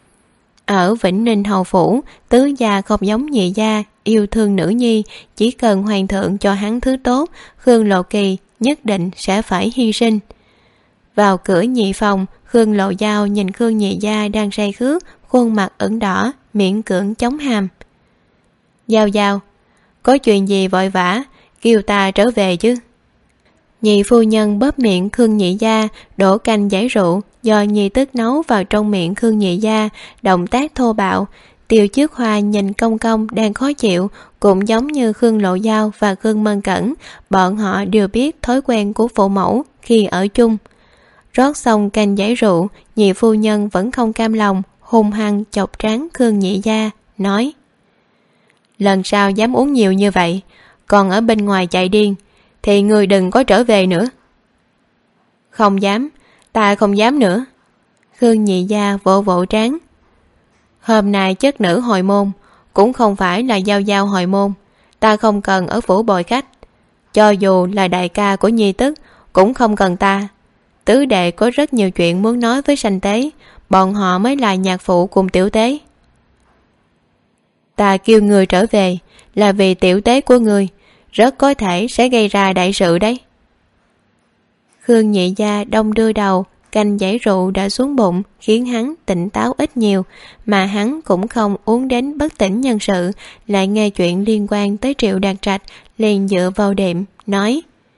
Ở Vĩnh Ninh hầu phủ, tứ gia không giống nhị gia, yêu thương nữ nhi, chỉ cần hoàng thượng cho hắn thứ tốt, Khương Lộ Kỳ nhất định sẽ phải hy sinh. Vào cửa nhị phòng, Khương Lộ Giao nhìn Khương nhị gia đang say khước, khuôn mặt ửng đỏ, miễn cưỡng chống hàm. Giao Giao, có chuyện gì vội vã, kêu ta trở về chứ? Nhị phu nhân bóp miệng Khương nhị gia, đổ canh giải rượu do nhi tức nấu vào trong miệng Khương nhị gia, động tác thô bạo. Tiêu Trước Hoa nhìn công công đang khó chịu, cũng giống như Khương Lộ Giao và Khương Mân Cẩn, bọn họ đều biết thói quen của phụ mẫu khi ở chung. Rót xong canh giải rượu, nhị phu nhân vẫn không cam lòng, hung hăng chọc trán Khương nhị gia, nói: lần sau dám uống nhiều như vậy, còn ở bên ngoài chạy điên, thì người đừng có trở về nữa. Không dám, ta không dám nữa. Khương nhị gia vỗ vỗ trán. Hôm nay chất nữ hồi môn, cũng không phải là giao giao hồi môn. Ta không cần ở phủ bồi khách. Cho dù là đại ca của nhi tức, cũng không cần ta. Tứ đệ có rất nhiều chuyện muốn nói với sanh tế, bọn họ mới là nhạc phụ cùng tiểu tế. Ta kêu người trở về là vì tiểu tế của người, rất có thể sẽ gây ra đại sự đấy. Khương nhị gia đông đưa đầu, canh giải rượu đã xuống bụng khiến hắn tỉnh táo ít nhiều, mà hắn cũng không uống đến bất tỉnh nhân sự, lại nghe chuyện liên quan tới Triệu Đạt Trạch, liền dựa vào đệm nói: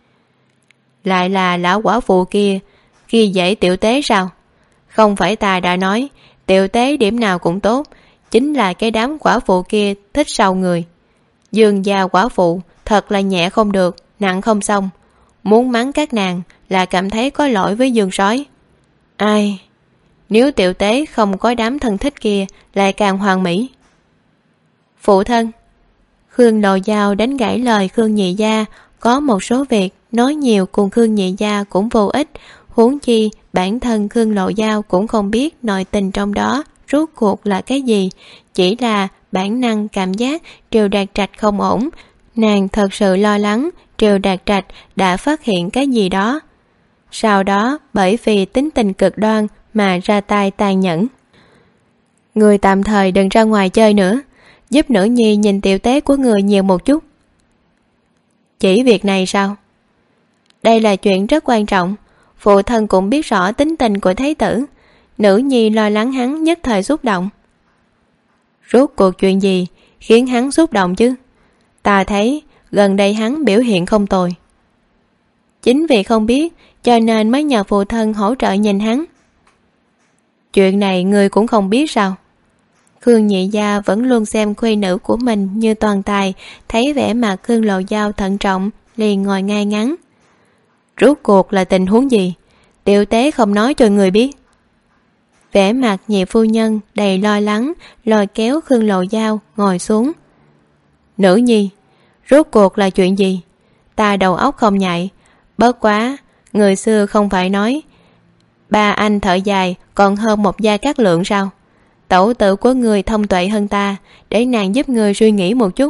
lại là lão quả phụ kia khi dễ tiểu tế sao? Không phải ta đã nói tiểu tế điểm nào cũng tốt, chính là cái đám quả phụ kia thích sau người. Dương gia quả phụ thật là nhẹ không được, nặng không xong. Muốn mắng các nàng là cảm thấy có lỗi với Dương sói. Ai, nếu tiểu tế không có đám thân thích kia lại càng hoàn mỹ. Phụ thân. Khương Lộ Giao đánh gãy lời Khương nhị gia, có một số việc nói nhiều cùng Khương nhị gia cũng vô ích, huống chi bản thân Khương Lộ Giao cũng không biết nội tình trong đó rốt cuộc là cái gì, chỉ là bản năng cảm giác Triệu Đạt Trạch không ổn. Nàng thật sự lo lắng Triệu Đạt Trạch đã phát hiện cái gì đó, sau đó bởi vì tính tình cực đoan mà ra tay tàn nhẫn. Người tạm thời đừng ra ngoài chơi nữa, giúp nữ nhi nhìn tiểu tế của người nhiều một chút. Chỉ việc này sao? Đây là chuyện rất quan trọng. Phụ thân cũng biết rõ tính tình của thái tử, nữ nhi lo lắng hắn nhất thời xúc động. Rốt cuộc chuyện gì khiến hắn xúc động chứ? Ta thấy gần đây hắn biểu hiện không tồi. Chính vì không biết cho nên mới nhờ phụ thân hỗ trợ nhìn hắn. Chuyện này người cũng không biết sao? Khương nhị gia vẫn luôn xem khuê nữ của mình như toàn tài, thấy vẻ mặt Khương Lộ Giao thận trọng, liền ngồi ngay ngắn. Rốt cuộc là tình huống gì? Tiểu tế không nói cho người biết. Vẻ mặt nhị phu nhân đầy lo lắng, lôi kéo Khương Lộ Giao ngồi xuống. Nữ nhi, rốt cuộc là chuyện gì? Ta đầu óc không nhạy. Bớt quá, người xưa không phải nói ba anh thở dài còn hơn một Gia Cát Lượng sao? Tẩu tử của người thông tuệ hơn ta, để nàng giúp người suy nghĩ một chút.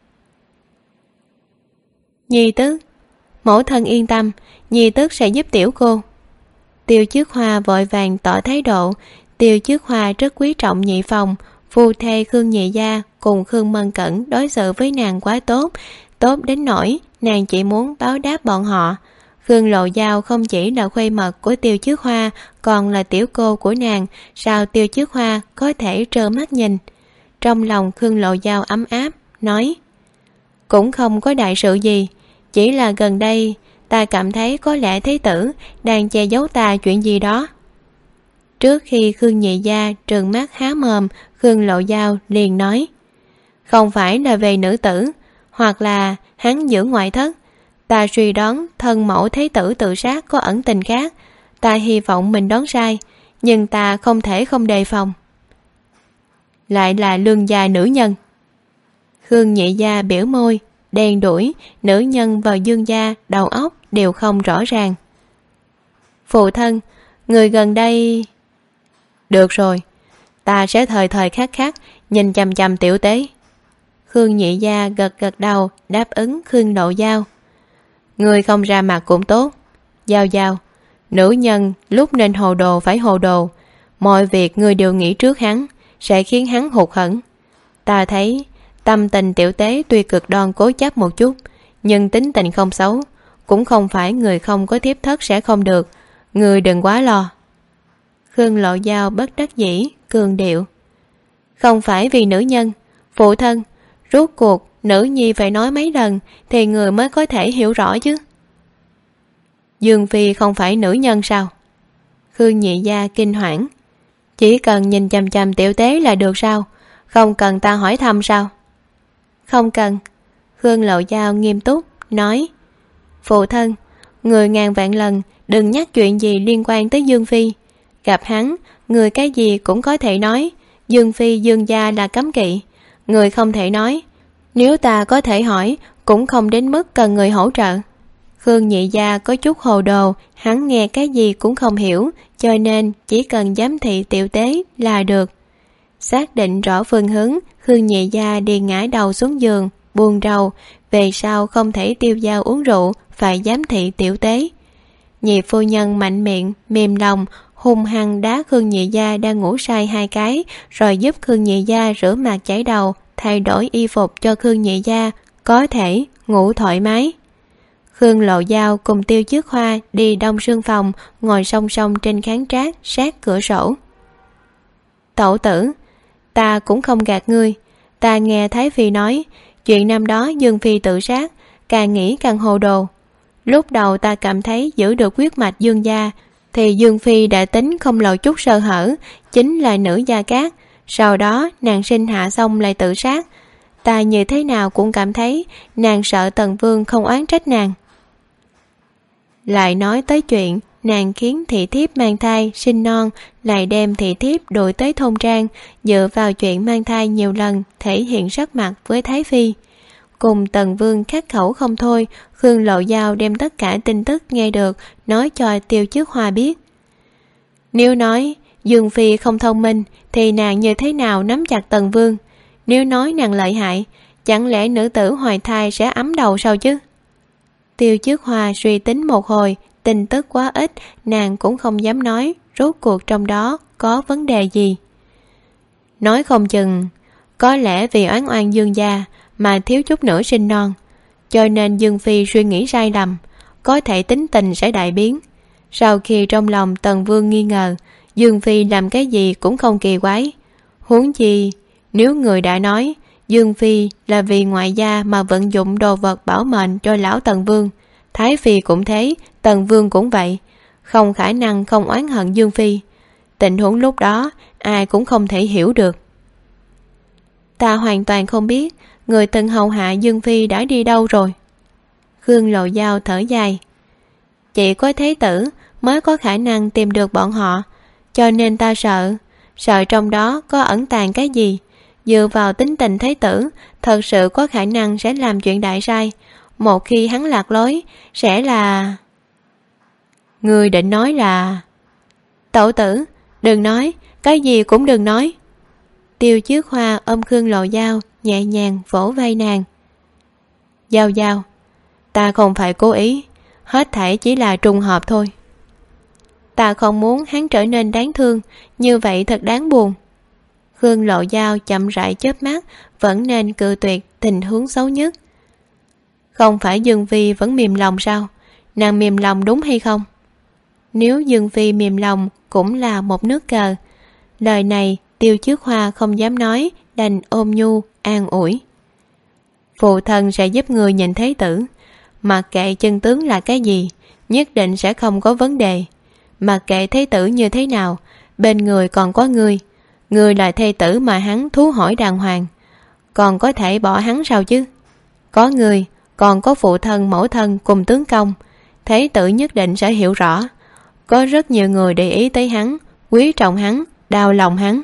Nhi tức, mẫu thân yên tâm, nhi tức sẽ giúp tiểu cô. Tiêu Chiết Hoa vội vàng tỏ thái độ. Tiêu Chiết Hoa rất quý trọng nhị phòng, phu thê Khương nhị gia cùng Khương Mân Cẩn đối xử với nàng quá tốt, tốt đến nỗi nàng chỉ muốn báo đáp bọn họ. Khương Lộ Giao không chỉ là khuê mật của Tiêu Chiết Hoa, còn là tiểu cô của nàng, sao Tiêu Chiết Hoa có thể trơ mắt nhìn? Trong lòng Khương Lộ Giao ấm áp, nói: cũng không có đại sự gì, chỉ là gần đây ta cảm thấy có lẽ thái tử đang che giấu ta chuyện gì đó. Trước khi Khương nhị gia trừng mắt há mồm, Khương Lộ Giao liền nói: không phải là về nữ tử, hoặc là hắn giữ ngoại thất. Ta suy đoán thân mẫu thái tử tự sát có ẩn tình khác. Ta hy vọng mình đoán sai, nhưng ta không thể không đề phòng. Lại là lương gia nữ nhân. Khương nhị gia biểu môi, đen đuổi, nữ nhân vào Dương gia đầu óc đều không rõ ràng. Phụ thân, người gần đây... Được rồi, ta sẽ thời thời khắc khắc nhìn chằm chằm tiểu tế. Khương nhị gia gật gật đầu đáp ứng Khương Lộ Giao. Người không ra mặt cũng tốt. Giao Giao, nữ nhân lúc nên hồ đồ phải hồ đồ. Mọi việc người đều nghĩ trước hắn, sẽ khiến hắn hụt hẫng. Ta thấy tâm tình tiểu tế tuy cực đoan cố chấp một chút, nhưng tính tình không xấu, cũng không phải người không có thiếp thất sẽ không được. Người đừng quá lo. Khương Lộ Giao bất đắc dĩ cường điệu. Không phải vì nữ nhân. Phụ thân, rốt cuộc nữ nhi phải nói mấy lần thì người mới có thể hiểu rõ chứ. Dương phi không phải nữ nhân sao? Khương nhị gia kinh hoảng. Chỉ cần nhìn chằm chằm tiểu tế là được sao? Không cần ta hỏi thăm sao? Không cần. Khương Lộ Giao nghiêm túc nói: phụ thân, người ngàn vạn lần đừng nhắc chuyện gì liên quan tới Dương phi. Gặp hắn, người cái gì cũng có thể nói. Dương phi Dương gia là cấm kỵ, người không thể nói. Nếu ta có thể hỏi, cũng không đến mức cần người hỗ trợ. Khương Nhị Gia có chút hồ đồ, hắn nghe cái gì cũng không hiểu, cho nên chỉ cần giám thị tiểu tế là được. Xác định rõ phương hướng, Khương Nhị Gia đi ngã đầu xuống giường, buồn rầu, về sau không thể Tiêu Dao uống rượu, phải giám thị tiểu tế. Nhị phu nhân mạnh miệng, mềm lòng, hung hăng đá Khương Nhị Gia đang ngủ say 2 cái, rồi giúp Khương Nhị Gia rửa mặt chải đầu, thay đổi y phục cho Khương Nhị Gia có thể ngủ thoải mái. Khương Lộ Dao cùng Tiêu Chiết Hoa đi đông sương phòng, ngồi song song trên khán trác sát cửa sổ. Tẩu tử, ta cũng không gạt ngươi, ta nghe Thái Phi nói chuyện năm đó Dương Phi tự sát, càng nghĩ càng hồ đồ. Lúc đầu ta cảm thấy giữ được huyết mạch Dương gia thì Dương Phi đã tính không lộ chút sơ hở, chính là nữ gia cát. Sau đó nàng sinh hạ xong lại tự sát, ta như thế nào cũng cảm thấy nàng sợ Tần Vương không oán trách nàng. Lại nói tới chuyện nàng khiến thị thiếp mang thai sinh non, lại đem thị thiếp đuổi tới thôn trang, dựa vào chuyện mang thai nhiều lần thể hiện sắc mặt với Thái Phi. Cùng Tần Vương khắc khẩu không thôi, Khương Lộ Dao đem tất cả tin tức nghe được nói cho Tiêu Chiết Hoa biết. Nếu nói Dương Phi không thông minh thì nàng như thế nào nắm chặt Tần Vương? Nếu nói nàng lợi hại, chẳng lẽ nữ tử hoài thai sẽ ấm đầu sao chứ? Tiêu Chiết Hoa suy tính một hồi, tin tức quá ít, nàng cũng không dám nói rốt cuộc trong đó có vấn đề gì. Nói không chừng, có lẽ vì oán oan Dương gia mà thiếu chút nữa sinh non, cho nên Dương Phi suy nghĩ sai lầm, có thể tính tình sẽ đại biến. Sau khi trong lòng Tần Vương nghi ngờ, Dương Phi làm cái gì cũng không kỳ quái. Huống chi, nếu người đã nói Dương Phi là vì ngoại gia mà vận dụng đồ vật bảo mệnh cho lão Tần Vương, Thái Phi cũng thế, Tần Vương cũng vậy, không khả năng không oán hận Dương Phi. Tình huống lúc đó ai cũng không thể hiểu được. Ta hoàn toàn không biết người từng hầu hạ Dương Phi đã đi đâu rồi. Khương Lộ Dao thở dài. Chỉ có Thế tử mới có khả năng tìm được bọn họ, cho nên ta sợ trong đó có ẩn tàng cái gì. Dựa vào tính tình Thế tử, thật sự có khả năng sẽ làm chuyện đại sai. Một khi hắn lạc lối, sẽ là... Người định nói là... Tẩu tử, đừng nói, cái gì cũng đừng nói. Tiêu Chiết Hoa ôm Khương Lộ Dao, nhẹ nhàng vỗ vai nàng. Dao Dao, ta không phải cố ý, hết thảy chỉ là trùng hợp thôi. Ta không muốn hắn trở nên đáng thương, như vậy thật đáng buồn. Khương Lộ Dao chậm rãi chớp mắt, vẫn nên cự tuyệt tình huống xấu nhất. Không phải Dương Phi vẫn mềm lòng sao? Nàng mềm lòng đúng hay không? Nếu Dương Phi mềm lòng cũng là một nước cờ. Lời này Tiêu Chiết Hoa không dám nói, đành ôm nhu an ủi. Phụ thân sẽ giúp người nhìn Thế tử, mặc kệ chân tướng là cái gì, nhất định sẽ không có vấn đề. Mặc kệ Thế tử như thế nào, bên người còn có người là thê tử mà hắn thú hỏi đàng hoàng, còn có thể bỏ hắn sao chứ? Có người, còn có phụ thân mẫu thân cùng tướng công, Thế tử nhất định sẽ hiểu rõ. Có rất nhiều người để ý tới hắn, quý trọng hắn, đau lòng hắn.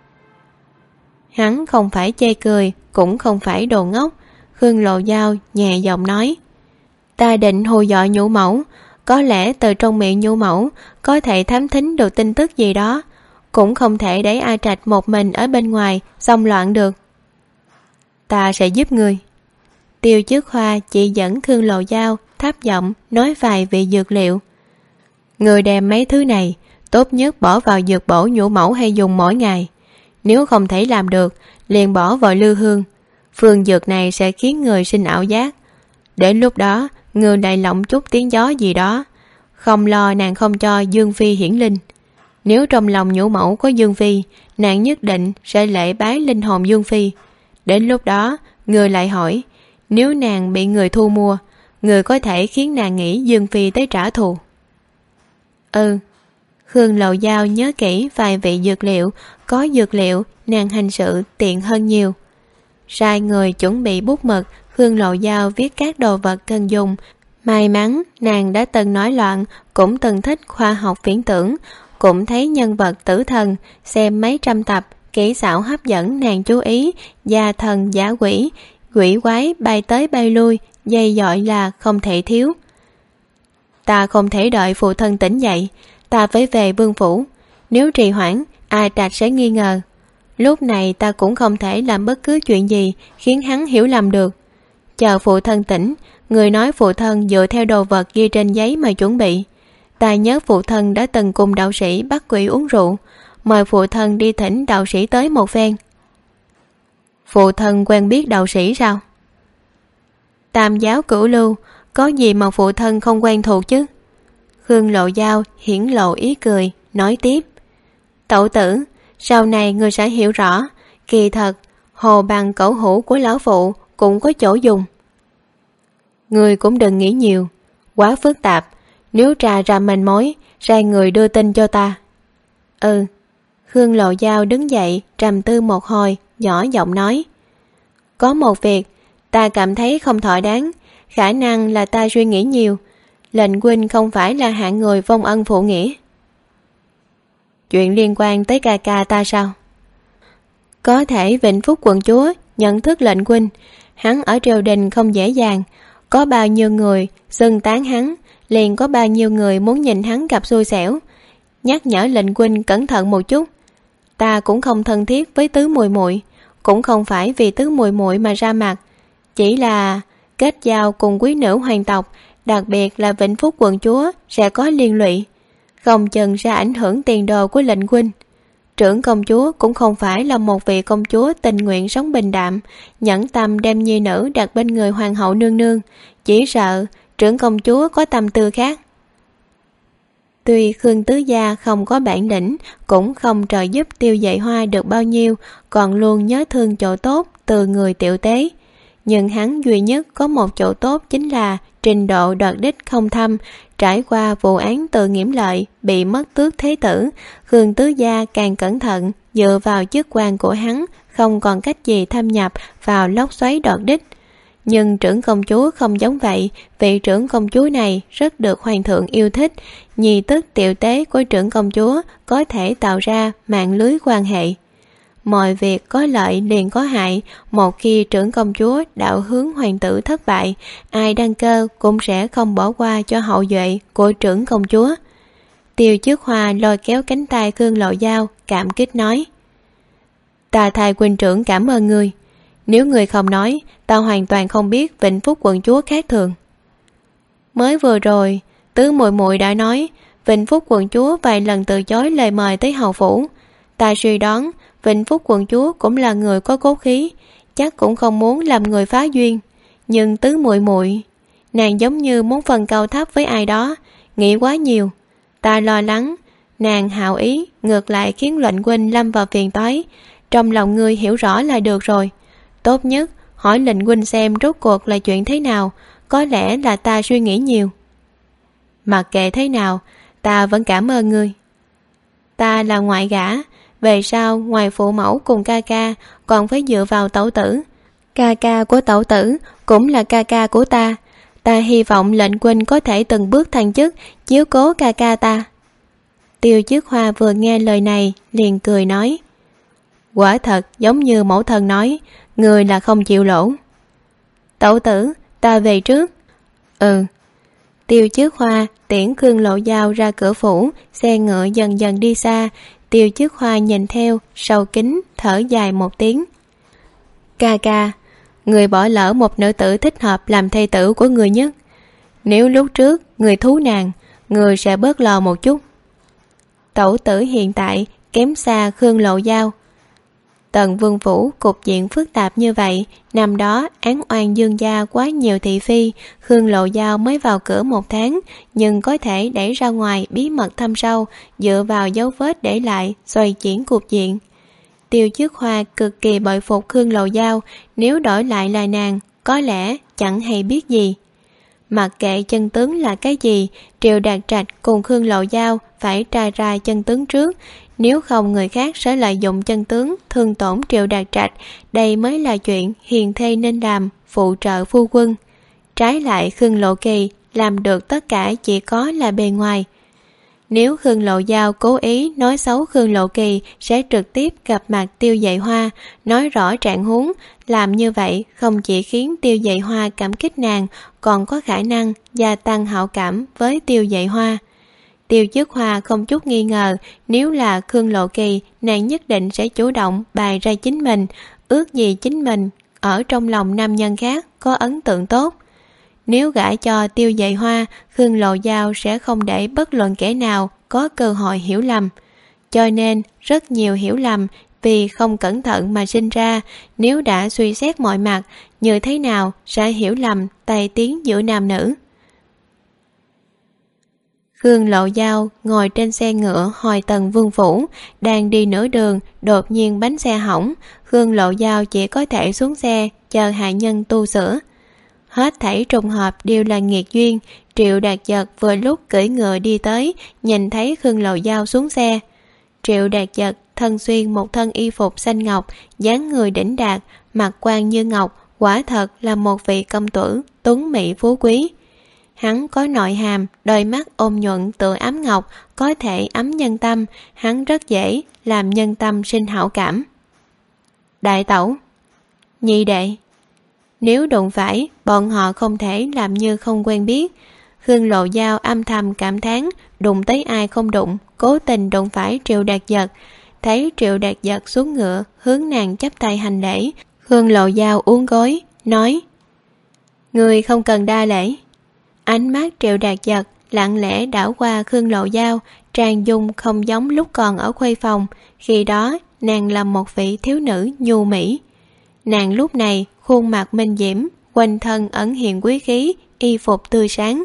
Hắn không phải chê cười, cũng không phải đồ ngốc. Khương Lộ Dao nhẹ giọng nói. Ta định hù dọa nhũ mẫu, có lẽ từ trong miệng nhũ mẫu có thể thám thính được tin tức gì đó, cũng không thể để A Trạch một mình ở bên ngoài xông loạn được. Ta sẽ giúp người. Tiêu Chiết Hoa chỉ dẫn Khương Lộ Dao thấp giọng nói vài vị dược liệu. Người đem mấy thứ này tốt nhất bỏ vào dược bổ nhũ mẫu hay dùng mỗi ngày. Nếu không thể làm được, liền bỏ vào lư hương. Phương dược này sẽ khiến người sinh ảo giác. Đến lúc đó, người lại lộng chút tiếng gió gì đó, không lo nàng không cho Dương Phi hiển linh. Nếu trong lòng nhũ mẫu có Dương Phi, nàng nhất định sẽ lễ bái linh hồn Dương Phi. Đến lúc đó, người lại hỏi, nếu nàng bị người thu mua, người có thể khiến nàng nghĩ Dương Phi tới trả thù. Khương Lộ Dao nhớ kỹ vài vị dược liệu, có dược liệu nàng hành sự tiện hơn nhiều. Sai người chuẩn bị bút mực, Khương Lộ Dao viết các đồ vật cần dùng. May mắn nàng đã từng nói loạn, cũng từng thích khoa học viễn tưởng, cũng thấy nhân vật tử thần, xem mấy trăm tập, kỹ xảo hấp dẫn nàng chú ý, gia thần giả quỷ, quỷ quái bay tới bay lui, dây dọi là không thể thiếu. ta không thể đợi phụ thân tỉnh dậy, ta phải về vương phủ. Nếu trì hoãn, A Trạch sẽ nghi ngờ. Lúc này ta cũng không thể làm bất cứ chuyện gì khiến hắn hiểu lầm được. Chờ phụ thân tỉnh, người nói phụ thân dựa theo đồ vật ghi trên giấy mà chuẩn bị. Ta nhớ phụ thân đã từng cùng đạo sĩ bắt quỷ uống rượu, mời phụ thân đi thỉnh đạo sĩ tới một phen. Phụ thân quen biết đạo sĩ sao? Tam giáo cửu lưu, có gì mà phụ thân không quen thuộc chứ? Khương Lộ Giao hiển lộ ý cười, nói tiếp. Tẩu tử, sau này người sẽ hiểu rõ, kỳ thật, hồ bằng cẩu hữu của lão phụ cũng có chỗ dùng. Người cũng đừng nghĩ nhiều, quá phức tạp, nếu trà ra manh mối, sai người đưa tin cho ta. Ừ. Khương Lộ Giao đứng dậy, trầm tư một hồi, nhỏ giọng nói. Có một việc, ta cảm thấy không thỏa đáng, khả năng là ta suy nghĩ nhiều. Lệnh huynh không phải là hạng người vong ân phụ nghĩa. Chuyện liên quan tới ca ca ta sao? Có thể Vĩnh Phúc quận chúa nhận thức lệnh huynh, hắn ở triều đình không dễ dàng, có bao nhiêu người xưng tán hắn, liền có bao nhiêu người muốn nhìn hắn gặp xui xẻo. Nhắc nhở lệnh huynh cẩn thận một chút. Ta cũng không thân thiết với tứ muội muội, cũng không phải vì tứ muội muội mà ra mặt, chỉ là kết giao cùng quý nữ hoàng tộc, đặc biệt là Vĩnh Phúc quận chúa sẽ có liên lụy, không chừng sẽ ảnh hưởng tiền đồ của lệnh huynh. Trưởng công chúa cũng không phải là một vị công chúa tình nguyện sống bình đạm, nhẫn tâm đem nhi nữ đặt bên người hoàng hậu nương nương, chỉ sợ trưởng công chúa có tâm tư khác. Tuy Khương tứ gia không có bản lĩnh, cũng không trợ giúp Tiêu Dệ Hoa được bao nhiêu, còn luôn nhớ thương chỗ tốt từ người tiểu tế. Nhưng hắn duy nhất có một chỗ tốt chính là trình độ đoạt đích không thâm. Trải qua vụ án Từ Nghiễm Lợi bị mất tước thế tử, Khương tứ gia càng cẩn thận, dựa vào chức quan của hắn không còn cách gì thâm nhập vào lốc xoáy đoạt đích. Nhưng trưởng công chúa không giống vậy, vị trưởng công chúa này rất được hoàng thượng yêu thích. Nhi tức tiểu tế của trưởng công chúa có thể tạo ra mạng lưới quan hệ. Mọi việc có lợi liền có hại, một khi trưởng công chúa đạo hướng hoàng tử thất bại, ai đăng cơ cũng sẽ không bỏ qua cho hậu duệ của trưởng công chúa. Tiêu Trước Hoa lôi kéo cánh tay Khương Lộ Giao, cảm kích nói. Ta thay huynh trưởng cảm ơn ngươi. Nếu người không nói, ta hoàn toàn không biết Vĩnh Phúc quận chúa khác thường. Mới vừa rồi, tứ muội muội đã nói, Vĩnh Phúc quận chúa vài lần từ chối lời mời tới hầu phủ. Ta suy đoán, Vĩnh Phúc quận chúa cũng là người có cốt khí, chắc cũng không muốn làm người phá duyên. Nhưng tứ muội muội, nàng giống như muốn phân cao thấp với ai đó, nghĩ quá nhiều. Ta lo lắng, nàng hảo ý, ngược lại khiến lệnh huynh lâm vào phiền toái. Trong lòng ngươi hiểu rõ là được rồi. Tốt nhất hỏi lệnh huynh xem rốt cuộc là chuyện thế nào, có lẽ là ta suy nghĩ nhiều. Mặc kệ thế nào, ta vẫn cảm ơn ngươi. Ta là ngoại gả, về sau ngoài phụ mẫu cùng ca ca còn phải dựa vào tẩu tử. Ca ca của tẩu tử cũng là ca ca của ta. Ta hy vọng lệnh huynh có thể từng bước thăng chức, chiếu cố ca ca ta. Tiêu Trước Hoa vừa nghe lời này liền cười nói. Quả thật giống như mẫu thân nói, người là không chịu lỗ. Tẩu tử, ta về trước. Ừ. Tiêu Trước Hoa tiễn Khương Lộ Giao ra cửa phủ, xe ngựa dần dần đi xa. Tiêu Trước Hoa nhìn theo, sâu kín thở dài một tiếng. Ca ca, người bỏ lỡ một nữ tử thích hợp làm thê tử của người nhất. Nếu lúc trước người thú nàng, người sẽ bớt lo một chút. Tẩu tử hiện tại kém xa Khương Lộ Giao. Tần Vương phủ cục diện phức tạp như vậy, năm đó án oan Dương gia quá nhiều thị phi, Khương Lộ Giao mới vào cửa 1 tháng, nhưng có thể đẩy ra ngoài bí mật thâm sâu, dựa vào dấu vết để lại xoay chuyển cục diện. Tiêu Trước Hoa cực kỳ bội phục Khương Lộ Giao, nếu đổi lại là nàng, có lẽ chẳng hay biết gì. Mặc kệ chân tướng là cái gì, Triệu Đạt Trạch cùng Khương Lộ Giao phải tra ra chân tướng trước, nếu không người khác sẽ lợi dụng chân tướng thương tổn Triệu Đạt Trạch. Đây mới là chuyện hiền thê nên làm, phụ trợ phu quân. Trái lại Khương Lộ Kỳ làm được tất cả chỉ có là bề ngoài. Nếu Khương Lộ Giao cố ý nói xấu Khương Lộ Kỳ sẽ trực tiếp gặp mặt Tiêu Dạy Hoa, nói rõ trạng huống. Làm như vậy không chỉ khiến Tiêu Dạy Hoa cảm kích nàng, còn có khả năng gia tăng hảo cảm với Tiêu Dạy Hoa. Tiêu Dứt Hoa không chút nghi ngờ, nếu là Khương Lộ Kỳ, nàng nhất định sẽ chủ động bày ra chính mình, ước gì chính mình ở trong lòng nam nhân khác có ấn tượng tốt. Nếu gả cho Tiêu Dạy Hoa, Khương Lộ Giao sẽ không để bất luận kẻ nào có cơ hội hiểu lầm. Cho nên rất nhiều hiểu lầm vì không cẩn thận mà sinh ra. Nếu đã suy xét mọi mặt, như thế nào sẽ hiểu lầm tai tiếng giữa nam nữ. Khương Lộ Giao ngồi trên xe ngựa hồi Tần Vương Phủ, đang đi nửa đường, đột nhiên bánh xe hỏng. Khương Lộ Giao chỉ có thể xuống xe chờ hạ nhân tu sửa. Hết thảy trùng hợp đều là nghiệt duyên. Triệu Đạt Giật vừa lúc cưỡi ngựa đi tới, nhìn thấy Khương Lộ Giao xuống xe. Triệu Đạt Giật thân xuyên một thân y phục xanh ngọc, dáng người đỉnh đạt, mặt quan như ngọc, quả thật là một vị công tử tuấn mỹ phú quý. Hắn có nội hàm, đôi mắt ôn nhuận tựa ấm ngọc, có thể ấm nhân tâm. Hắn rất dễ làm nhân tâm sinh hảo cảm. Đại tẩu, nhị đệ. Nếu đụng phải, bọn họ không thể làm như không quen biết. Khương Lộ Giao âm thầm cảm thán, đụng tới ai không đụng, cố tình đụng phải Triệu Đạt Giật. Thấy Triệu Đạt Giật xuống ngựa, hướng nàng chắp tay hành lễ. Khương Lộ Giao uốn gối, nói: Người không cần đa lễ. Ánh mắt Triệu Đạt Giật lặng lẽ đảo qua Khương Lộ Giao, trang dung không giống lúc còn ở khuê phòng. Khi đó nàng là một vị thiếu nữ nhu mỹ. Nàng lúc này khuôn mặt minh diễm, quanh thân ẩn hiện quý khí, y phục tươi sáng.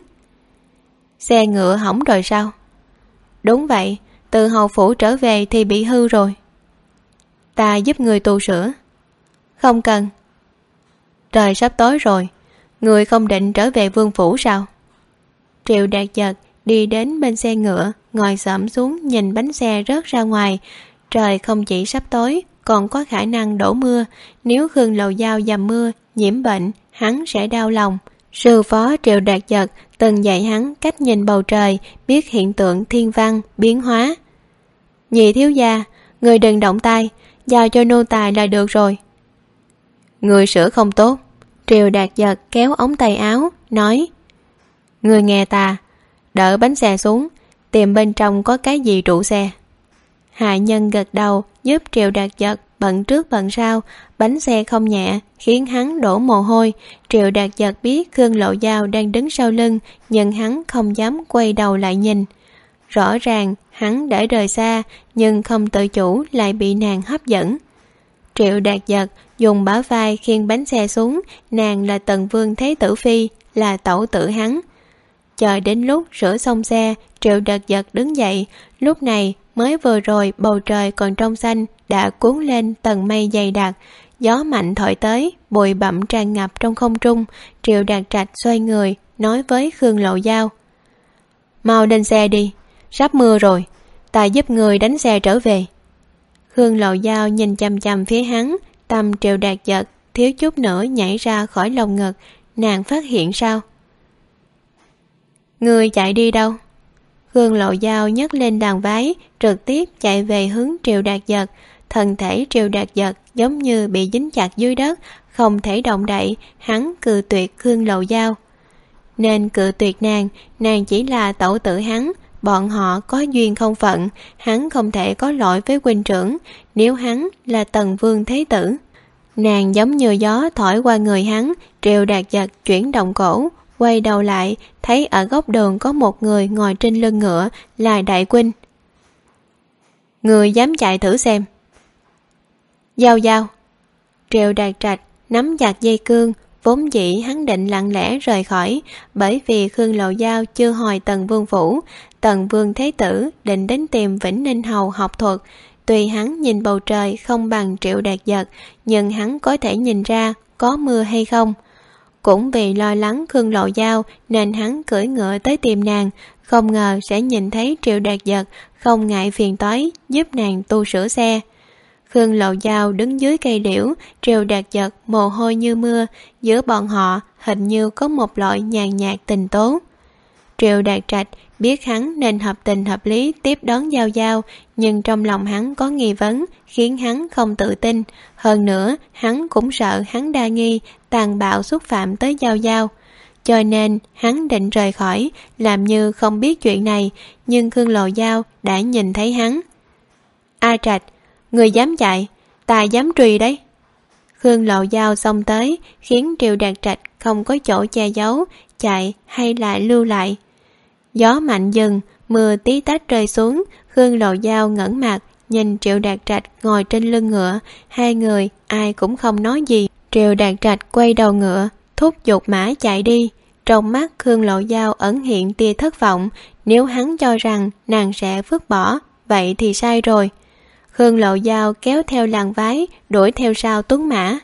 Xe ngựa hỏng rồi sao? Đúng vậy, từ hầu phủ trở về thì bị hư rồi. Ta giúp người tu sửa. Không cần. Trời sắp tối rồi, người không định trở về vương phủ sao? Triệu Đạt Giật đi đến bên xe ngựa, ngồi xổm xuống nhìn bánh xe rớt ra ngoài. Trời không chỉ sắp tối, còn có khả năng đổ mưa. Nếu Khương Lộ Giao dầm mưa, nhiễm bệnh, hắn sẽ đau lòng. Sư phó Triệu Đạt Giật từng dạy hắn cách nhìn bầu trời, biết hiện tượng thiên văn, biến hóa. Nhị thiếu gia, người đừng động tay, giao cho nô tài là được rồi. Người sửa không tốt. Triệu Đạt Giật kéo ống tay áo, nói: Người nghe ta, đỡ bánh xe xuống, tìm bên trong có cái gì trụ xe. Hạ nhân gật đầu giúp Triệu Đạt Giật bận trước bận sau. Bánh xe không nhẹ khiến hắn đổ mồ hôi. Triệu Đạt Giật biết Khương Lộ Giao đang đứng sau lưng, nhưng hắn không dám quay đầu lại nhìn. Rõ ràng hắn đã rời xa, nhưng không tự chủ lại bị nàng hấp dẫn. Triệu Đạt Giật dùng bả vai khiêng bánh xe xuống. Nàng là Tần Vương Thế Tử Phi, là tẩu tử hắn. Chờ đến lúc sửa xong xe, Triệu Đạt Giật đứng dậy. Lúc này mới vừa rồi bầu trời còn trong xanh đã cuốn lên tầng mây dày đặc. Gió mạnh thổi tới, bụi bặm tràn ngập trong không trung. Triệu Đạt Trạch xoay người, nói với Khương Lộ Giao: Mau lên xe đi, sắp mưa rồi, ta giúp người đánh xe trở về. Khương Lộ Giao nhìn chằm chằm phía hắn, tâm Triệu Đạt Giật thiếu chút nữa nhảy ra khỏi lồng ngực. Nàng phát hiện sao? Người chạy đi đâu? Khương Lộ Giao nhấc lên đàn váy, trực tiếp chạy về hướng Triệu Đạt Giật. Thân thể Triệu Đạt Giật giống như bị dính chặt dưới đất, không thể động đậy. Hắn cự tuyệt Khương Lộ Giao. Nên cự tuyệt nàng chỉ là tẩu tử hắn, bọn họ có duyên không phận. Hắn không thể có lỗi với huynh trưởng. Nếu hắn là Tần Vương Thế Tử, nàng giống như gió thổi qua người hắn. Triệu Đạt Giật chuyển động cổ, quay đầu lại, thấy ở góc đường có một người ngồi trên lưng ngựa, là Đại Huynh. Người dám chạy thử xem. Giao Giao. Triệu Đạt Trạch nắm chặt dây cương. Vốn dĩ hắn định lặng lẽ rời khỏi, bởi vì Khương Lộ Giao chưa hồi Tần Vương phủ. Tần Vương Thế Tử định đến tìm Vĩnh Ninh Hầu học thuật. Tuy hắn nhìn bầu trời không bằng Triệu Đạt Giật, nhưng hắn có thể nhìn ra có mưa hay không. Cũng vì lo lắng Khương Lộ Giao nên hắn cưỡi ngựa tới tìm nàng, không ngờ sẽ nhìn thấy Triệu Đạt Giật, không ngại phiền toái giúp nàng tu sửa xe. Khương Lộ Giao đứng dưới cây liễu, Triệu Đạt Giật mồ hôi như mưa, giữa bọn họ hình như có một loại nhàn nhạt tình tố. Triệu Đạt Trạch biết hắn nên hợp tình hợp lý tiếp đón Giao Giao, nhưng trong lòng hắn có nghi vấn khiến hắn không tự tin. Hơn nữa hắn cũng sợ hắn đa nghi tàn bạo xúc phạm tới Giao Giao, cho nên hắn định rời khỏi, làm như không biết chuyện này. Nhưng Khương Lộ Giao đã nhìn thấy hắn. A Trạch, người dám chạy, ta dám truy đấy. Khương Lộ Giao xông tới, khiến Triệu Đạt Trạch không có chỗ che giấu, chạy hay lại lưu lại. Gió mạnh dừng, mưa tí tách rơi xuống. Khương Lộ Giao ngẩng mặt nhìn Triệu Đạt Trạch ngồi trên lưng ngựa. Hai người ai cũng không nói gì. Triệu Đạt Trạch quay đầu ngựa, thúc giục mã chạy đi. Trong mắt Khương Lộ Giao ẩn hiện tia thất vọng. Nếu hắn cho rằng nàng sẽ vứt bỏ, vậy thì sai rồi. Khương Lộ Giao kéo theo làn váy, đuổi theo sau tuấn mã.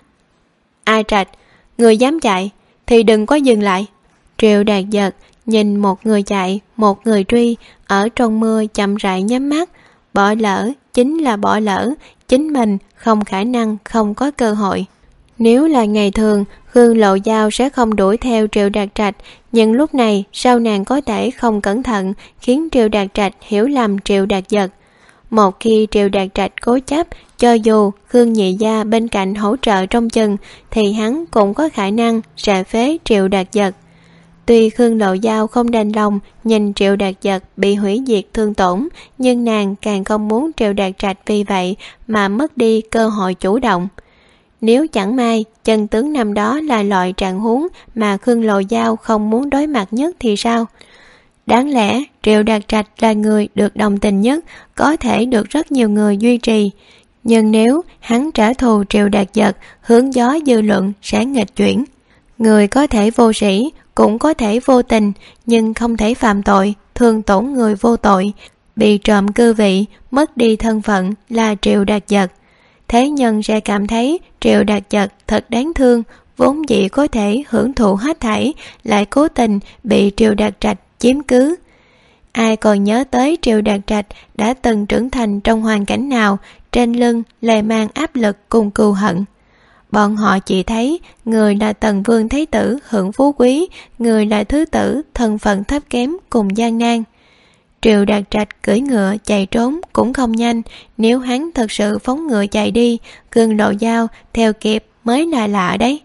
A Trạch, người dám chạy thì đừng có dừng lại. Triệu Đạt Giật nhìn một người chạy, một người truy, ở trong mưa chậm rãi nhắm mắt. Bỏ lỡ chính là bỏ lỡ, chính mình không khả năng không có cơ hội. Nếu là ngày thường, Khương Lộ Giao sẽ không đuổi theo Triệu Đạt Trạch, nhưng lúc này sao nàng có thể không cẩn thận khiến Triệu Đạt Trạch hiểu lầm Triệu Đạt Giật. Một khi Triệu Đạt Trạch cố chấp, cho dù Khương Nhị Gia bên cạnh hỗ trợ trong chừng, thì hắn cũng có khả năng sẽ phế Triệu Đạt Giật. Tuy Khương Lộ Giao không đành lòng nhìn Triệu Đạt Giật bị hủy diệt thương tổn, nhưng nàng càng không muốn Triệu Đạt Trạch vì vậy mà mất đi cơ hội chủ động. Nếu chẳng may chân tướng năm đó là loại trạng huống mà Khương Lộ Giao không muốn đối mặt nhất thì sao? Đáng lẽ Triệu Đạt Trạch là người được đồng tình nhất, có thể được rất nhiều người duy trì. Nhưng nếu hắn trả thù Triệu Đạt Giật, hướng gió dư luận sẽ nghịch chuyển. Người có thể vô sĩ, cũng có thể vô tình, nhưng không thể phạm tội, thương tổn người vô tội. Bị trộm cư vị, mất đi thân phận là Triệu Đạt Giật. Thế nhân sẽ cảm thấy Triệu Đạt Giật thật đáng thương, vốn dĩ có thể hưởng thụ hết thảy, lại cố tình bị Triệu Đạt Trạch chiếm cứ. Ai còn nhớ tới Triệu Đạt Trạch đã từng trưởng thành trong hoàn cảnh nào, trên lưng lại mang áp lực cùng cừu hận. Bọn họ chỉ thấy người là Tần Vương Thái Tử hưởng phú quý, người là thứ tử thân phận thấp kém cùng gian nan. Triệu Đạt Trạch cưỡi ngựa chạy trốn cũng không nhanh, nếu hắn thật sự phóng ngựa chạy đi, Khương Lộ Giao theo kịp mới là lạ đấy.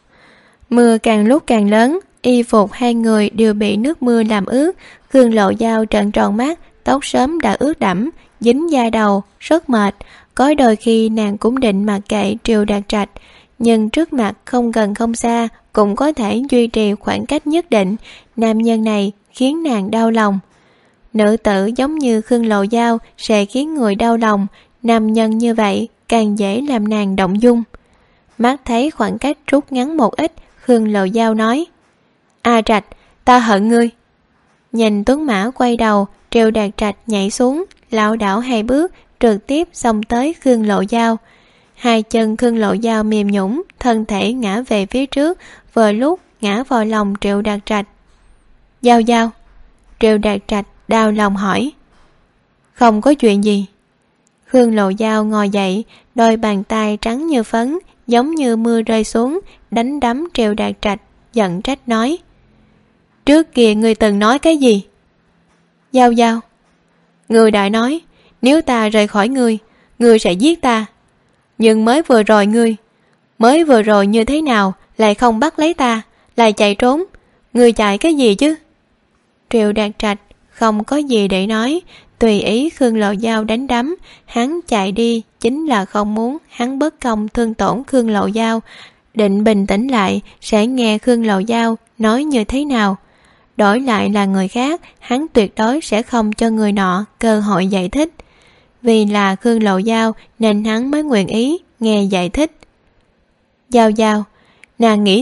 Mưa càng lúc càng lớn, y phục hai người đều bị nước mưa làm ướt. Khương Lộ Giao trợn tròn mắt, tóc sớm đã ướt đẫm, dính da đầu, rất mệt. Có đôi khi nàng cũng định mặc kệ Triệu Đạt Trạch, nhưng trước mặt không gần không xa cũng có thể duy trì khoảng cách nhất định. Nam nhân này khiến nàng đau lòng. Nữ tử giống như Khương Lộ Giao sẽ khiến người đau lòng, nam nhân như vậy càng dễ làm nàng động dung. Mắt thấy khoảng cách rút ngắn một ít, Khương Lộ Giao nói: A Trạch, ta hận ngươi. Nhìn tuấn mã quay đầu, Triệu Đạt Trạch nhảy xuống, lảo đảo hai bước, trực tiếp xông tới Khương Lộ Giao. Hai chân Khương Lộ Giao mềm nhũn, thân thể ngã về phía trước, vừa lúc ngã vào lòng Triệu Đạt Trạch. Giao Giao. Triệu Đạt Trạch đau lòng hỏi. Không có chuyện gì. Khương Lộ Giao ngồi dậy, đôi bàn tay trắng như phấn, giống như mưa rơi xuống, đánh đấm Triệu Đạt Trạch, giận trách nói: Trước kia ngươi từng nói cái gì? Giao Giao. Ngươi đã nói, nếu ta rời khỏi ngươi, ngươi sẽ giết ta. Nhưng mới vừa rồi như thế nào lại không bắt lấy ta, lại chạy trốn? Ngươi chạy cái gì chứ? Triệu Đạt Trạch không có gì để nói, tùy ý Khương Lộ Giao đánh đấm. Hắn chạy đi chính là không muốn hắn bất công thương tổn Khương Lộ Giao. Định bình tĩnh lại sẽ nghe Khương Lộ Giao nói như thế nào. Đổi lại là người khác, hắn tuyệt đối sẽ không cho người nọ cơ hội giải thích. Vì là Khương Lộ Giao nên hắn mới nguyện ý nghe giải thích. Giao Giao, nàng nghĩ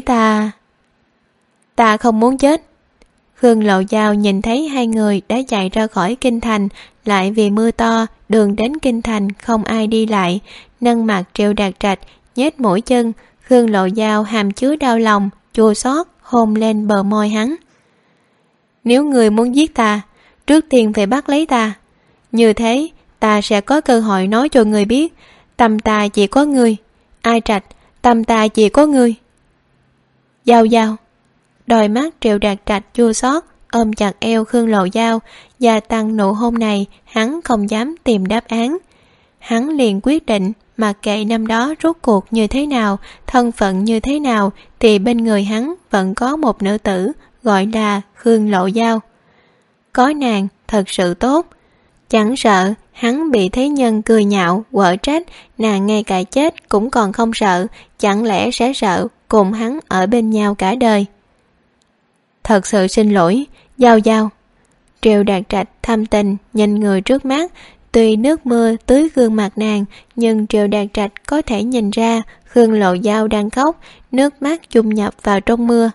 ta không muốn chết. Khương Lộ Giao nhìn thấy hai người đã chạy ra khỏi kinh thành, lại vì mưa to, đường đến kinh thành không ai đi lại. Nâng mặt Triệu Đạt Trạch, nhếch mũi chân, Khương Lộ Giao hàm chứa đau lòng, chua xót hôn lên bờ môi hắn. Nếu người muốn giết ta, trước tiên phải bắt lấy ta. Như thế, ta sẽ có cơ hội nói cho người biết, tâm ta chỉ có ngươi. Ai Trạch, tâm ta chỉ có ngươi. Giao Giao. Đôi mắt Triệu Đạt Trạch chua xót, ôm chặt eo Khương Lộ Giao, gia tăng nụ hôn này. Hắn không dám tìm đáp án. Hắn liền quyết định mặc kệ năm đó rốt cuộc như thế nào, thân phận như thế nào, thì bên người hắn vẫn có một nữ tử gọi là Khương Lộ Giao. Có nàng thật sự tốt. Chẳng sợ hắn bị thế nhân cười nhạo, quở trách, nàng ngay cả chết cũng còn không sợ, chẳng lẽ sẽ sợ cùng hắn ở bên nhau cả đời. Thật sự xin lỗi, Giao Giao. Triệu Đạt Trạch thâm tình nhìn người trước mắt. Tuy nước mưa tưới gương mặt nàng, nhưng Triệu Đạt Trạch có thể nhìn ra Khương Lộ Giao đang khóc, nước mắt chung nhập vào trong mưa.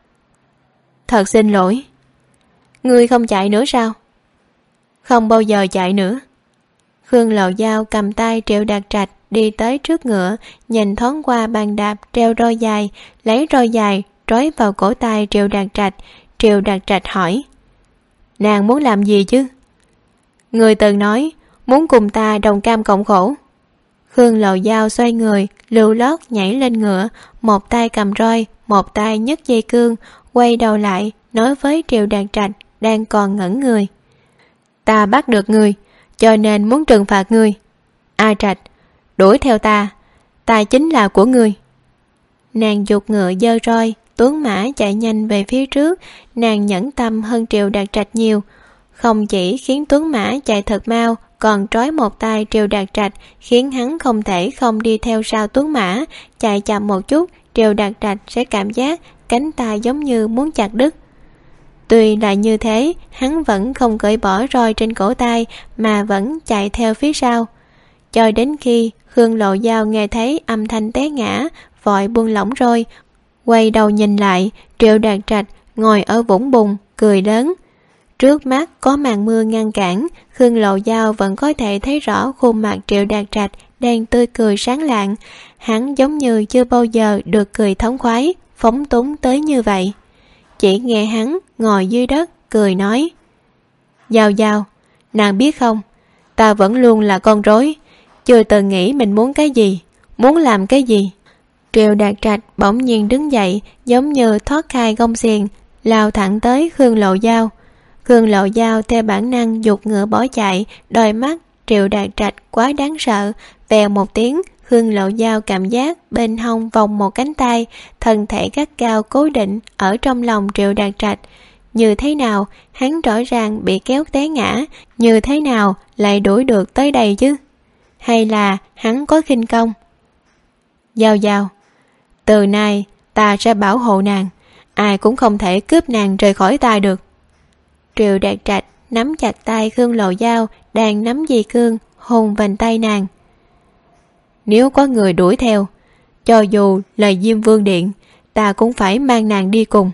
Thật xin lỗi. Ngươi không chạy nữa sao? Không bao giờ chạy nữa. Khương Lộ Giao cầm tay Triệu Đạt Trạch đi tới trước ngựa, nhìn thoáng qua bàn đạp treo roi dài, lấy roi dài trói vào cổ tay Triệu Đạt Trạch. Triệu Đạt Trạch hỏi: nàng muốn làm gì chứ? Người từng nói muốn cùng ta đồng cam cộng khổ. Khương Lộ Giao xoay người, lưu lót nhảy lên ngựa, một tay cầm roi, một tay nhấc dây cương, quay đầu lại nói với Triệu Đạt Trạch đang còn ngẩn người: ta bắt được ngươi, cho nên muốn trừng phạt ngươi. A Trạch, đuổi theo ta, ta chính là của ngươi. Nàng giục ngựa giơ roi, tuấn mã chạy nhanh về phía trước. Nàng nhẫn tâm hơn Triệu Đạt Trạch nhiều, không chỉ khiến tuấn mã chạy thật mau, còn trói một tay Triệu Đạt Trạch, khiến hắn không thể không đi theo sau tuấn mã. Chạy chậm một chút, Triệu Đạt Trạch sẽ cảm giác cánh tay giống như muốn chặt đứt. Tuy là như thế, hắn vẫn không cởi bỏ roi trên cổ tay, mà vẫn chạy theo phía sau. Cho đến khi Khương Lộ Giao nghe thấy âm thanh té ngã, vội buông lỏng roi, quay đầu nhìn lại. Triệu Đạt Trạch ngồi ở vũng bùn, cười lớn. Trước mắt có màn mưa ngăn cản, Khương Lộ Giao vẫn có thể thấy rõ khuôn mặt Triệu Đạt Trạch đang tươi cười sáng lạng. Hắn giống như chưa bao giờ được cười thống khoái, phóng túng tới như vậy. Chỉ nghe hắn ngồi dưới đất cười nói: Giao Giao, nàng biết không, ta vẫn luôn là con rối, chưa từng nghĩ mình muốn cái gì, muốn làm cái gì. Triệu Đạt Trạch bỗng nhiên đứng dậy, giống như thoát khai gông xiềng, lao thẳng tới Khương Lộ Giao. Khương Lộ Giao theo bản năng giục ngựa bỏ chạy, đôi mắt Triệu Đạt Trạch quá đáng sợ. Vèo một tiếng, Khương Lộ Giao cảm giác bên hông vòng một cánh tay, thân thể gắt cao cố định ở trong lòng Triệu Đạt Trạch. Như thế nào hắn rõ ràng bị kéo té ngã, như thế nào lại đuổi được tới đây chứ? Hay là hắn có khinh công? Giao Giao, từ nay ta sẽ bảo hộ nàng, ai cũng không thể cướp nàng rời khỏi ta được. Triệu Đạt Trạch nắm chặt tay Khương Lộ Giao đang nắm dây cương, hôn vành tay nàng. Nếu có người đuổi theo, cho dù là Diêm Vương Điện, ta cũng phải mang nàng đi cùng.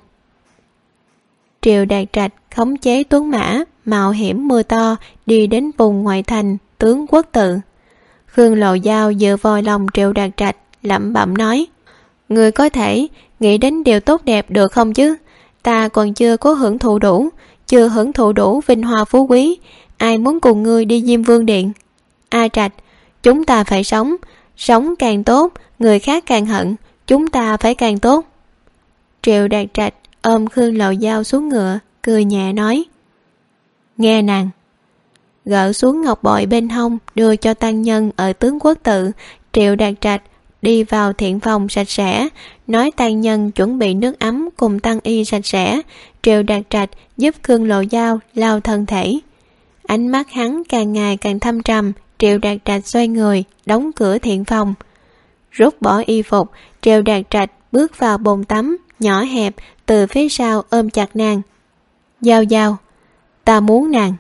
Triệu Đạt Trạch khống chế tuấn mã, mạo hiểm mưa to, đi đến vùng ngoại thành Tướng Quốc Tự. Khương Lộ Giao dựa vào lòng Triệu Đạt Trạch, lẩm bẩm nói: người có thể nghĩ đến điều tốt đẹp được không chứ? Ta còn chưa có hưởng thụ đủ, chưa hưởng thụ đủ vinh hoa phú quý, ai muốn cùng ngươi đi Diêm Vương Điện? A Trạch, chúng ta phải sống, sống càng tốt, người khác càng hận, chúng ta phải càng tốt. Triệu Đạt Trạch ôm Khương Lộ Giao xuống ngựa, cười nhẹ nói: nghe nàng. Gỡ xuống ngọc bội bên hông, đưa cho tăng nhân ở Tướng Quốc Tự. Triệu Đạt Trạch đi vào thiện phòng sạch sẽ, nói tăng nhân chuẩn bị nước ấm cùng tăng y sạch sẽ. Triệu Đạt Trạch giúp Khương Lộ Giao lau thân thể. Ánh mắt hắn càng ngày càng thâm trầm. Triệu Đạt Trạch xoay người, đóng cửa thiện phòng, rút bỏ y phục. Triệu Đạt Trạch bước vào bồn tắm nhỏ hẹp, từ phía sau ôm chặt nàng. Giao Giao, ta muốn nàng.